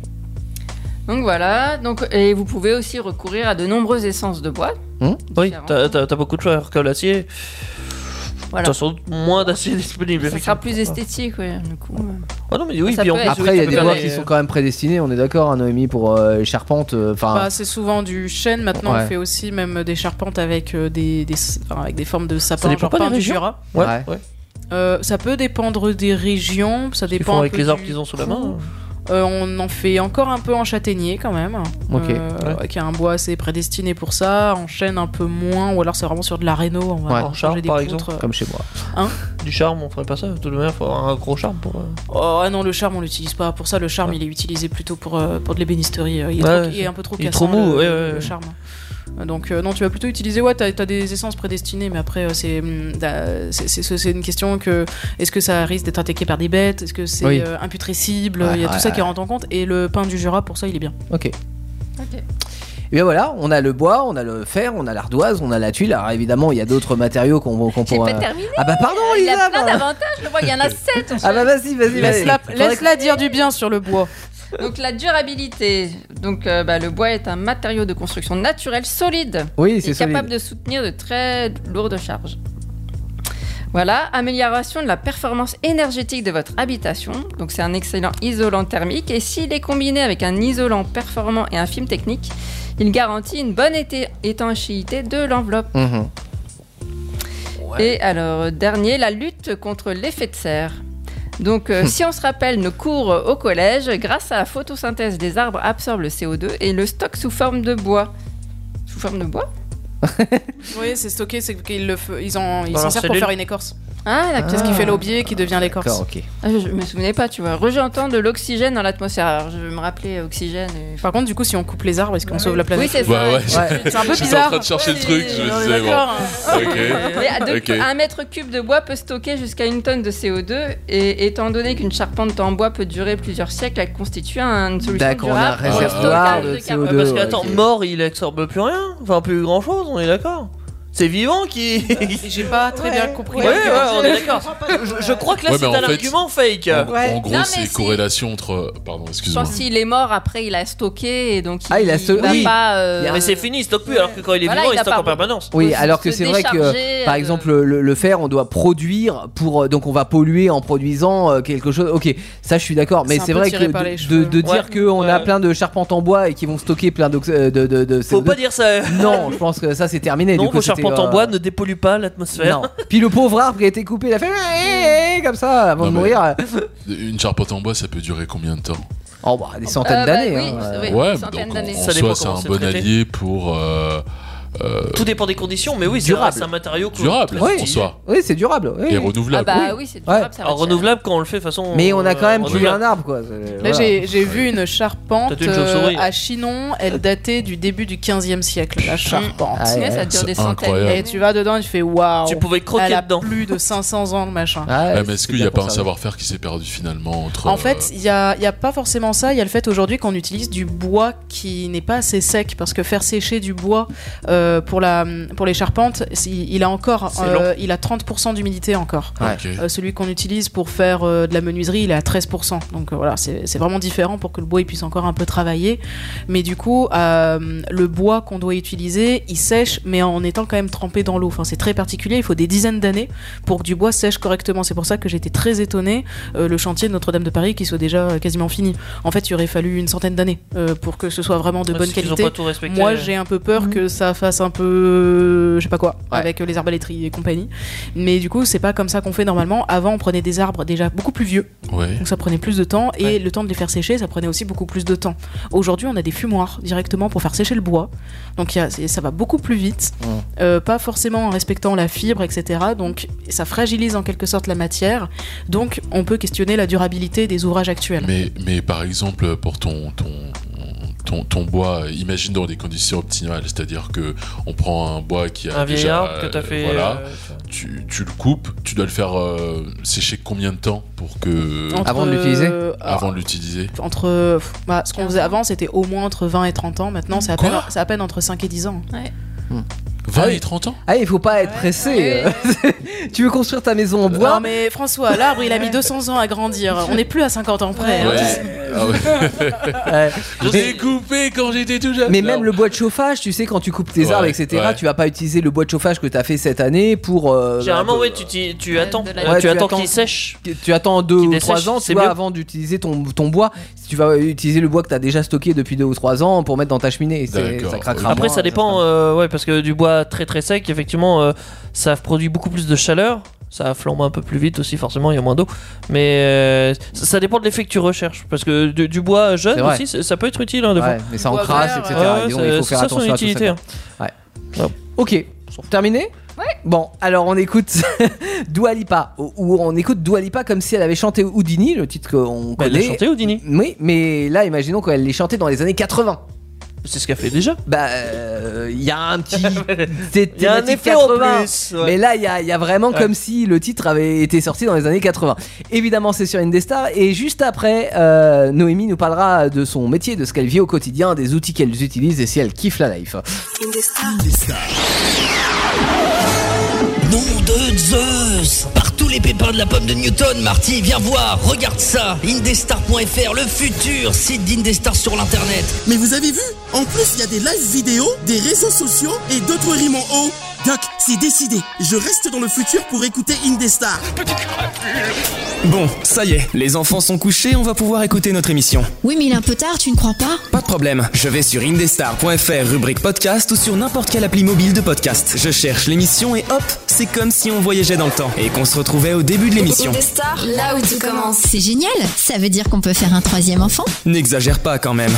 Donc voilà, et vous pouvez aussi recourir à de nombreuses essences de bois. Oui, t'as beaucoup de choix, alors que l'acier. Voilà. T'as sans doute moins d'acier disponible. Ça sera plus esthétique, ouais, du coup. Ah non, mais oui, Ça puis en peut plus, être. Après il y a ça des peut bois faire qui sont quand même prédestinés. On est d'accord, Noémie, pour les charpentes. Bah, c'est souvent du chêne. Maintenant, Ouais. on fait aussi même des charpentes avec des formes de sapin, dépend genre pas des pin du régions. Jura. Ouais. Ça peut dépendre des régions. Ça Ils dépend font un avec peu les arbres du qu'ils ont sous la coût. main. On en fait encore un peu en châtaignier quand même. Ok. Qui a un bois assez prédestiné pour ça. En chêne un peu moins. Ou alors c'est vraiment sur de la réno. On va Ouais. En charme, changer des par poutres. exemple. comme chez moi. Hein Du charme, on ferait pas ça. De toute manière, faut avoir un gros charme pour. Oh non, le charme on l'utilise pas. Pour ça, le charme il est utilisé plutôt pour de l'ébénisterie. Il est un peu trop il est cassant, trop mou, le charme. Donc non, tu vas plutôt utiliser, t'as des essences prédestinées, mais après c'est une question que est-ce que ça risque d'être attaqué par des bêtes, est-ce que c'est imputrescible, il y a tout ça qui rentre en compte, et le pin du Jura pour ça il est bien. Ok. Et bien voilà, on a le bois, on a le fer, on a l'ardoise, on a la tuile. Alors évidemment, il y a d'autres matériaux qu'on J'ai pourra. pas terminé. Ah bah pardon, Il y Lisa. a plein d'avantages, le bois, il y en a 7. Ah bah vas-y. Laisse-la dire du bien sur le bois. Donc la durabilité. Donc le bois est un matériau de construction naturel solide. Oui, c'est et capable solide. de soutenir de très lourdes charges. Voilà, amélioration de la performance énergétique de votre habitation. Donc c'est un excellent isolant thermique et s'il est combiné avec un isolant performant et un film technique, il garantit une bonne étanchéité de l'enveloppe. Et alors, dernier, la lutte contre l'effet de serre. Donc, si on se rappelle nos cours au collège, grâce à la photosynthèse, les arbres absorbent le CO2 et le stockent sous forme de bois. Sous forme de bois ? Oui, c'est stocké, c'est qu'ils s'en leur servent pour cellule. faire une écorce. Ah, d'accord. C'est ce qui fait l'aubier qui devient l'écorce. D'accord, ok. Ah, je me souvenais pas, tu vois. Rejetant de l'oxygène dans l'atmosphère. Alors, je me rappelais oxygène. Par contre, du coup, si on coupe les arbres, est-ce qu'on sauve la planète? Oui, c'est ça. Bah ouais, C'est un peu j'étais bizarre. en train de chercher le truc, je me disais, bon. Ok. Un mètre cube de bois peut stocker jusqu'à 1 tonne de CO2 et étant donné qu'une charpente en bois peut durer plusieurs siècles, elle constitue une solution D'accord, on a un durable pour le réservoir stockage de de carbone. CO2. Parce que, attends, ok. mort, il absorbe plus rien. Enfin, plus grand chose, on est d'accord. C'est vivant qui. J'ai pas très bien compris. Ouais, on est d'accord. Je crois que là, Ouais, c'est mais un en fait, argument fake. En gros, Non, mais c'est si. corrélation entre. Pardon, Je excuse-moi. pense s'il est mort, après il a stocké et donc Ah, il a va oui. pas. Mais c'est fini, il stocke plus. Alors que quand il est Voilà, vivant, il il a stocke pas- en permanence. Oui, Faut alors que se c'est vrai décharger, que, par exemple, le fer, on doit produire pour. Donc, on va polluer en produisant quelque chose. Ok, ça, je suis d'accord. Mais C'est un c'est peu vrai tiré que par les de cheveux. dire qu'on a plein de charpentes en bois et qui vont stocker plein de Faut CO2. pas dire ça. Non, je pense que ça, c'est terminé. Non, du coup, vos c'était, charpentes en bois ne dépolluent pas l'atmosphère. Non. Puis le pauvre arbre qui a été coupé, il a fait comme ça avant de Non, mais- mourir. Une charpente en bois, ça peut durer combien de temps? Oh, bah, des centaines d'années. oui, hein. oui, Ouais, une centaine donc d'années. en Ça dépend soi, c'est comment un c'est bon traité. allié pour. Tout dépend des conditions, mais oui, Durable. c'est un matériau Durable, Oui. en soi. Oui, c'est durable. Oui. Et Ah renouvelable. bah oui, c'est durable, ça va Alors cher. renouvelable quand on le fait de façon. Mais on a quand même tué renouvelable. un arbre, quoi. Là, j'ai vu une charpente Peut-être une chauve-souris. à Chinon. Elle datait du début du 15e siècle. La charpente. Ah, ouais. Ça dure des C'est centaines. incroyable. Et tu vas dedans et tu fais waouh. Tu pouvais croquer Elle a dedans. plus de 500 ans, le machin. Ah, Ouais, mais est-ce c'est qu'il n'y a bien pas pour un ça. savoir-faire qui s'est perdu finalement entre. En fait, il y a pas forcément ça. Il y a le fait aujourd'hui qu'on utilise du bois qui n'est pas assez sec parce que faire sécher du bois pour les charpentes, il a encore, il a 30% d'humidité encore. Ouais. Ok. Celui qu'on utilise pour faire de la menuiserie, il est à 13%. Donc voilà, c'est vraiment différent pour que le bois il puisse encore un peu travailler. Mais du coup, le bois qu'on doit utiliser, il sèche, mais en étant quand même trempé dans l'eau. Enfin, c'est très particulier. Il faut des dizaines d'années pour que du bois sèche correctement. C'est pour ça que j'étais très étonnée le chantier de Notre-Dame de Paris qui soit déjà quasiment fini. En fait, il aurait fallu une centaine d'années pour que ce soit vraiment de bonne Parce qu'ils ont qualité. pas tout respecté. Moi, j'ai un peu peur que ça fasse un peu, je sais pas quoi, Ouais. avec les arbalétries et compagnie. Mais du coup, c'est pas comme ça qu'on fait normalement. Avant, on prenait des arbres déjà beaucoup plus vieux, Ouais. donc ça prenait plus de temps, et le temps de les faire sécher, ça prenait aussi beaucoup plus de temps. Aujourd'hui, on a des fumoirs directement pour faire sécher le bois, donc ça va beaucoup plus vite, pas forcément en respectant la fibre, etc. Donc ça fragilise en quelque sorte la matière, donc on peut questionner la durabilité des ouvrages actuels. Mais par exemple, pour ton bois, imagine dans des conditions optimales, c'est-à-dire que on prend un bois qui a Un vieil déjà, arbre que t'as fait. voilà, tu le coupes, tu dois le faire sécher combien de temps pour que Avant de l'utiliser avant de l'utiliser. Ce qu'on faisait avant, c'était au moins entre 20 et 30 ans. Maintenant, c'est à peine entre 5 et 10 ans. Ouais. 20 et 30 ans. Ah, il faut pas être pressé. Tu veux construire ta maison en bois? Non mais François, l'arbre il a mis 200 ans à grandir. On n'est plus à 50 ans près. Ouais. hein. Ah ouais. Ouais. Je l'ai coupé quand j'étais tout jeune. Mais Non. même le bois de chauffage, tu sais, quand tu coupes tes Ouais, arbres, etc., ouais. tu vas pas utiliser le bois de chauffage que tu as fait cette année pour. Généralement, bah, ouais, tu attends. de la- Tu Ouais, attends tu qu'il attends. sèche. Tu attends 2 Qui ou dessèche, 3 ans, c'est tu vois, mieux. avant d'utiliser ton bois. Si tu vas utiliser le bois que tu as déjà stocké depuis 2 ou 3 ans pour mettre dans ta cheminée, D'accord. ça craquera Après, moins, ça dépend, ouais, parce que du bois très très sec, effectivement, ça produit beaucoup plus de chaleur. Ça flambe un peu plus vite aussi, forcément, il y a moins d'eau. Mais ça dépend de l'effet que tu recherches. Parce que du bois jeune C'est vrai. aussi, ça peut être utile, hein, des Ouais, fois. mais ça Bois encrasse, vert, etc. ouais, Et donc, il faut c'est faire ça son attention à tout utilité, ça. hein. Ouais. Ok, terminé? Ouais. Bon, alors on écoute Dua Lipa, ou on écoute Dua Lipa comme si elle avait chanté Houdini, le titre qu'on Bah, elle connaît. a chanté Houdini. Oui, mais là, imaginons qu'elle l'ait chanté dans les années 80. C'est ce qu'elle fait déjà. Bah, il y a un petit. Il y a un effet en plus. Ouais. Mais là, il y a vraiment comme si le titre avait été sorti dans les années 80. Évidemment, c'est sur Indestar. Et juste après, Noémie nous parlera de son métier, de ce qu'elle vit au quotidien, des outils qu'elle utilise et si elle kiffe la life. Nom de Zeus, partout les pépins de la pomme de Newton. Marty, viens voir, regarde ça. Indestar.fr, le futur site d'Indestar sur l'internet. Mais vous avez vu? En plus, il y a des lives vidéo, des réseaux sociaux et d'autres rimes en haut. Doc, c'est décidé. Je reste dans le futur pour écouter Indestar. Bon, ça y est, les enfants sont couchés, on va pouvoir écouter notre émission. Oui, mais il est un peu tard, tu ne crois pas? Pas de problème, je vais sur indestar.fr, rubrique podcast ou sur n'importe quelle appli mobile de podcast. Je cherche l'émission et hop, c'est comme si on voyageait dans le temps et qu'on se retrouvait au début de l'émission. Indestar, là où tout commence. C'est génial, ça veut dire qu'on peut faire un 3e enfant? N'exagère pas quand même.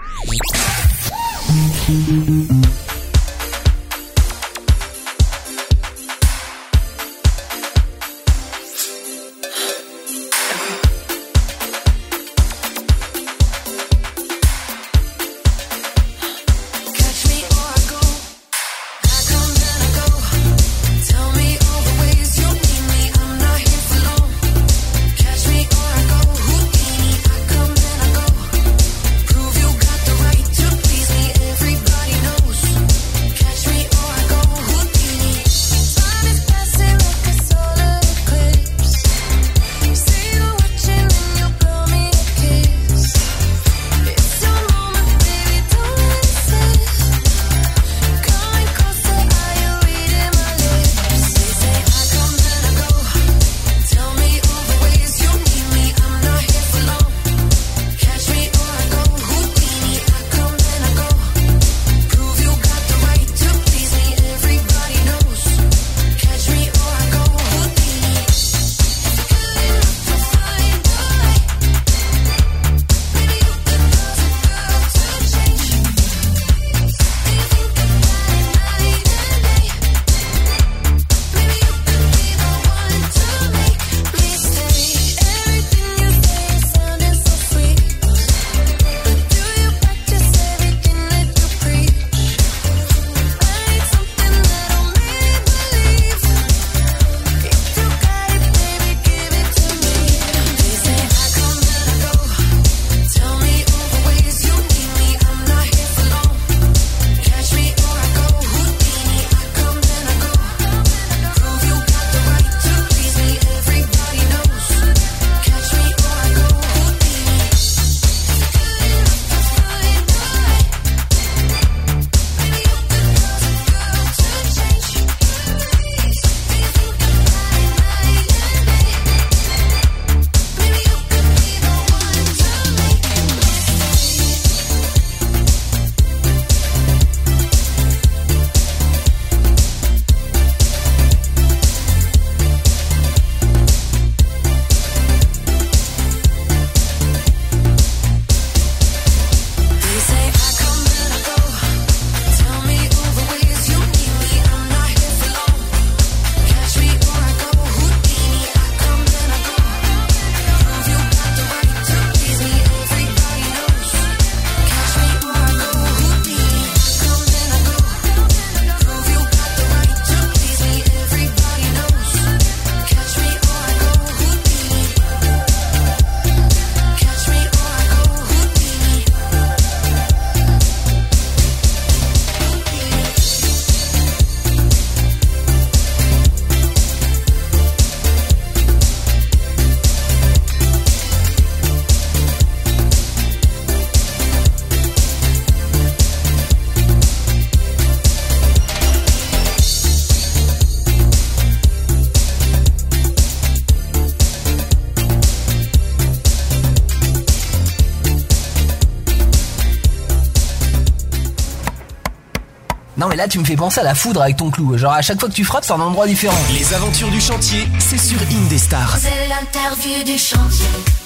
Non mais là tu me fais penser à la foudre avec ton clou. Genre à chaque fois que tu frappes c'est un endroit différent. Les aventures du chantier, c'est sur Indestar. C'est l'interview du chantier.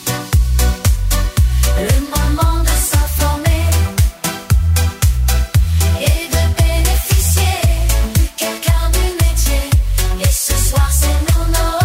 Le moment de s'informer et de bénéficier de quelqu'un du métier. Et ce soir c'est Nono.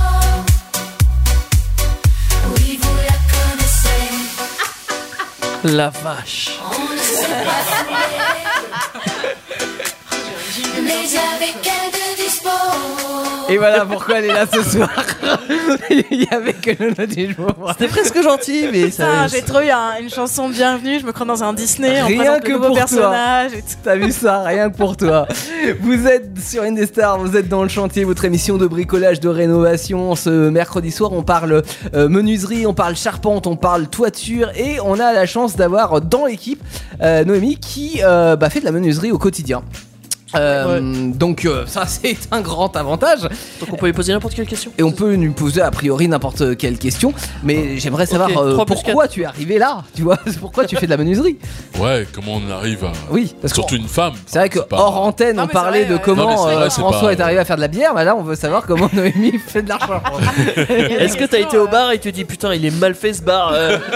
Oui vous la connaissez. La vache. On ne sait pas fouiller. Mais avec elle de dispo. Et voilà pourquoi elle est là ce soir. Il y avait que le nom du jour. C'était presque gentil, mais ça. Putain, j'ai trop eu une chanson de bienvenue. Je me crois dans un Disney. On Rien présente que le nouveau pour personnage. toi. T'as vu ça? Rien que pour toi. Vous êtes sur Indestar, vous êtes dans le chantier, votre émission de bricolage, de rénovation. Ce mercredi soir, on parle menuiserie, on parle charpente, on parle toiture et on a la chance d'avoir dans l'équipe Noémie qui fait de la menuiserie au quotidien. Donc ça c'est un grand avantage. Donc on peut lui poser n'importe quelle question. Et on peut lui poser a priori n'importe quelle question. Mais j'aimerais savoir pourquoi tu es arrivé là. Tu vois, pourquoi tu fais de la menuiserie. Ouais, comment on arrive à. Oui, parce surtout une femme. C'est vrai que hors antenne on parlait de comment François est arrivé à faire de la bière. Mais là on veut savoir comment Noémie fait de l'argent. Est-ce que t'as été au bar et tu te dis putain il est mal fait ce bar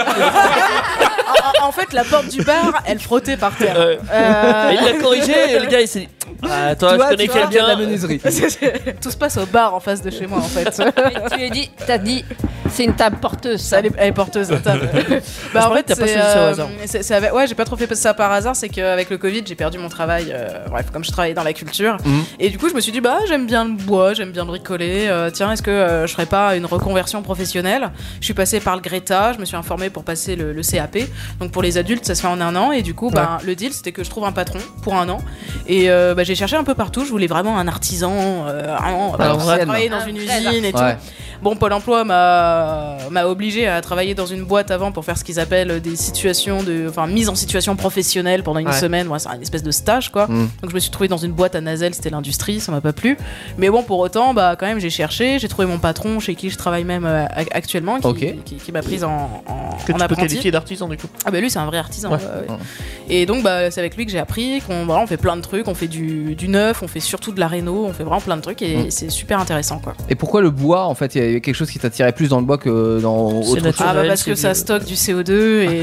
En fait, la porte du bar, elle frottait par terre. Et il l'a corrigé et le gars il s'est dit toi, je connais quelqu'un de la menuiserie. Tout se passe au bar en face de chez moi en fait. Tu lui as dit, t'as dit, c'est une table porteuse. Elle est porteuse de table. Bah en fait, t'as pas choisi ça au hasard. Ouais, j'ai pas trop fait ça par hasard. C'est qu'avec le Covid, j'ai perdu mon travail. Bref, comme je travaillais dans la culture. Et du coup, je me suis dit, j'aime bien le bois, j'aime bien bricoler. Tiens, est-ce que je ferais pas une reconversion professionnelle? Je suis passée par le Greta, je me suis informée pour passer le CAP. Donc pour les adultes, ça se fait en 1 an. Et du coup, le deal, c'était que je trouve un patron pour 1 an. Et j'ai cherché un peu partout. Je voulais vraiment un artisan, travailler dans une usine et tout. Bon, Pôle emploi m'a obligé à travailler dans une boîte avant pour faire ce qu'ils appellent des situations mise en situation professionnelle pendant une semaine. C'est une espèce de stage, quoi. Donc je me suis trouvée dans une boîte à Nazel, c'était l'industrie, ça m'a pas plu. Mais bon, pour autant, quand même, j'ai cherché, j'ai trouvé mon patron chez qui je travaille même actuellement, qui m'a prise en que tu apprenti. peux qualifier d'artisan du coup. Ah lui, c'est un vrai artisan. Et donc, c'est avec lui que j'ai appris on fait plein de trucs, on fait du neuf, on fait surtout de la réno, on fait vraiment plein de trucs et c'est super intéressant, quoi. Et pourquoi le bois, en fait, il y a quelque chose qui t'attirait plus dans le bois que dans autre chose? Parce que ça stocke du CO2 et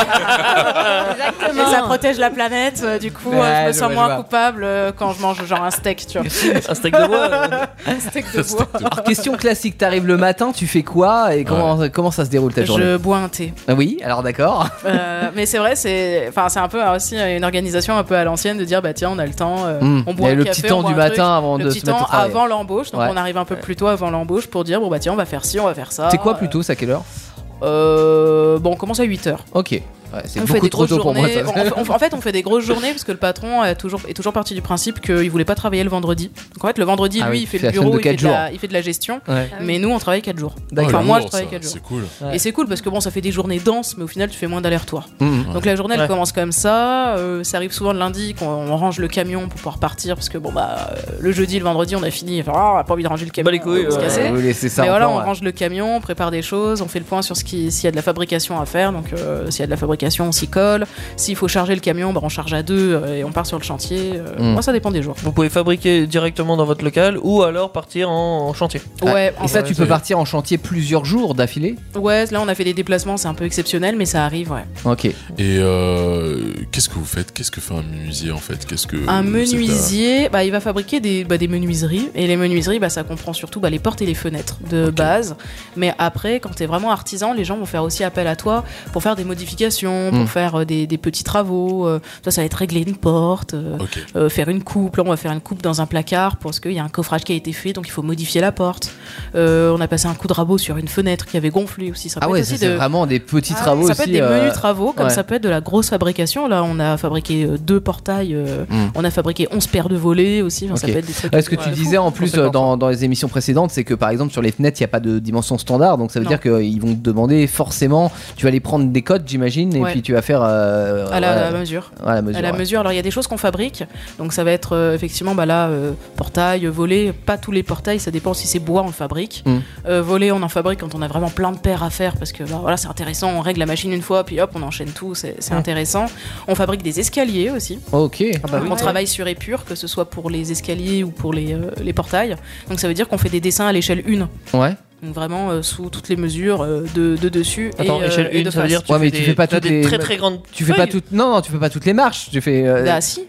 et ça protège la planète. Du coup, je me sens moins coupable quand je mange genre un steak, tu vois. Un steak de bois. Un steak de bois. Alors, question classique, t'arrives le matin, tu fais quoi et comment ça se déroule ta journée? Je bois un thé. Oui, alors d'accord. Mais c'est vrai, c'est un peu aussi une organisation un peu à l'ancienne de dire tiens, on a le temps, on boit un le café, petit temps du matin avant de se mettre au travail. avant l'embauche, donc on arrive un peu plus tôt avant l'embauche pour dire tiens, on va faire ci, on va faire ça. C'est quoi plutôt, c'est à quelle heure? On commence à 8h. Ok. Ouais, c'est beaucoup trop tôt pour moi. En fait, on fait des grosses journées parce que le patron est toujours parti du principe qu'il voulait pas travailler le vendredi. Donc en fait, le vendredi, lui, il fait le bureau, il fait de la gestion. Mais nous, on travaille 4 jours. Enfin, moi, je travaille 4 jours. C'est cool. Et c'est cool parce que ça fait des journées denses, mais au final, tu fais moins d'aller-retour. Donc la journée, elle commence comme ça. Ça arrive souvent le lundi qu'on range le camion pour pouvoir partir parce que le jeudi, le vendredi, on a fini. On a pas envie de ranger le camion. Les couilles, on va se casser. Mais voilà, on range le camion, on prépare des choses, on fait le point sur s'il y a de la fabrication à faire. Donc s'il y a de la fabrication, on s'y colle. S'il faut charger le camion, on charge à 2 et on part sur le chantier. Moi, ça dépend des jours. Vous pouvez fabriquer directement dans votre local ou alors partir en chantier. Ouais. Et ça, tu peux partir en chantier plusieurs jours d'affilée? Ouais, là, on a fait des déplacements, c'est un peu exceptionnel, mais ça arrive, ouais. Ok. Et qu'est-ce que vous faites? Qu'est-ce que fait un menuisier en fait? Un menuisier, il va fabriquer des menuiseries. Et les menuiseries, ça comprend surtout les portes et les fenêtres de base. Mais après, quand t'es vraiment artisan, les gens vont faire aussi appel à toi pour faire des modifications, pour faire des petits travaux. Ça va être régler une porte, faire une coupe. Là, on va faire une coupe dans un placard parce qu'il y a un coffrage qui a été fait, donc il faut modifier la porte. On a passé un coup de rabot sur une fenêtre qui avait gonflé aussi. Ça peut être aussi c'est vraiment des petits travaux ça aussi. Ça peut être des menus travaux, comme ça peut être de la grosse fabrication. Là, on a fabriqué 2 portails, on a fabriqué 11 paires de volets aussi. Ça peut être des trucs. Ce que tu disais en plus dans les émissions précédentes, c'est que par exemple sur les fenêtres, il n'y a pas de dimension standard, donc ça veut dire qu'ils vont te demander forcément, tu vas aller prendre des codes, j'imagine, et puis tu vas faire à la mesure. À la mesure. Alors il y a des choses qu'on fabrique, donc ça va être effectivement portail, volet. Pas tous les portails, ça dépend si c'est bois, on le fabrique. Volet, on en fabrique quand on a vraiment plein de paires à faire parce que c'est intéressant. On règle la machine une fois, puis hop, on enchaîne tout. C'est intéressant. On fabrique des escaliers aussi. Ok. On travaille sur épure, que ce soit pour les escaliers ou pour les portails. Donc ça veut dire qu'on fait des dessins à l'échelle 1. Ouais. Donc vraiment sous toutes les mesures de dessus. Attends, échelle 1, de ça veut dire face. tu fais pas toutes les très très grandes. Tu fais pas toutes. Non, tu fais pas toutes les marches. Tu fais. Si. Si.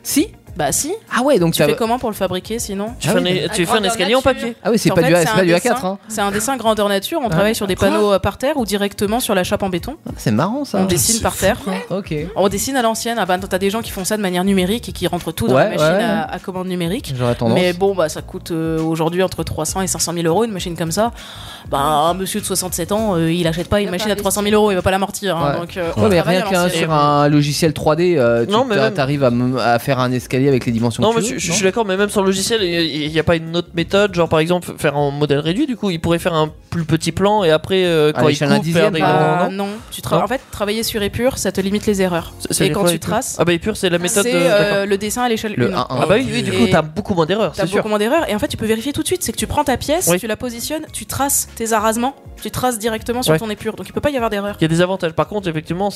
Bah si. Ah ouais, donc tu fais comment pour le fabriquer sinon? Tu fais un escalier en papier. Ah oui, c'est pas du A4. Hein. C'est un dessin grandeur nature. On travaille sur des panneaux par terre ou directement sur la chape en béton. C'est marrant ça. On dessine par terre. Ok. On dessine à l'ancienne. Ah bah t'as des gens qui font ça de manière numérique et qui rentrent tout dans la machine à commande numérique. J'aurais tendance. Mais bon bah ça coûte aujourd'hui entre 300 et 500 000 euros une machine comme ça. Bah un monsieur de 67 ans, il achète pas une machine à 300 000 euros, il va pas l'amortir. Hein, donc, mais rien qu'un sur un logiciel 3D, tu arrives à faire un escalier avec les dimensions. Non, mais je suis d'accord, mais même sur le logiciel, il n'y a pas une autre méthode, genre par exemple faire un modèle réduit, du coup il pourrait faire un plus petit plan et après quand il coupe faire des grands. Non, en fait travailler sur Épure ça te limite les erreurs. Et quand tu traces. Ah bah Épure c'est la méthode c'est le dessin à l'échelle 1. Ah bah oui, du coup t'as beaucoup moins d'erreurs. T'as beaucoup moins d'erreurs et en fait tu peux vérifier tout de suite, c'est que tu prends ta pièce, tu la positionnes, tu traces tes arrasements, tu traces directement sur ton Épure, donc il peut pas y avoir d'erreur. Il y a des avantages, par contre effectivement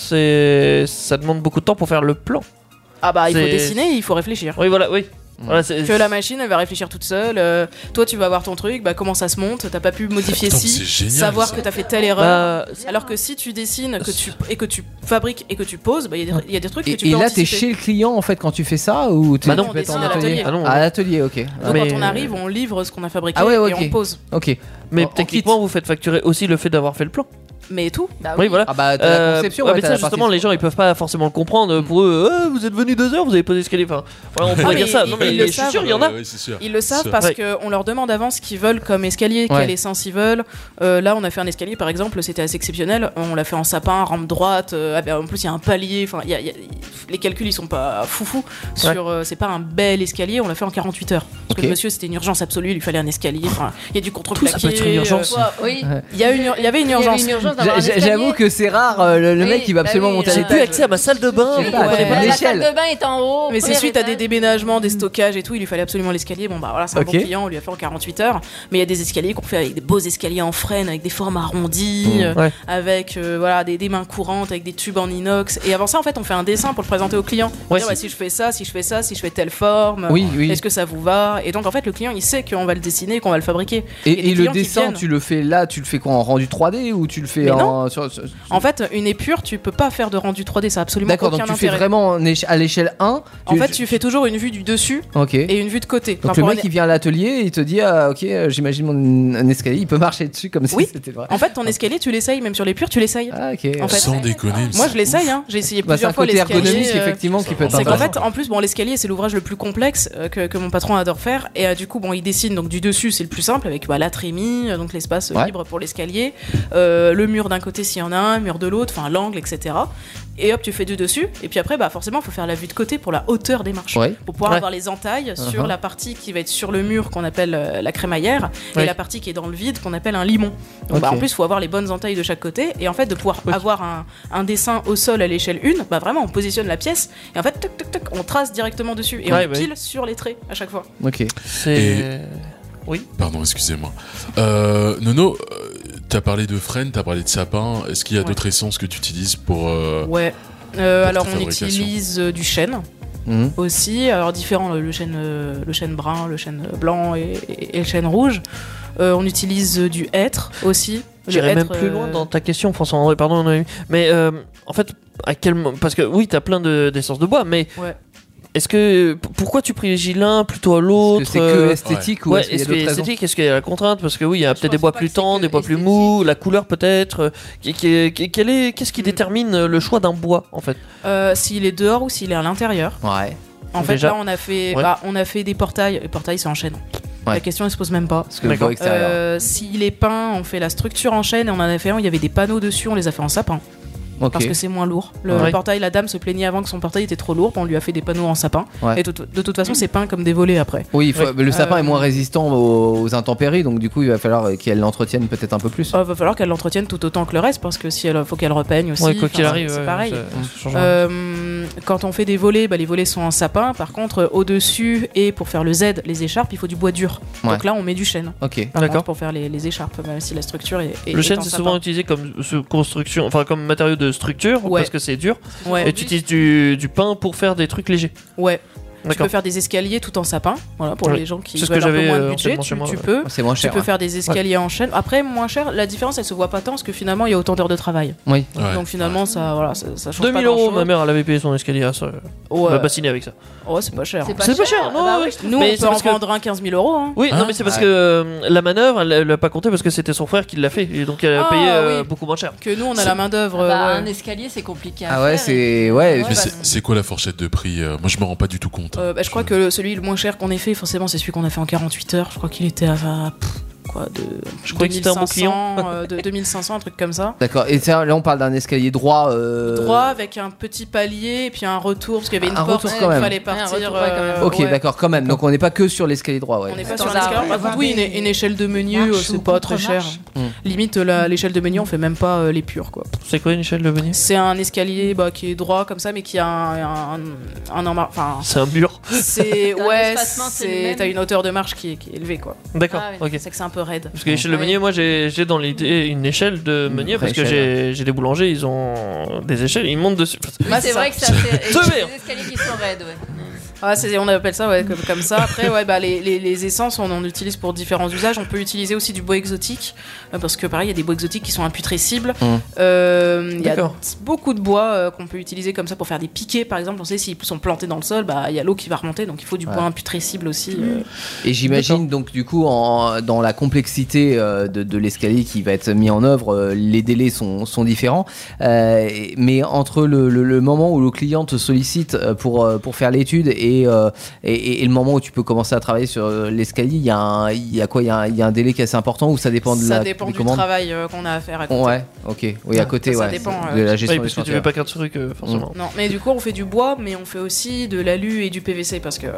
ça demande beaucoup de temps pour faire le plan. Ah bah il faut dessiner, il faut réfléchir. Oui voilà, oui. Voilà, que la machine elle va réfléchir toute seule, toi tu vas voir ton truc, comment ça se monte, t'as pas pu modifier savoir que t'as fait telle erreur, alors que si tu dessines que tu fabriques et que tu poses, il y a des trucs que tu peux anticiper. Et là t'es chez le client en fait quand tu fais ça ou tu non, on dessine à l'atelier. À l'atelier, ok. Donc quand on arrive on livre ce qu'on a fabriqué et on pose. Ok. Mais techniquement vous faites facturer aussi le fait d'avoir fait le plan. Mais tout. Oui, voilà. Ah bah t'as la conception. Mais ça justement les gens ils peuvent pas forcément le comprendre. Pour eux, vous êtes venus 2 heures, vous avez posé l'escalier. Enfin, voilà, on pourrait dire ça. Non mais je suis sûr, il y en a. Ils le savent parce qu'on leur demande avant ce qu'ils veulent comme escalier, quel essence ils veulent. Là, on a fait un escalier par exemple, c'était assez exceptionnel. On l'a fait en sapin, rampe droite. En plus, il y a un palier. Enfin, les calculs ils sont pas foufou. C'est pas un bel escalier. On l'a fait en 48 heures. Parce que le monsieur c'était une urgence absolue. Il lui fallait un escalier. Enfin, il y a du contreplaqué. Ça peut être une urgence. Oui. Il y avait une urgence. J'avoue que c'est rare le mec qui va absolument monter. J'ai plus accès à ma salle de bain. La salle de bain est en haut. Mais c'est suite à des déménagements, des stockages et tout, il lui fallait absolument l'escalier. Bon bah voilà, c'est un bon client, on lui a fait en 48 heures. Mais il y a des escaliers qu'on fait avec des beaux escaliers en frêne, avec des formes arrondies, avec des mains courantes, avec des tubes en inox. Et avant ça, en fait, on fait un dessin pour le présenter au client. Si je fais ça, si je fais ça, si je fais telle forme, est-ce que ça vous va? Et donc en fait, le client il sait qu'on va le dessiner, qu'on va le fabriquer. Et le dessin, tu le fais là, tu le fais quoi en rendu 3D ou tu le fais en fait, une épure, tu peux pas faire de rendu 3D, ça a absolument aucun intérêt. D'accord, donc tu fais vraiment à l'échelle 1. En fait, tu fais toujours une vue du dessus et une vue de côté. Donc le mec il vient à l'atelier, il te dit j'imagine mon escalier, il peut marcher dessus comme si c'était vrai. En fait, ton escalier, tu l'essayes, même sur l'épure, tu l'essayes. Ah ok. En fait, sans déconner. Moi, je l'essaye. J'ai essayé plusieurs fois l'escalier. C'est un côté l'escalier. ergonomique effectivement qui peut être C'est qu'en fait, en plus, l'escalier, c'est l'ouvrage le plus complexe que mon patron adore faire. Et du coup, il dessine donc du dessus, c'est le plus simple avec la trémie, donc l'espace libre pour l'escalier, le mur d'un côté s'il y en a un, mur de l'autre, enfin l'angle, etc. Et hop, tu fais du dessus. Et puis après, forcément, il faut faire la vue de côté pour la hauteur des marches. Pour pouvoir avoir les entailles sur la partie qui va être sur le mur qu'on appelle la crémaillère et la partie qui est dans le vide qu'on appelle un limon. Donc en plus, il faut avoir les bonnes entailles de chaque côté. Et en fait, de pouvoir avoir un dessin au sol à l'échelle 1, vraiment, on positionne la pièce et en fait, on trace directement dessus. Et on pile sur les traits à chaque fois. Ok. Oui. Pardon, excusez-moi. Nono, t'as parlé de frêne, t'as parlé de sapin. Est-ce qu'il y a d'autres essences que tu utilises pour alors on utilise du chêne aussi. Alors différent, le chêne brun, le chêne blanc et le chêne rouge. On utilise du hêtre aussi. J'irais même plus loin dans ta question, François-André, pardon. Mais en fait, parce que oui, t'as plein d'essences de bois, mais est-ce que pourquoi tu privilégies l'un plutôt à l'autre? Est-ce que c'est que esthétique ou est-ce qu'il y a esthétique? Est-ce qu'il y a la contrainte? Parce que oui, il y a peut-être des bois plus tendres, des bois plus mous, la couleur peut-être. Qu'est-ce qui détermine le choix d'un bois en fait? S'il est dehors ou s'il est à l'intérieur. En fait, là, on a fait des portails. Les portails, c'est en chêne. La question, elle se pose même pas. S'il est peint, on fait la structure en chêne et on en a fait un. Il y avait des panneaux dessus, on les a fait en sapin. Parce que c'est moins lourd. Le portail, la dame se plaignait avant que son portail était trop lourd, on lui a fait des panneaux en sapin. Et de toute façon, c'est peint comme des volets après. Oui, le sapin est moins résistant aux intempéries, donc du coup, il va falloir qu'elle l'entretienne peut-être un peu plus. Il va falloir qu'elle l'entretienne tout autant que le reste, parce que si elle faut qu'elle repeigne aussi. Quoi qu'il arrive, c'est pareil. Quand on fait des volets, les volets sont en sapin. Par contre, au-dessus et pour faire le Z, les écharpes, il faut du bois dur. Donc là, on met du chêne. D'accord. Pour faire les écharpes, même si la structure est. Le chêne, c'est souvent utilisé comme construction, enfin comme matériau de structure parce que c'est dur. Et tu utilises du pain pour faire des trucs légers. Tu peux faire des escaliers tout en sapin. Voilà, pour les gens qui C'est ce veulent que un peu j'avais, moins de budget, chez moi, tu ouais. peux. C'est moins cher, Tu peux ouais. faire des escaliers en chaîne. Après, moins cher, la différence, elle se voit pas tant parce que finalement, il y a autant d'heures de travail. Oui. Donc finalement, ça change 2000 pas €, grand-chose. ma mère, elle avait payé son escalier à ça. Ouais. Elle m'a bassiné avec ça. Ouais, c'est pas cher. C'est pas C'est pas cher, non, Bah ouais. oui, je trouve Nous, Mais on c'est peut en parce que- vendre un 15 000 €. Hein. Oui, non, mais c'est parce que la manœuvre, elle l'a pas compté parce que c'était son frère qui l'a fait. Et donc elle a Ah, payé oui. beaucoup moins cher. Que nous, on a la main-d'œuvre. Un escalier, c'est compliqué à Ah faire. ouais, c'est. Ouais. Mais c'est quoi la fourchette de prix Moi, je me rends pas du tout compte. Je crois que celui le moins cher qu'on ait fait, forcément, c'est celui qu'on a fait en 48 heures. Je crois qu'il était à je crois que c'était un bon client. de 2500, un truc comme ça. D'accord. Et ça, là, on parle d'un escalier droit. Droit avec un petit palier et puis un retour parce qu'il y avait une Un porte, retour quand il même. fallait partir. Ok, ouais. d'accord, quand même. Donc on n'est pas que sur l'escalier droit, ouais. On n'est pas sur l'escalier. Par contre, oui, une échelle de menu, c'est pas très cher. Mm. Limite, l'échelle de menu, on fait même pas les pures, quoi. C'est quoi une échelle de menu? C'est un escalier qui est droit comme ça, mais qui a enfin. C'est un mur. C'est Dans ouais, l'espacement, c'est le même. t'as une hauteur de marche qui est élevée, quoi. D'accord. Ah oui. Ok. C'est que c'est un peu raide. Parce que l'échelle de meunier, moi j'ai dans l'idée une échelle de meunier parce que j'ai des boulangers, ils ont des échelles, ils montent dessus. Oui, c'est vrai que ça fait des escaliers qui sont raides, ouais. Ah, on appelle ça comme ça. Après, les essences, on en utilise pour différents usages. On peut utiliser aussi du bois exotique parce que pareil, il y a des bois exotiques qui sont imputrescibles. Il y a beaucoup de bois qu'on peut utiliser comme ça pour faire des piquets, par exemple. On sait s'ils sont plantés dans le sol, il y a l'eau qui va remonter, donc il faut du bois imputrescible aussi. Et j'imagine donc du coup dans la complexité de l'escalier qui va être mis en œuvre, les délais sont différents. Mais entre le moment où le client te sollicite pour faire l'étude et le moment où tu peux commencer à travailler sur l'escalier, il y a un délai qui est assez important ou ça dépend de ça la dépend des du commandes. travail qu'on a à faire à côté. Ouais, ok. Oui, à côté, ça ouais. dépend, De la gestion Oui, parce du que tu chantier. veux pas qu'un truc forcément. Non, mais du coup, on fait du bois, mais on fait aussi de l'alu et du PVC parce que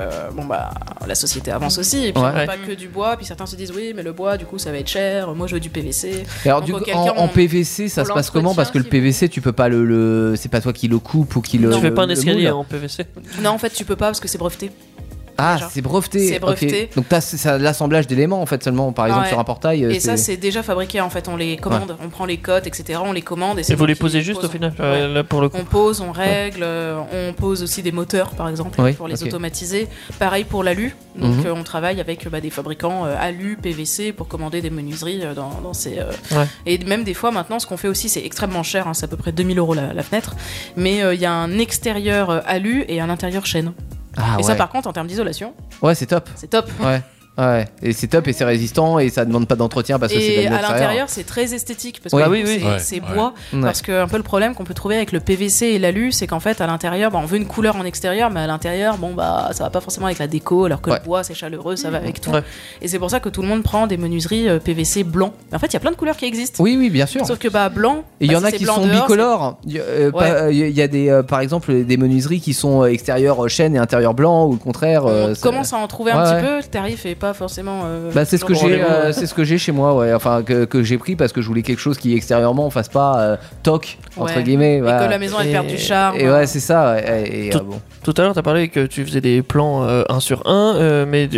la société avance aussi. Et puis on fait pas que du bois. Puis certains se disent oui, mais le bois, du coup, ça va être cher. Moi, je veux du PVC. Et alors Donc, du coup, quelqu'un, en PVC, ça se passe comment? Parce que le PVC, tu peux pas c'est pas toi qui le coupe ou qui le. Tu fais pas un le escalier moule. en PVC? Non, en fait, tu peux pas parce que c'est breveté. Ah, déjà. c'est breveté. C'est breveté. Ok. Donc c'est l'assemblage d'éléments en fait seulement. Par exemple Ouais. sur un portail. Et ça, c'est déjà fabriqué en fait. On les commande, on prend les cotes, etc. On les commande. Et vous les posez juste au final, là pour le coup. On pose, on règle, on pose aussi des moteurs par exemple Oui, pour les ok. automatiser. Pareil pour l'alu. Donc Mhm. on travaille avec des fabricants alu, PVC pour commander des menuiseries dans ces. Et même des fois maintenant, ce qu'on fait aussi, c'est extrêmement cher. C'est à peu près 2000 € la fenêtre. Mais il y a un extérieur alu et un intérieur chêne. Ah, et ça, ouais. par contre, en termes d'isolation, Ouais, c'est top. c'est top. Ouais. Ouais, et c'est top et c'est résistant et ça demande pas d'entretien parce que c'est de Et la à extérieur. l'intérieur, c'est très esthétique parce Oui. que Ah oui, c'est oui. Ouais, c'est ouais. bois. Ouais. Parce que un peu le problème qu'on peut trouver avec le PVC et l'alu, c'est qu'en fait, à l'intérieur, on veut une couleur en extérieur, mais à l'intérieur, ça va pas forcément avec la déco, alors que le bois, c'est chaleureux, ça va avec tout. Ouais. Et c'est pour ça que tout le monde prend des menuiseries PVC blanc. En fait, il y a plein de couleurs qui existent. Oui, oui, bien sûr. Sauf que blanc. Et il y en si a c'est qui blanc sont dehors, bicolores. Il y a des, par exemple, des menuiseries qui sont extérieur chêne et intérieur blanc ou le contraire. on ça- commence à en trouver Ouais, un ouais. petit peu. Le tarif est pas forcément. Bah, c'est ce que bon, j'ai, rendez-vous. c'est ce que j'ai chez moi, ouais. Enfin, que j'ai pris parce que je voulais quelque chose qui extérieurement fasse pas toc entre Ouais. guillemets. Et voilà. que la maison, elle perde du charme. Et ouais, c'est ça. Et, Tout, bon. tout à l'heure, tu as parlé que tu faisais des plans 1 sur 1, mais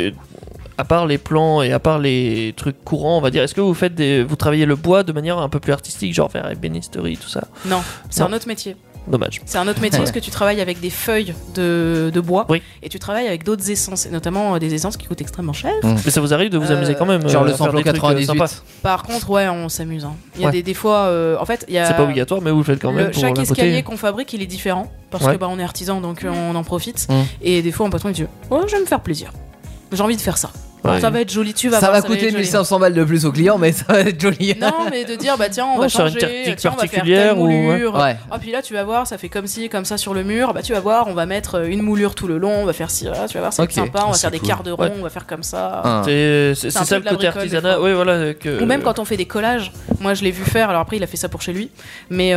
à part les plans et à part les trucs courants, on va dire, est-ce que vous travaillez le bois de manière un peu plus artistique, genre faire ébénisterie, tout ça? Non, c'est Non. un autre métier. Dommage. C'est un autre métier Ouais. parce que tu travailles avec des feuilles de bois et tu travailles avec d'autres essences, et notamment des essences qui coûtent extrêmement cher. Mais ça vous arrive de vous amuser quand même? Genre le à faire samplon des trucs, 98. sympas. Par contre, ouais, on s'amuse. Hein. Il y a Ouais. des fois, en fait, il y a. C'est pas obligatoire, mais vous le faites quand même pour chaque la beauté. escalier qu'on fabrique, il est différent parce Ouais. que on est artisan, donc on en profite. Mm. Et des fois, on patron il dit, oh, je vais me faire plaisir. J'ai envie de faire ça. Ouais. Ça va être joli, tu vas Ça voir. va coûter être joli. 1500 balles de plus au client, mais ça va être joli. Non, mais de dire, bah tiens, on Ouais, va sur une changer, technique tiens, on va faire particulière telle ou- moulure. ouais. Ah, puis là, tu vas voir, ça fait comme ci, comme ça sur le mur. Bah, tu vas voir, on va mettre une moulure tout le long, on va faire ci, là, tu vas voir, c'est Ok. sympa, on va C'est faire des cool. quarts de rond, Ouais. on va faire comme ça. Ah. C'est un ça peu le de la côté bricole, des artisanat. fois. Oui, voilà. Que... Ou même quand on fait des collages. Moi, je l'ai vu faire. Alors après, il a fait ça pour chez lui. Mais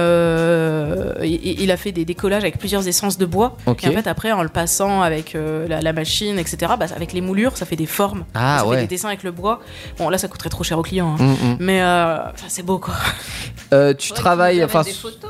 il a fait des collages avec plusieurs essences de bois. Ok. Et en fait, après, en le passant avec la machine, etc., bah, avec les moulures, ça fait des formes. Ah, ça ouais. fait des dessins avec le bois. Bon, là, ça coûterait trop cher au client. hein. Mm, mm. Mais ça, c'est beau, quoi. Tu travailles, enfin,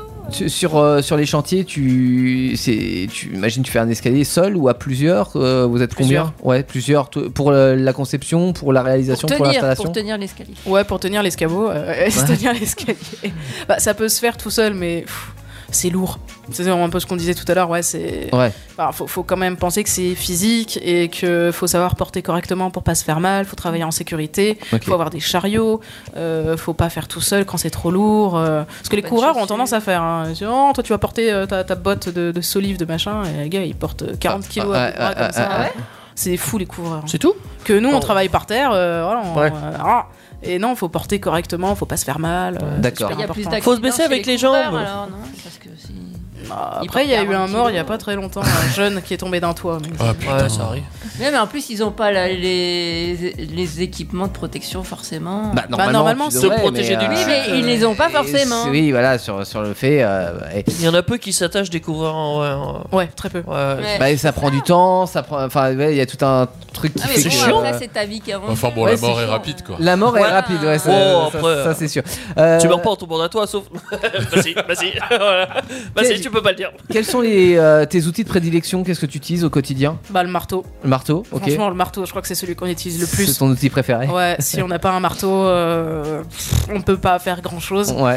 sur les chantiers, imagines, tu fais un escalier seul ou à plusieurs? Vous êtes combien? Plusieurs. Ouais, plusieurs. Pour la conception, pour la réalisation, pour l'installation. Pour tenir l'escalier. Ouais, pour tenir l'escabeau, tenir l'escalier. Bah, ça peut se faire tout seul, mais c'est lourd. C'est un peu ce qu'on disait tout à l'heure, enfin, faut quand même penser que c'est physique et que faut savoir porter correctement pour pas se faire mal, faut travailler en sécurité, faut avoir des chariots, faut pas faire tout seul quand c'est trop lourd. Parce que les coureurs ont tendance à faire, hein. Ils disent, oh, toi tu vas porter ta botte de solive de machin, et les gars ils portent 40 kilos à bras comme ça. C'est fou les coureurs. C'est tout. Que nous on travaille par terre, et non, faut porter correctement, faut pas se faire mal. D'accord. Faut se baisser avec les jambes. Alors, non parce que après, il y a eu un mort il y a pas très longtemps, un jeune qui est tombé d'un toit. Ouais, ça arrive. Mais en plus, ils ont pas les équipements de protection forcément. Normalement, se protéger du Oui, mais ils les ont pas forcément. Oui, voilà, sur le fait. Il y en a peu qui s'attachent des coureurs. Ouais, très peu. Ça prend du temps, enfin, il y a tout un truc qui fait c'est que. chiant. Là, c'est ta vie qui avance. Enfin bon, la mort est rapide quoi. La mort est rapide, ça c'est sûr. Tu meurs pas en tombant à toi, sauf. Vas-y. Voilà. Vas-y, tu peux pas le dire. Quels sont tes outils de prédilection? Qu'est-ce que tu utilises au quotidien? Le marteau. Le marteau, ok. Franchement, le marteau, je crois que c'est celui qu'on utilise le plus. C'est ton outil préféré? Ouais, si on n'a pas un marteau, on peut pas faire grand chose. Ouais.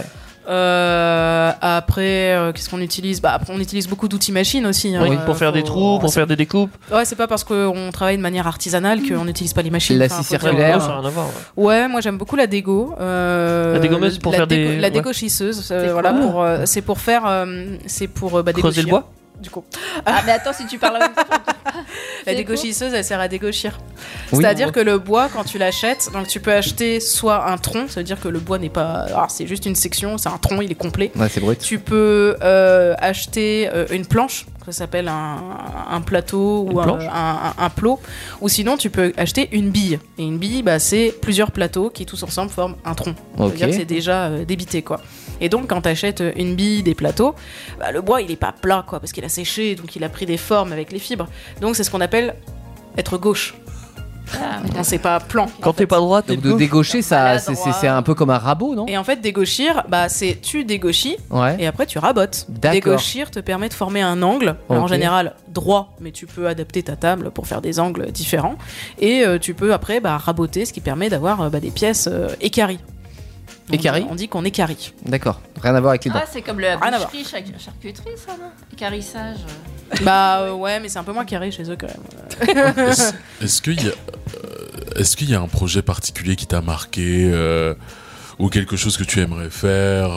Après, qu'est-ce qu'on utilise? Après, on utilise beaucoup d'outils machines aussi. Hein. Oui, pour faire des trous, pour faire des découpes. Ouais, c'est pas parce qu'on travaille de manière artisanale qu'on n'utilise pas les machines. La scie circulaire. Ça n'a rien à voir. Ouais, moi j'aime beaucoup la dégo. La dégommeuse pour faire des. La dégauchisseuse, voilà, c'est pour faire. C'est pour creuser le bois. Du coup. Mais attends, si tu parles en même temps. La dégauchisseuse, elle sert à dégauchir. C'est-à-dire que le bois, quand tu l'achètes, donc tu peux acheter soit un tronc, ça veut dire que le bois n'est pas. Alors, c'est juste une section, c'est un tronc, il est complet. Ouais, c'est brut. Tu peux acheter une planche, ça s'appelle un plateau ou un plot, ou sinon tu peux acheter une bille. Et une bille, c'est plusieurs plateaux qui tous ensemble forment un tronc. Ça veut dire que c'est déjà débité, quoi. Et donc quand tu achètes une bille, des plateaux, le bois il est pas plat, quoi, parce qu'il a séché, donc il a pris des formes avec les fibres. Donc c'est ce qu'on appelle être gauche. Non, c'est pas plan. Quand t'es pas droit, t'es de dégaucher, ça, c'est un peu comme un rabot, non? Et en fait, dégauchir, c'est tu dégauchis et après tu rabotes. Dégauchir te permet de former un angle, en général droit, mais tu peux adapter ta table pour faire des angles différents. Et tu peux après raboter, ce qui permet d'avoir des pièces équarries. Équarries? On dit qu'on équarrit. D'accord, rien à voir avec les dents. C'est comme la boucherie, charcuterie, ça, non? Équarrissage. Ouais, mais c'est un peu moins carré chez eux quand même. Est-ce qu'il y a un projet particulier qui t'a marqué ou quelque chose que tu aimerais faire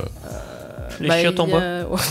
Les chiottes en bois.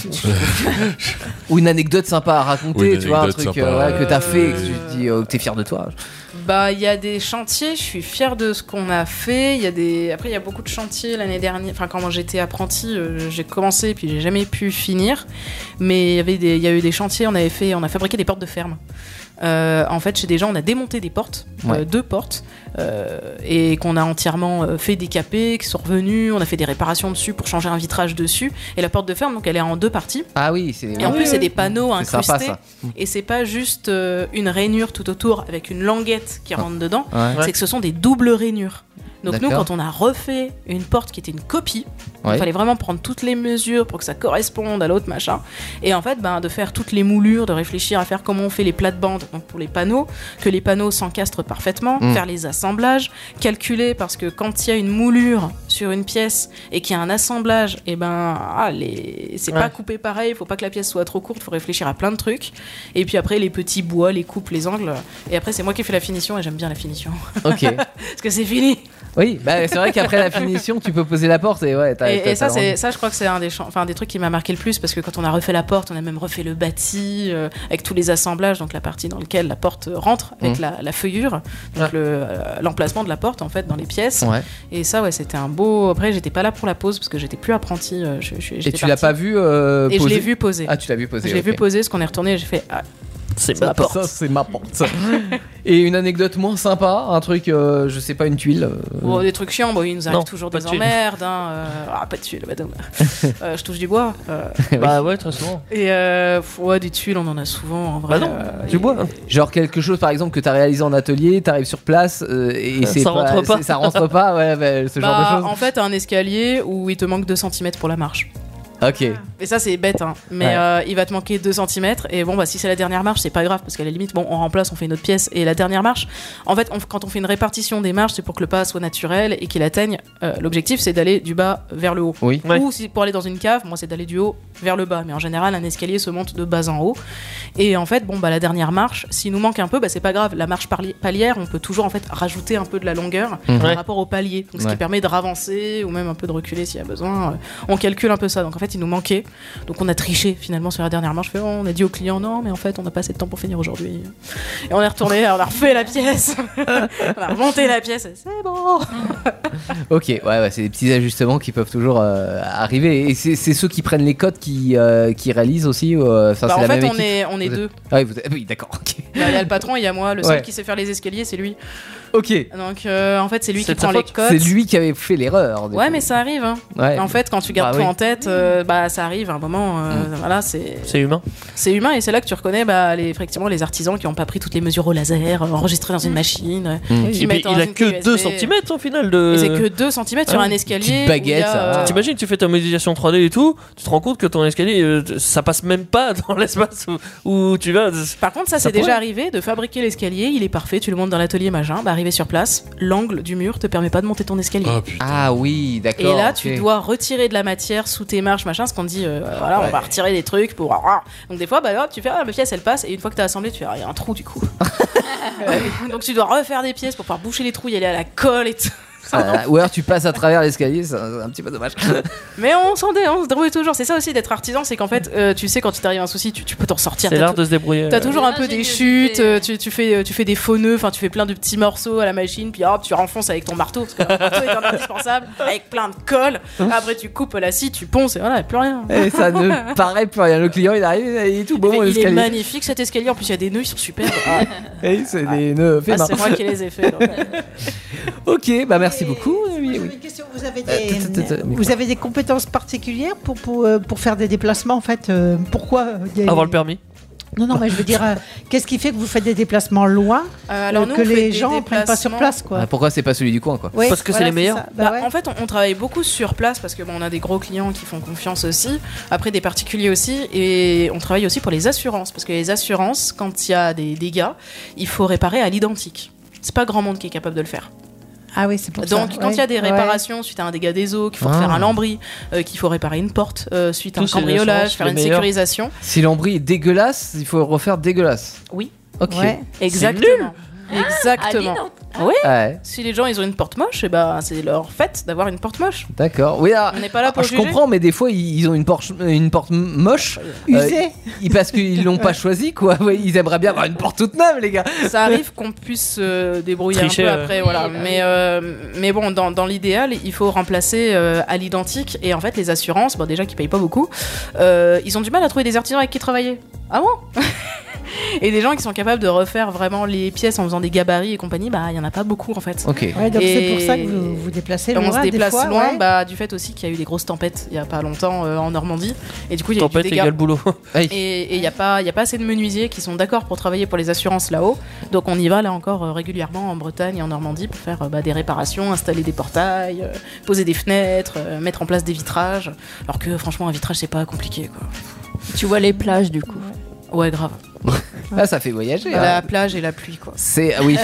Ou une anecdote sympa à raconter, tu vois, un truc que t'as fait et que tu te dis que t'es fier de toi. Il y a des chantiers, je suis fière de ce qu'on a fait. Après, il y a beaucoup de chantiers l'année dernière. Enfin, quand j'étais apprentie, j'ai commencé puis j'ai jamais pu finir. Mais il y a eu des chantiers, on a fabriqué des portes de ferme. En fait, chez des gens, on a démonté des portes, 2 portes, et qu'on a entièrement fait décaper, qui sont revenus. On a fait des réparations dessus pour changer un vitrage dessus. Et la porte de ferme, donc elle est en 2 parties. Ah oui, et en plus, c'est des panneaux incrustés. Sympa, ça. Et c'est pas juste une rainure tout autour avec une languette qui rentre dedans. C'est que ce sont des doubles rainures. Donc nous, quand on a refait une porte qui était une copie, il fallait vraiment prendre toutes les mesures pour que ça corresponde à l'autre machin. Et en fait, de faire toutes les moulures, de réfléchir à faire comment on fait les plates-bandes donc pour les panneaux, que les panneaux s'encastrent parfaitement, faire les assemblages, calculer parce que quand il y a une moulure sur une pièce et qu'il y a un assemblage, c'est pas coupé pareil, faut pas que la pièce soit trop courte, faut réfléchir à plein de trucs. Et puis après, les petits bois, les coupes, les angles. Et après, c'est moi qui fais la finition et j'aime bien la finition. Ok. Parce que c'est fini. Oui, c'est vrai qu'après la finition, tu peux poser la porte et ça, je crois que c'est un des trucs qui m'a marqué le plus parce que quand on a refait la porte, on a même refait le bâti avec tous les assemblages, donc la partie dans laquelle la porte rentre avec la feuillure, donc l'emplacement de la porte en fait dans les pièces. Et ça, c'était un beau. Après, j'étais pas là pour la pose parce que j'étais plus apprentie. Et tu l'as pas vu poser? Et je l'ai vu poser. Ah, tu l'as vu poser. Je l'ai vu poser, parce qu'on est retourné et j'ai fait. C'est ma porte. Ça, c'est ma porte. Et une anecdote moins sympa, un truc, je sais pas, une tuile. Des trucs chiants, il nous arrive toujours des emmerdes. Pas de tuile, madame. Je touche du bois. Ouais, très souvent. Et des tuiles, on en a souvent en vrai. Du bois. Genre quelque chose par exemple que t'as réalisé en atelier, t'arrives sur place et ça rentre pas. Ça rentre pas, ce genre de choses. En fait, un escalier où il te manque 2 cm pour la marche. Ok. Et ça c'est bête hein. Mais il va te manquer 2 cm et bon bah si c'est la dernière marche c'est pas grave parce qu'à la limite bon on remplace, on fait une autre pièce et la dernière marche en fait quand on fait une répartition des marches c'est pour que le pas soit naturel et qu'il atteigne l'objectif c'est d'aller du bas vers le haut. Oui. Ou si pour aller dans une cave moi c'est d'aller du haut vers le bas mais en général un escalier se monte de bas en haut et en fait bon bah la dernière marche s'il nous manque un peu bah c'est pas grave, la marche palière on peut toujours en fait rajouter un peu de la longueur par rapport au palier donc ce qui permet de ravancer ou même un peu de reculer s'il y a besoin. On calcule un peu ça donc en fait il nous manquait. Donc on a triché finalement sur la dernière marche. On a dit au client non mais en fait on n'a pas assez de temps pour finir aujourd'hui. Et on est retourné, on a refait la pièce, on a remonté la pièce. C'est bon. Ok, ouais, c'est des petits ajustements qui peuvent toujours arriver. Et c'est ceux qui prennent les codes qui réalisent aussi. En fait on est deux. Ah oui d'accord. Okay. Il y a le patron, il y a moi. Le seul qui sait faire les escaliers c'est lui. Ok. Donc en fait c'est lui qui prend les codes. C'est lui qui avait fait l'erreur. Ouais mais ça arrive. Hein. Ouais. En fait quand tu gardes tout en tête, bah ça arrive à un moment. Voilà c'est humain. C'est humain et c'est là que tu reconnais effectivement les artisans qui n'ont pas pris toutes les mesures au laser, enregistrées dans une machine. Et puis il a que 2 cm au final de. Et c'est que 2 cm sur un escalier. Petite baguette. T'imagines tu fais ta modélisation 3D et tout, tu te rends compte que ton escalier ça passe même pas dans l'espace où tu vas. Par contre ça c'est déjà arrivé de fabriquer l'escalier, il est parfait, tu le montes dans l'atelier machin, bah arrivé sur place, l'angle du mur te permet pas de monter ton escalier. Ah oui, d'accord. Et là tu dois retirer de la matière sous tes marches machin, ce qu'on dit voilà, on va retirer des trucs pour donc des fois bah hop, tu fais la pièce elle passe et une fois que t'as assemblé tu fais il y a un trou du coup. Donc tu dois refaire des pièces pour pouvoir boucher les trous, y aller à la colle et tout. Ou alors tu passes à travers l'escalier, c'est un petit peu dommage. Mais on se débrouille toujours. C'est ça aussi d'être artisan, c'est qu'en fait, tu sais quand il t'arrive un souci, tu peux t'en sortir. C'est l'art de se débrouiller. T'as toujours un peu des chutes, tu fais des faux nœuds, enfin tu fais plein de petits morceaux à la machine, puis hop, tu renfonces avec ton marteau, parce que le marteau est indispensable, avec plein de colle. Après tu coupes la scie, tu ponces et voilà, plus rien. Et ça ne paraît plus rien. Le client il arrive, il est tout bon. Il est magnifique cet escalier, en plus il y a des nœuds, ils sont super. Et c'est des nœuds faits c'est moi qui les ai faits. Ok, bah merci beaucoup. Une question, vous avez des compétences particulières pour faire des déplacements en fait pourquoi avoir le permis? Non, mais je veux dire, qu'est-ce qui fait que vous faites des déplacements loin alors nous, que les gens ne prennent pas sur place quoi. Pourquoi c'est pas celui du coin quoi? Oui, parce que c'est les meilleurs. En fait, on travaille beaucoup sur place parce que on a des gros clients qui font confiance aussi. Après, des particuliers aussi, et on travaille aussi pour les assurances parce que les assurances, quand il y a des dégâts, il faut réparer à l'identique. C'est pas grand monde qui est capable de le faire. Ah oui, c'est pour donc, ça. quand il y a des réparations suite à un dégât des eaux, qu'il faut refaire un lambris, qu'il faut réparer une porte suite à un cambriolage, faire une sécurisation. Si l'ambris est dégueulasse, il faut refaire dégueulasse. Oui. Ok. Ouais. Exactement. Exactement. Oui. Ouais. Si les gens ils ont une porte moche, et bah c'est leur fait d'avoir une porte moche. D'accord. Oui. Alors, on n'est pas là pour je juger. comprends, mais des fois ils ont une porte moche, usée, parce qu'ils l'ont pas choisi quoi. Ouais, ils aimeraient bien avoir une porte toute neuve, les gars. Ça arrive qu'on puisse se débrouiller tricher, un peu après, voilà. Mais bon, dans l'idéal, il faut remplacer à l'identique. Et en fait, les assurances, bon déjà qui payent pas beaucoup, ils ont du mal à trouver des artisans avec qui travailler. Ah bon? Et des gens qui sont capables de refaire vraiment les pièces en faisant des gabarits et compagnie, bah il y en a pas beaucoup en fait. Ok. Ouais, donc c'est pour ça que vous vous déplacez loin. On se déplace des fois, loin, bah du fait aussi qu'il y a eu des grosses tempêtes il y a pas longtemps en Normandie, et du coup il y a eu tempête des dégâts. égale boulot. Et il y a pas assez de menuisiers qui sont d'accord pour travailler pour les assurances là-haut, donc on y va là encore régulièrement en Bretagne et en Normandie pour faire des réparations, installer des portails, poser des fenêtres, mettre en place des vitrages, alors que franchement un vitrage c'est pas compliqué quoi. Tu vois les plages du coup. Ouais, grave. Là, ça fait voyager. La plage et la pluie, quoi. C'est oui.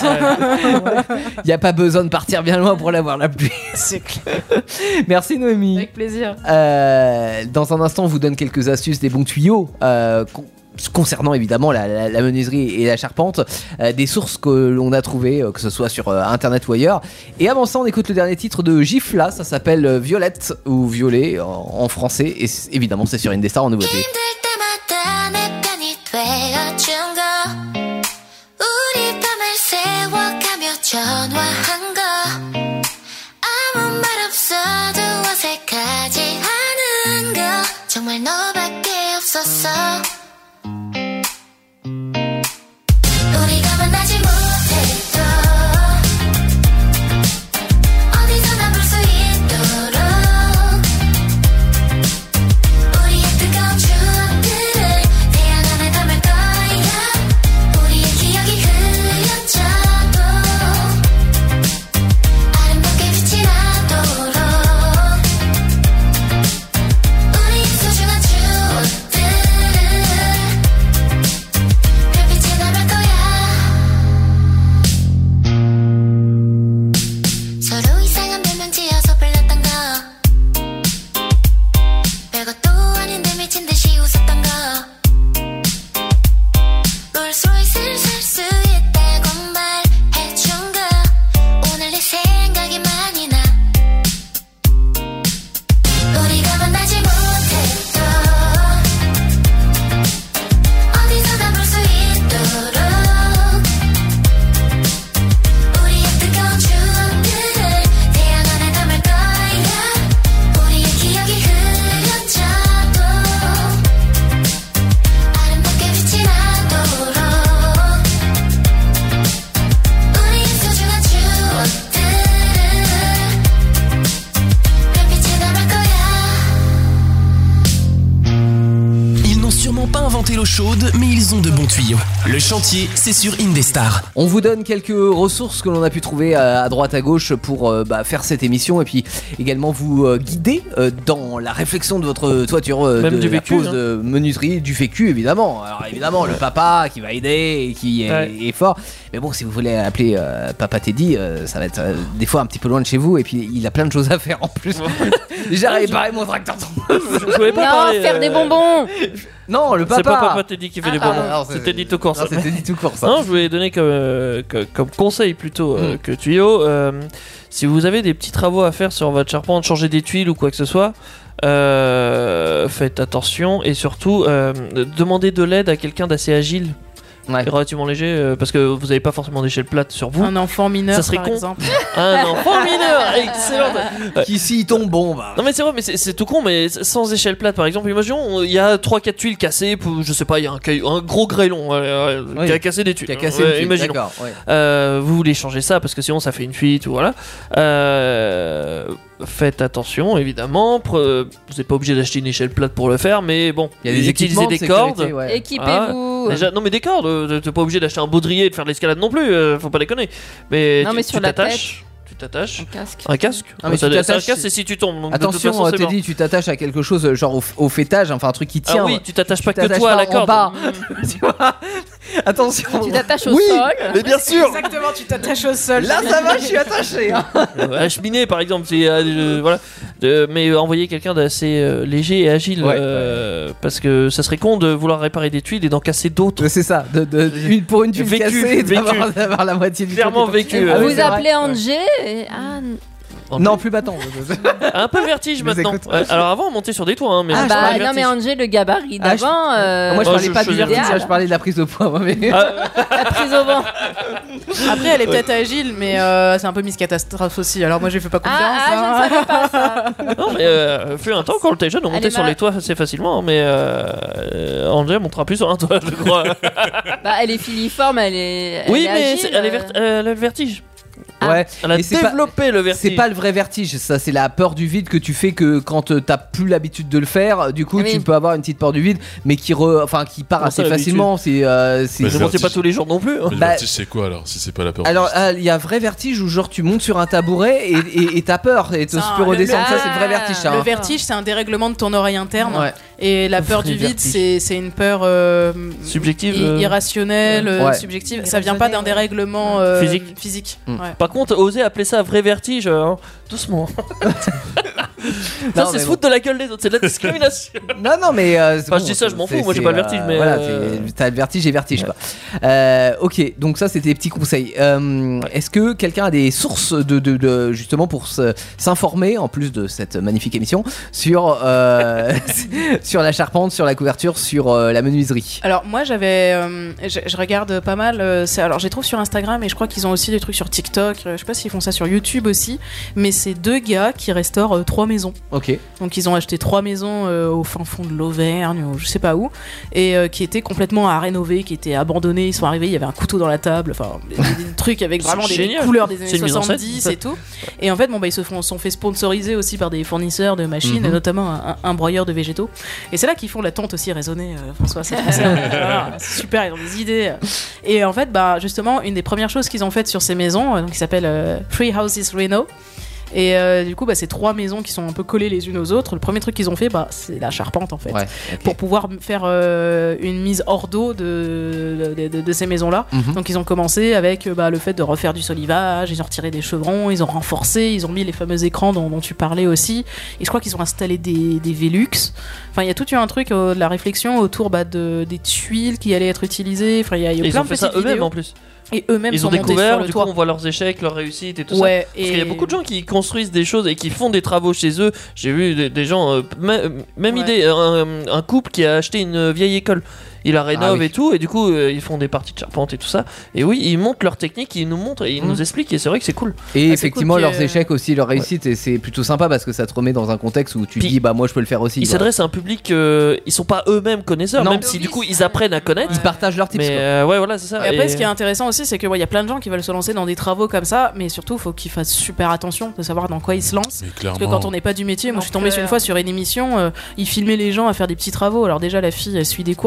Il n'y a pas besoin de partir bien loin pour l'avoir la pluie. C'est clair. Merci Noémie. Avec plaisir. Dans un instant, on vous donne quelques astuces, des bons tuyaux. Concernant évidemment la menuiserie et la charpente, des sources que l'on a trouvées, que ce soit sur internet ou ailleurs. Et avant ça, on écoute le dernier titre de Gifla, ça s'appelle Violette ou Violet en français, et évidemment c'est sur Indestar en nouveauté. 우리 inventer l'eau chaude, mais ils ont de bons tuyaux. Le chantier, c'est sur Indestar. On vous donne quelques ressources que l'on a pu trouver à droite à gauche pour faire cette émission et puis également vous guider dans la réflexion de votre toiture, Même de du la vécu, pose de menuiserie, du vécu évidemment. Alors évidemment le papa qui va aider et qui est fort. Mais bon, si vous voulez appeler Papa Teddy, ça va être des fois un petit peu loin de chez vous et puis il a plein de choses à faire en plus. Déjà réparer mon tracteur. Je pouvais pas parler, faire des bonbons. Non, le papa. C'est pas Papa Teddy qui fait des bonbons. non, C'est Teddy tout court. Non, c'est Teddy tout court ça. Non, je voulais donner comme conseil plutôt que tuyau. Si vous avez des petits travaux à faire sur votre charpente, changer des tuiles ou quoi que ce soit, faites attention et surtout demandez de l'aide à quelqu'un d'assez agile. Ouais. Relativement léger parce que vous n'avez pas forcément d'échelle plate sur vous. Un enfant mineur, ça serait par con. exemple. Un enfant mineur, excellent. Qui s'y tombe, bon bah. Non mais c'est vrai, mais c'est tout con, mais sans échelle plate par exemple, imaginons il y a 3-4 tuiles cassées, je sais pas, il y a un gros grêlon qui a cassé des tuiles. Qui a cassé une tuile, imaginons. d'accord, ouais. Vous voulez changer ça parce que sinon ça fait une fuite ou voilà. Faites attention évidemment, vous n'êtes pas obligé d'acheter une échelle plate pour le faire, mais bon, il y a des équipements de des cordes. sécurité, ouais. Équipez-vous. Déjà, non mais des cordes, t'es pas obligé d'acheter un baudrier et de faire de l'escalade non plus, faut pas déconner. Mais Non, mais sur la t'attaches. Tu t'attaches. Un casque. Un casque. Ah, mais Ça, tu c'est un t'attaches, casque, c'est si tu tombes. Donc, attention, de toute façon, c'est Teddy, tu t'attaches à quelque chose genre au fêtage, enfin un truc qui tient. Ah oui, tu t'attaches pas que t'attaches toi à pas la en corde. bas. Tu vois. Attention. Tu t'attaches au Oui, sol. mais bien sûr. Exactement, tu t'attaches au sol. Là, ça va, je suis attaché. Hein. À cheminer par exemple, c'est voilà. Mais envoyer quelqu'un d'assez léger et agile, parce que ça serait con de vouloir réparer des tuiles et d'en casser d'autres. C'est ça, pour une tuile cassée, d'avoir la moitié du clairement vécu. Vous appelez Angé et Anne. Non, plus battant. Un peu vertige maintenant. Alors avant, on montait sur des toits. Hein, mais non, mais Angé, le gabarit d'avant. Moi, je parlais pas du vertige, je parlais de la prise au poids. Moi, mais... La prise au vent. Après, elle est peut-être agile, mais c'est un peu Miss Catastrophe aussi. Alors moi, je lui fais pas confiance. Je ne savais pas ça. Non, mais fut un temps quand on était jeune, on montait sur les toits assez facilement. Mais Angé montera plus sur un toit, je crois. Elle est filiforme, elle est. Oui, elle est mais agile, elle a le vertige. Ouais, elle a développé le vertige. C'est pas le vrai vertige, ça c'est la peur du vide que tu fais que quand t'as plus l'habitude de le faire, du coup tu peux avoir une petite peur du vide, mais qui part assez facilement. C'est pas tous les jours non plus. Mais le vertige c'est quoi alors si c'est pas la peur? Alors il y a vrai vertige où genre tu montes sur un tabouret et t'as peur et tu peux redescendre. Ça c'est le vrai vertige. Ça, le vertige c'est un dérèglement de ton oreille interne. Et la peur du vide c'est une peur subjective, irrationnelle, subjective. Ça vient pas d'un dérèglement physique. Par contre, oser appeler ça vrai vertige, doucement. Ça, c'est se foutre de la gueule des autres, c'est de la discrimination. Non, mais. Enfin, je dis ça, je m'en fous, moi j'ai pas le vertige, mais. Voilà, t'as le vertige et vertige, quoi. Ok, donc ça, c'était des petits conseils. Est-ce que quelqu'un a des sources justement pour s'informer, en plus de cette magnifique émission, sur la charpente, sur la couverture, sur la menuiserie? Alors, moi, je regarde pas mal. Alors, je les trouve sur Instagram et je crois qu'ils ont aussi des trucs sur TikTok. Je sais pas s'ils font ça sur YouTube aussi. Mais c'est deux gars qui restaurent 3 maisons. Ok. Donc, ils ont acheté 3 maisons au fin fond de l'Auvergne, ou je sais pas où, et qui étaient complètement à rénover, qui étaient abandonnés. Ils sont arrivés, il y avait un couteau dans la table, enfin, des trucs avec vraiment des couleurs des années 70 et tout. Et en fait, ils sont fait sponsoriser aussi par des fournisseurs de machines, notamment un broyeur de végétaux. Et c'est là qu'ils font la tente aussi résonner, François. C'est super, ils ont des idées. Et en fait, justement, une des premières choses qu'ils ont faites sur ces maisons, qui s'appelle Free Houses Reno. Et du coup, c'est 3 maisons qui sont un peu collées les unes aux autres. Le premier truc qu'ils ont fait, c'est la charpente en fait, pour pouvoir faire une mise hors d'eau de ces maisons-là. Donc ils ont commencé avec le fait de refaire du solivage, ils ont retiré des chevrons, ils ont renforcé, ils ont mis les fameux écrans dont tu parlais aussi. Et je crois qu'ils ont installé des Velux. Enfin, il y a tout eu un truc de la réflexion autour des tuiles qui allaient être utilisées. Enfin, il y a plein de petites vidéos. Ils ont fait ça eux-mêmes en plus. Et eux-mêmes ils ont découvert, du coup on voit leurs échecs, leurs réussites et tout ça. Parce qu'il y a beaucoup de gens qui construisent des choses et qui font des travaux chez eux. J'ai vu des gens, même idée, un couple qui a acheté une vieille école. Il la rénove et tout, et du coup ils font des parties de charpente et tout ça. Et oui, ils montrent leur technique, ils nous montrent et ils nous expliquent, et c'est vrai que c'est cool. Et effectivement, cool leurs échecs aussi, leurs réussites, et c'est plutôt sympa parce que ça te remet dans un contexte où tu dis moi je peux le faire aussi. Ils s'adressent à un public, ils sont pas eux-mêmes connaisseurs, même si du coup ils apprennent à connaître. Ils partagent leurs tips. Mais ouais, voilà, c'est ça. Et après, ce qui est intéressant aussi, c'est que il y a plein de gens qui veulent se lancer dans des travaux comme ça, mais surtout faut qu'ils fassent super attention de savoir dans quoi ils se lancent. Parce que quand on n'est pas du métier, moi je suis tombée une fois sur une émission, ils filmaient les gens à faire des petits travaux. Alors déjà la fille elle suit des cours pour mettre du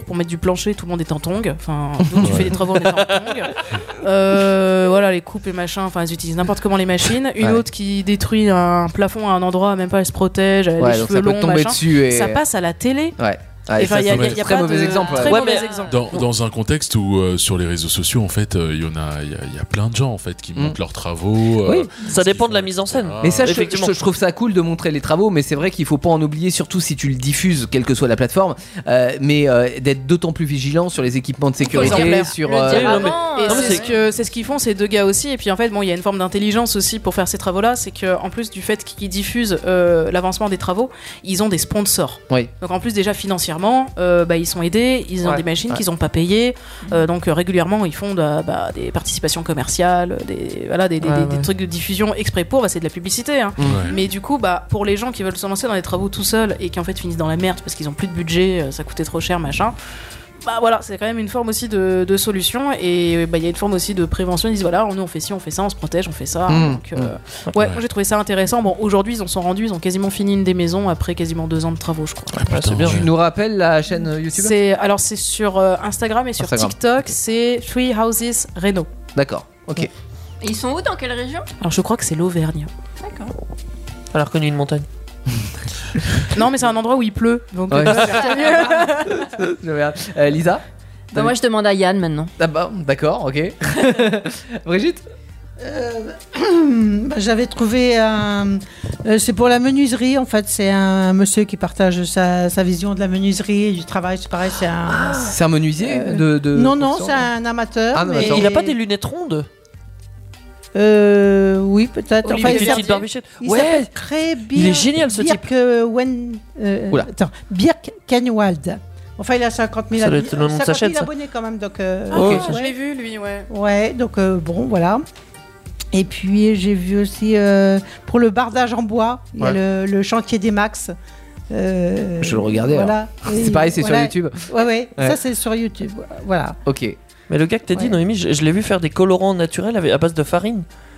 plancher, tout le monde est en tongs. Enfin, donc tu fais des travaux en étant en tongs. Voilà, les coupes et machin, enfin, elles utilisent n'importe comment les machines. Une autre qui détruit un plafond à un endroit, même pas, elle se protège, elle a les cheveux longs, machin. Ça passe à la télé. Ouais. Il y a très mauvais exemple. Dans un contexte où sur les réseaux sociaux, en fait, il y a plein de gens en fait qui montrent leurs travaux. Oui, ça dépend de la mise en scène. Mais ça, je trouve ça cool de montrer les travaux, mais c'est vrai qu'il faut pas en oublier, surtout si tu le diffuses, quelle que soit la plateforme, mais d'être d'autant plus vigilant sur les équipements de sécurité, sur. C'est ce qu'ils font ces deux gars aussi. Et puis en fait, bon, il y a une forme d'intelligence aussi pour faire ces travaux-là, c'est que en plus du fait qu'ils diffusent l'avancement des travaux, ils ont des sponsors. Oui. Donc en plus déjà financièrement. Ils sont aidés, ils ont des machines qu'ils n'ont pas payées, donc régulièrement ils font des participations commerciales, des trucs de diffusion exprès pour, c'est de la publicité, hein. Mais du coup pour les gens qui veulent se lancer dans les travaux tout seuls et qui en fait finissent dans la merde parce qu'ils ont plus de budget, ça coûtait trop cher machin, voilà, c'est quand même une forme aussi de solution, et il y a une forme aussi de prévention. Ils disent voilà, nous on fait ci, on fait ça, on se protège, on fait ça. Donc, moi j'ai trouvé ça intéressant. Bon, aujourd'hui ils en sont rendus, ils ont quasiment fini une des maisons après quasiment 2 ans de travaux, je crois. C'est bien. Tu nous rappelles la chaîne YouTube? C'est sur Instagram et sur TikTok, c'est Three Houses Reno. D'accord, ok. Et ils sont où, dans quelle région? Alors je crois que c'est l'Auvergne. D'accord. Elle a reconnu une montagne. Non, mais c'est un endroit où il pleut. Donc Lisa? Moi je demande à Yann maintenant. D'accord, ok. Brigitte? J'avais trouvé c'est pour la menuiserie en fait, c'est un monsieur qui partage sa vision de la menuiserie et du travail, c'est pareil, c'est un menuisier Non, c'est un amateur. Mais il a pas des lunettes rondes? Oui, peut-être. Enfin, il s'appelle très bien. Il est génial ce type. Birk Kenwald. Enfin, il a 50 000 abonnés. Ça doit être le nom de sa chaîne, ça. Abonnés quand même, donc. Je l'ai vu lui, ouais. Ouais, donc bon, voilà. Et puis j'ai vu aussi pour le bardage en bois, il y a le chantier des Max. Je le regardais. Voilà. C'est pareil, c'est sur YouTube. Ouais. Ça c'est sur YouTube. Voilà. Ok. Mais le gars que t'as dit, Noémie, je l'ai vu faire des colorants naturels à base de farine.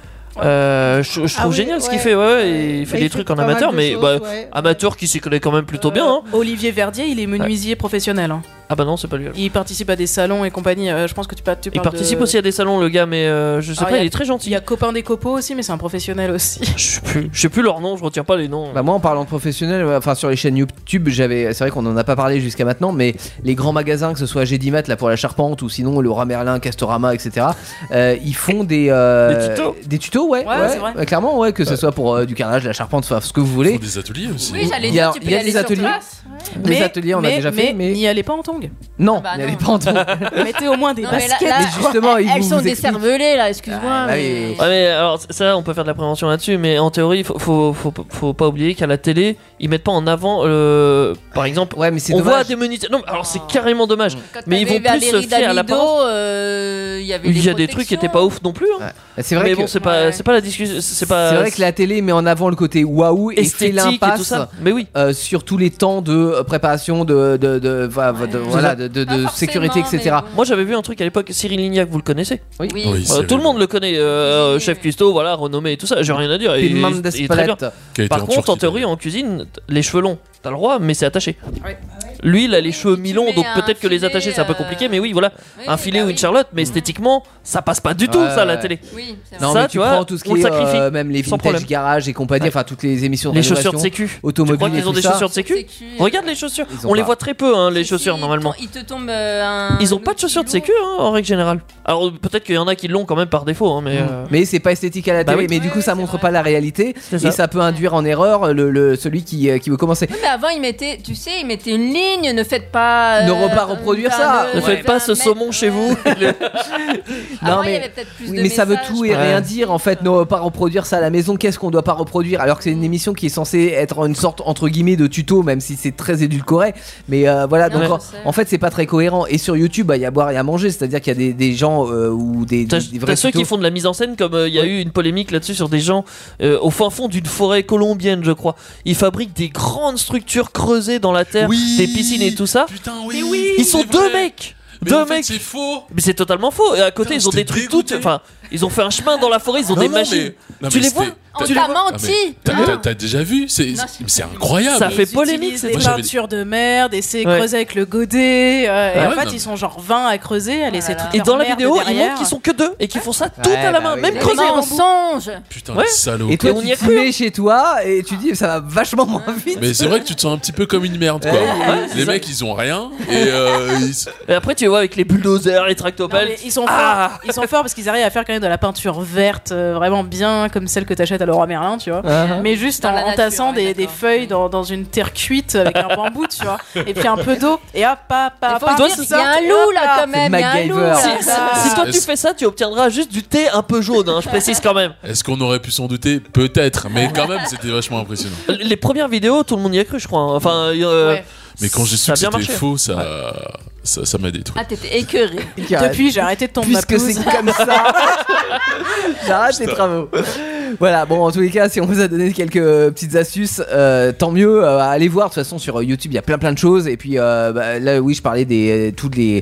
Je trouve génial ce qu'il fait, et il fait des trucs en amateur, mais amateur qui s'y connaît quand même plutôt bien. Hein. Olivier Verdier, il est menuisier professionnel. Hein. Ah bah non, c'est pas lui. Il participe à des salons et compagnie. Je pense que tu parles. Il participe aussi à des salons, le gars, mais je sais pas, il est très gentil. Il y a Copain des Copeaux aussi, mais c'est un professionnel aussi. Je sais plus leur nom, je retiens pas les noms. Moi, en parlant de professionnel, sur les chaînes YouTube, c'est vrai qu'on en a pas parlé jusqu'à maintenant, mais les grands magasins, que ce soit Gédimat là pour la charpente ou sinon le Leroy Merlin, Castorama, etc. Ils font des tutos. Des tutos, ouais, c'est vrai. Clairement, que ce soit pour du carrelage, la charpente, ce que vous voulez. Ils font des ateliers aussi. Oui, j'allais dire, tu peux y aller des ateliers. Les ateliers, on a déjà fait, mais n'y allez pas en tongs. Non, n'y allez pas en tongs. Mettez au moins des baskets. Mais justement, elles sont décervelées là, excuse-moi. Mais alors ça, on peut faire de la prévention là-dessus, mais en théorie, faut pas oublier qu'à la télé, ils mettent pas en avant, par exemple, on voit des menuisiers. Non, alors c'est carrément dommage. Mais ils vont plus se fier à l'apparence. Il y a des trucs qui étaient pas ouf non plus. C'est vrai. Mais bon, c'est pas la discussion. C'est vrai que la télé met en avant le côté waouh et fait l'impasse. Mais oui. Sur tous les temps de préparation, de sécurité, etc. Moi j'avais vu un truc à l'époque, Cyril Lignac, vous le connaissez? Oui. Tout le monde le connaît, chef cuistot, renommé et tout ça, j'ai rien à dire. Il est très bien. Par contre, en théorie, en cuisine, les cheveux longs, t'as le droit, mais c'est attaché. Lui, il a les cheveux mi-longs, donc peut-être que les attacher c'est un peu compliqué, mais oui, voilà, un filet ou une charlotte, mais esthétiquement, ça passe pas du tout, ça, à la télé. Non, mais tu prends tout ce qui est même les vintage garage et compagnie, enfin toutes les émissions de les chaussures de sécu automobiles. Tu crois qu'ils ont des chaussures de sécu? Regarde les chaussures, on les voit très peu, les chaussures normalement. Il te tombe Ils ont pas de chaussures de sécu en règle générale. Alors peut-être qu'il y en a qui l'ont quand même par défaut, mais c'est pas esthétique à la télé, mais du coup ça montre pas la réalité et ça peut induire en erreur celui qui veut commencer. Mais avant ils mettaient une ligne, ne faites pas. Ne pas reproduire ça. Ne faites pas ce saumon chez vous. Non mais ça veut tout et rien dire en fait. Ne pas reproduire ça à la maison. Qu'est-ce qu'on doit pas reproduire alors que c'est une émission qui est censée être une sorte entre guillemets de tuto, même si c'est très édulcoré. Mais voilà, donc en fait c'est pas très cohérent. Et sur YouTube, il y a à boire et à manger, c'est-à-dire qu'il y a des gens ou des vrais ceux qui font de la mise en scène, comme il y a eu une polémique là-dessus sur des gens au fin fond d'une forêt colombienne, je crois. Ils fabriquent des grandes structures creusées dans la terre, des piscines et tout ça. Putain, ils sont deux mecs. Mais en fait, c'est faux. Mais c'est totalement faux. Et à côté, ils ont détruit tout. Enfin, Ils ont fait un chemin dans la forêt, ils ont des machines. Tu les vois? On t'a menti. T'as déjà vu? C'est incroyable. Ça fait polémique. C'est des peintures de merde et c'est creusé avec le godet. Et en fait, ils sont genre 20 à creuser, à laisser toute Et leur dans la merde vidéo, ils derrière. montrent qu'ils sont que 2 et qu'ils font ça tout à la main, même creusé. Mensonge. Putain, les salauds. Et toi, quoi. tu t'y mets chez toi et tu dis ça va vachement moins vite. Mais c'est vrai que tu te sens un petit peu comme une merde, quoi. Les mecs, ils ont rien et après, tu vois avec les bulldozers, les tractopelles. Ils sont forts. Ils sont forts parce qu'ils arrivent à faire quand même de la peinture verte, vraiment bien comme celle que t'achètes à Leroy Merlin, tu vois. Mais juste en entassant des feuilles dans une terre cuite avec un bambou, tu vois. Et puis un peu d'eau. Et hop, Il y a un loup là quand même. Il y a un loup. Si toi tu fais ça, tu obtiendras juste du thé un peu jaune, je précise quand même. Est-ce qu'on aurait pu s'en douter? Peut-être, mais quand même, c'était vachement impressionnant. Les premières vidéos, tout le monde y a cru, je crois. Enfin, mais quand j'ai su que c'était faux, ça m'a détruit. Ah, t'étais écœuré. Depuis, j'ai arrêté de tomber ma Puisque pelouse. c'est comme ça. J'arrête les travaux. Voilà, bon, en tous les cas, si on vous a donné quelques petites astuces, tant mieux. Allez voir, de toute façon, sur YouTube, il y a plein de choses. Et puis là, oui, je parlais des tous les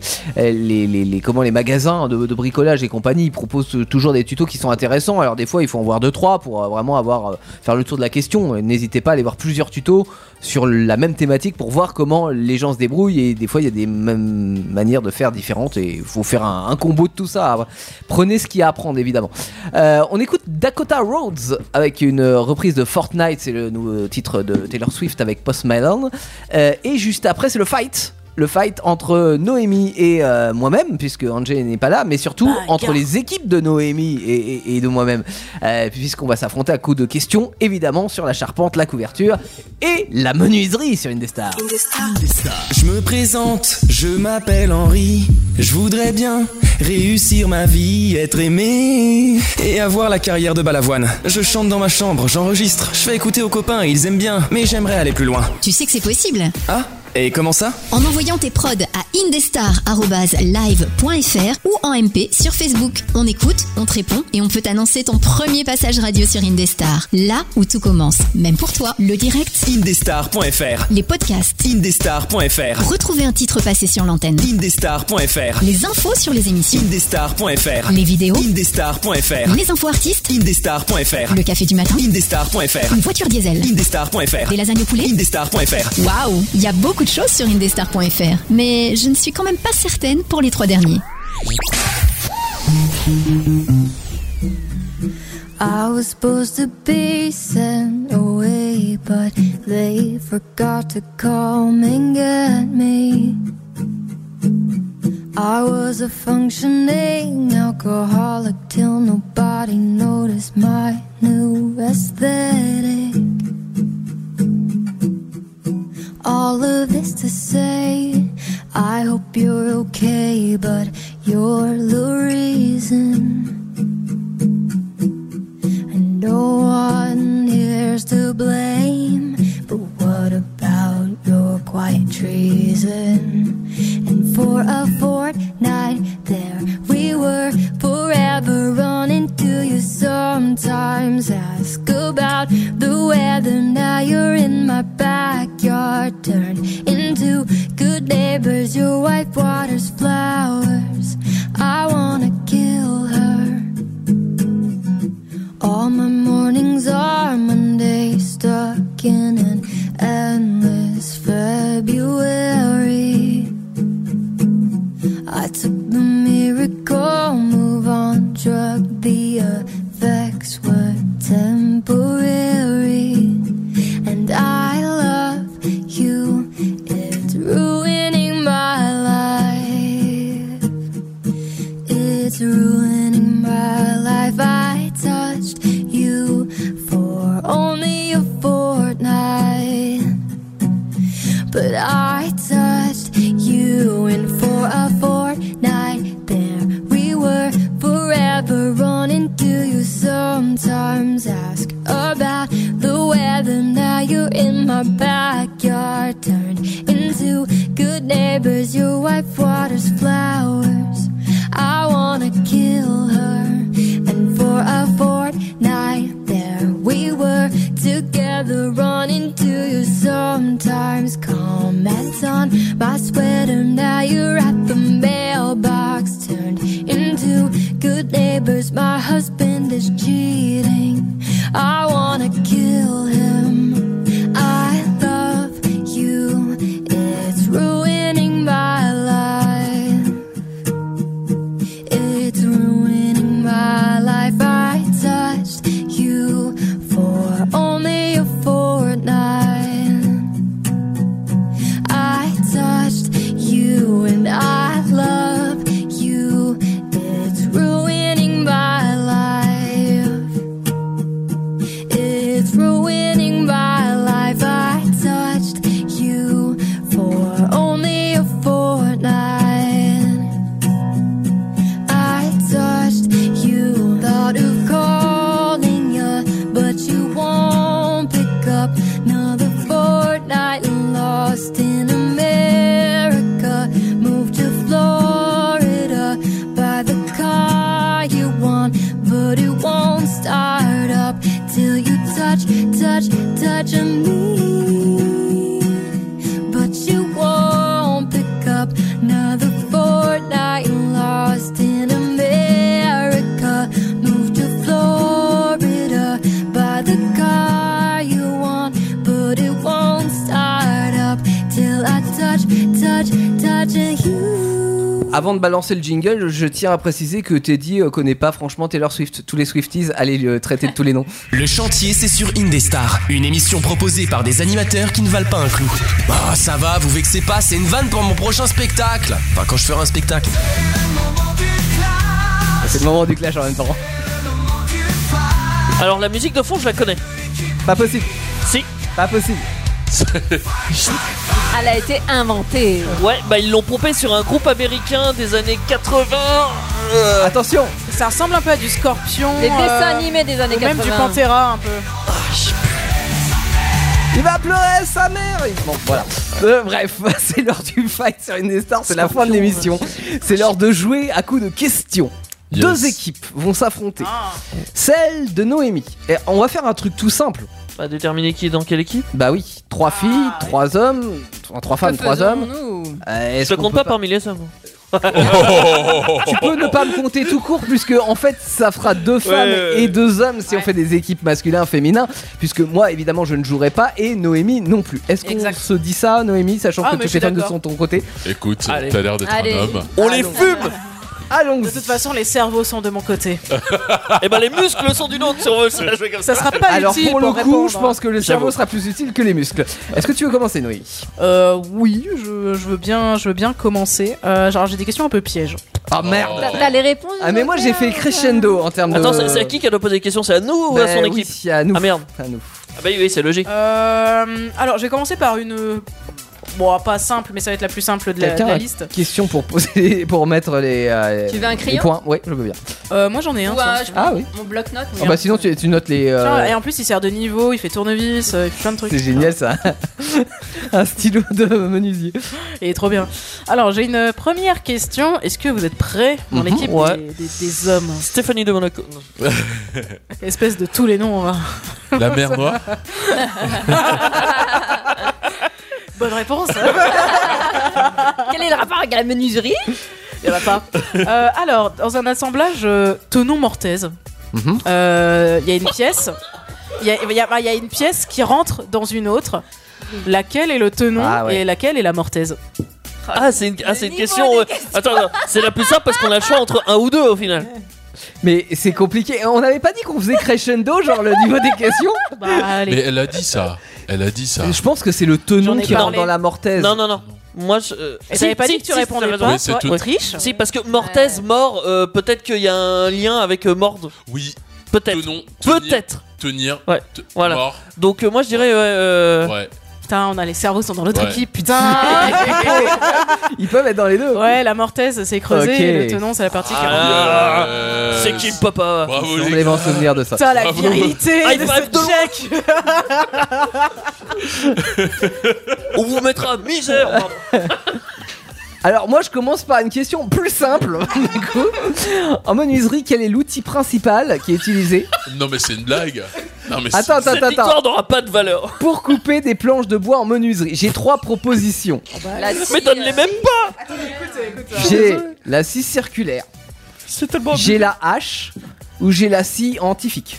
magasins de bricolage et compagnie. Ils proposent toujours des tutos qui sont intéressants. Alors des fois, il faut en voir 2-3 pour vraiment faire le tour de la question. N'hésitez pas à aller voir plusieurs tutos sur la même thématique pour voir comment les gens se débrouillent. Et des fois, il y a des mêmes manières de faire différentes et il faut faire un combo de tout ça. Prenez ce qu'il y a à apprendre, évidemment. On écoute Dakota Rhodes avec une reprise de Fortnite, c'est le nouveau titre de Taylor Swift avec Post Malone. Et juste après, c'est le fight entre Noémie et moi-même, puisque Angé n'est pas là, mais surtout entre les équipes de Noémie et de moi-même, puisqu'on va s'affronter à coups de questions, évidemment, sur la charpente, la couverture et la menuiserie sur Indestar. Je me présente, je m'appelle Henri. Je voudrais bien réussir ma vie, être aimé et avoir la carrière de Balavoine. Je chante dans ma chambre, j'enregistre, je fais écouter aux copains, ils aiment bien, mais j'aimerais aller plus loin. Tu sais que c'est possible. Ah, et comment ça? En envoyant tes prods à indestar@live.fr ou en MP sur Facebook. On écoute, on te répond et on peut t'annoncer ton premier passage radio sur Indestar. Là où tout commence, même pour toi. Le direct, Indestar.fr. les podcasts, Indestar.fr. retrouver un titre passé sur l'antenne, Indestar.fr. les infos sur les émissions, Indestar.fr. les vidéos, Indestar.fr. les infos artistes, Indestar.fr. le café du matin, Indestar.fr. une voiture diesel, Indestar.fr. des lasagnes au poulet. Indestar.fr. Waouh, il y a beaucoup de choses sur Indestar.fr, mais je ne suis quand même pas certaine pour les 3 derniers. I was supposed to be sent away, but they forgot to come and get me. I was a functioning alcoholic till nobody noticed my new aesthetic. All of this to say, I hope you're okay, but you're the reason. And no one here's to blame, but what about your quiet treason? And for a fortnight there we were, forever running to you. Sometimes ask about the weather, now you're in my backyard. Turned into good neighbors, your wife waters flowers. I wanna kill her. All my mornings are Mondays, stuck in an endless February. I took the miracle move on drug, the effects were temporary. And I love you, it's ruining my life. It's ruining my life. I touched you for only a fortnight, but I touched you, and for a fortnight there we were, forever running to you. Sometimes ask about the weather, now you're in my backyard. Turned into good neighbors, your wife waters flowers. I wanna kill her. And for a fortnight there we were, together running to you. Sometimes comments on my sweater, now you're at the mailbox. Turned into good the neighbors, my husband is cheating. I wanna kill him. I love you, it's ruining my life. It's ruining my life. I touched you for only a fortnight. I touched you and I love you. It's ruining my life. It's ruining my life. I touched you for only a fortnight. I touched you, thought of calling you, but you won't pick up. Another fortnight lost in America. Moved to Florida, buy the car you want, but it won't start up till you touch me. But you won't pick up. Another fortnight lost in America. Moved to Florida, buy the car you want, but it won't start up till I touch you. Avant de balancer le jingle, je tiens à préciser que Teddy connaît pas franchement Taylor Swift. Tous les Swifties, allez le traiter de tous les noms. Le chantier, c'est sur Indestar, une émission proposée par des animateurs qui ne valent pas un clou. Oh, ça va, vous vexez pas, c'est une vanne pour mon prochain spectacle. Enfin, quand je ferai un spectacle. C'est le moment du clash en même temps. Alors la musique de fond, je la connais. Pas possible. Si. Pas possible. Elle a été inventée. Ouais, bah ils l'ont pompé sur un groupe américain des années 80. Attention. Ça ressemble un peu à du Scorpion. Les dessins animés des années ou 80. même du Pantera un peu. Il va pleurer sa mère. Bon, voilà. Bref, c'est l'heure du fight sur Indestar, c'est la fin de l'émission. C'est l'heure de jouer à coups de questions. Yes. Deux équipes vont s'affronter. Celle de Noémie. Et on va faire un truc tout simple. Pas déterminer qui est dans quelle équipe. Bah oui, 3 filles, 3 hommes, 3 femmes, 3 hommes. Je te compte pas parmi les hommes. Tu peux ne pas me compter tout court, puisque en fait ça fera 2 femmes et 2 hommes si on fait des équipes masculins, féminins, puisque moi évidemment je ne jouerai pas et Noémie non plus. Est-ce qu'on se dit ça, Noémie, sachant que toutes les femmes sont de ton côté? Écoute, t'as l'air d'être un homme. On les fume. Allons. De toute façon, les cerveaux sont de mon côté. Et ben les muscles sont d'une autre sur eux. Ça sera pas alors utile pour le coup, répondre. je pense que le cerveau sera plus utile que les muscles. Est-ce que tu veux commencer, Noémie? Oui, je veux bien commencer. Genre j'ai des questions un peu pièges. Ah merde. T'as les réponses? Ah mais moi j'ai fait crescendo en termes de. Attends, c'est à qui a doit poser des questions? C'est à nous ou à son équipe? Oui, à nous. Ah merde. À nous. Ah bah oui, c'est logique. Alors je vais commencer par une. Bon, pas simple, mais ça va être la plus simple de la liste. Question pour poser, pour mettre les. Tu veux un crayon? Les points. Ouais, je veux bien. Moi j'en ai un. Ah oui. Mon bloc-notes. Ah bah sinon tu notes les. Et en plus il sert de niveau, il fait tournevis, il fait plein de trucs. C'est génial ça. Un stylo de menuisier. Et trop bien. Alors j'ai une première question. Est-ce que vous êtes prêts dans l'équipe des hommes? Stéphanie de Monaco. Espèce de tous les noms. On va... La mer Noire. Bonne réponse. Quel est le rapport avec la menuiserie? Il n'y en a pas. Alors, dans un assemblage Tenon Mortaise, il y a une pièce. Il y a une pièce qui rentre dans une autre. Laquelle est le tenon et laquelle est la mortaise? Ah, c'est une question. Attends, c'est la plus simple parce qu'on a le choix entre un ou deux au final. Mais c'est compliqué. On n'avait pas dit qu'on faisait crescendo, genre le niveau des questions? Bah, allez. Mais elle a dit ça. Je pense que c'est le tenon qui rentre dans la mortaise. Non. Moi, je. Et t'avais pas dit que tu répondais pas? Oui, Autriche. Si, parce que mortaise, mort, peut-être qu'il y a un lien avec morde. Oui. Peut-être. Peut-être. Tenir. Ouais. Voilà. Mort. Donc, moi, je dirais. Ouais. Putain, on a les cerveaux sont dans l'autre équipe, putain. Ils peuvent être dans les deux. Ouais, la mortaise c'est creusé et le tenon c'est la partie qui rentre. C'est qui le papa? Bravo On les va en souvenir de ça. Putain, la virilité de ce check. On vous mettra misère. Alors moi je commence par une question plus simple. Du coup, en menuiserie, quel est l'outil principal qui est utilisé? Non mais c'est une blague. Non mais Attends. Cette victoire n'aura pas de valeur. Pour couper des planches de bois en menuiserie, j'ai 3 propositions. Mais donne-les même pas. J'ai la scie circulaire, C'est tellement. J'ai la hache ou j'ai la scie antifique.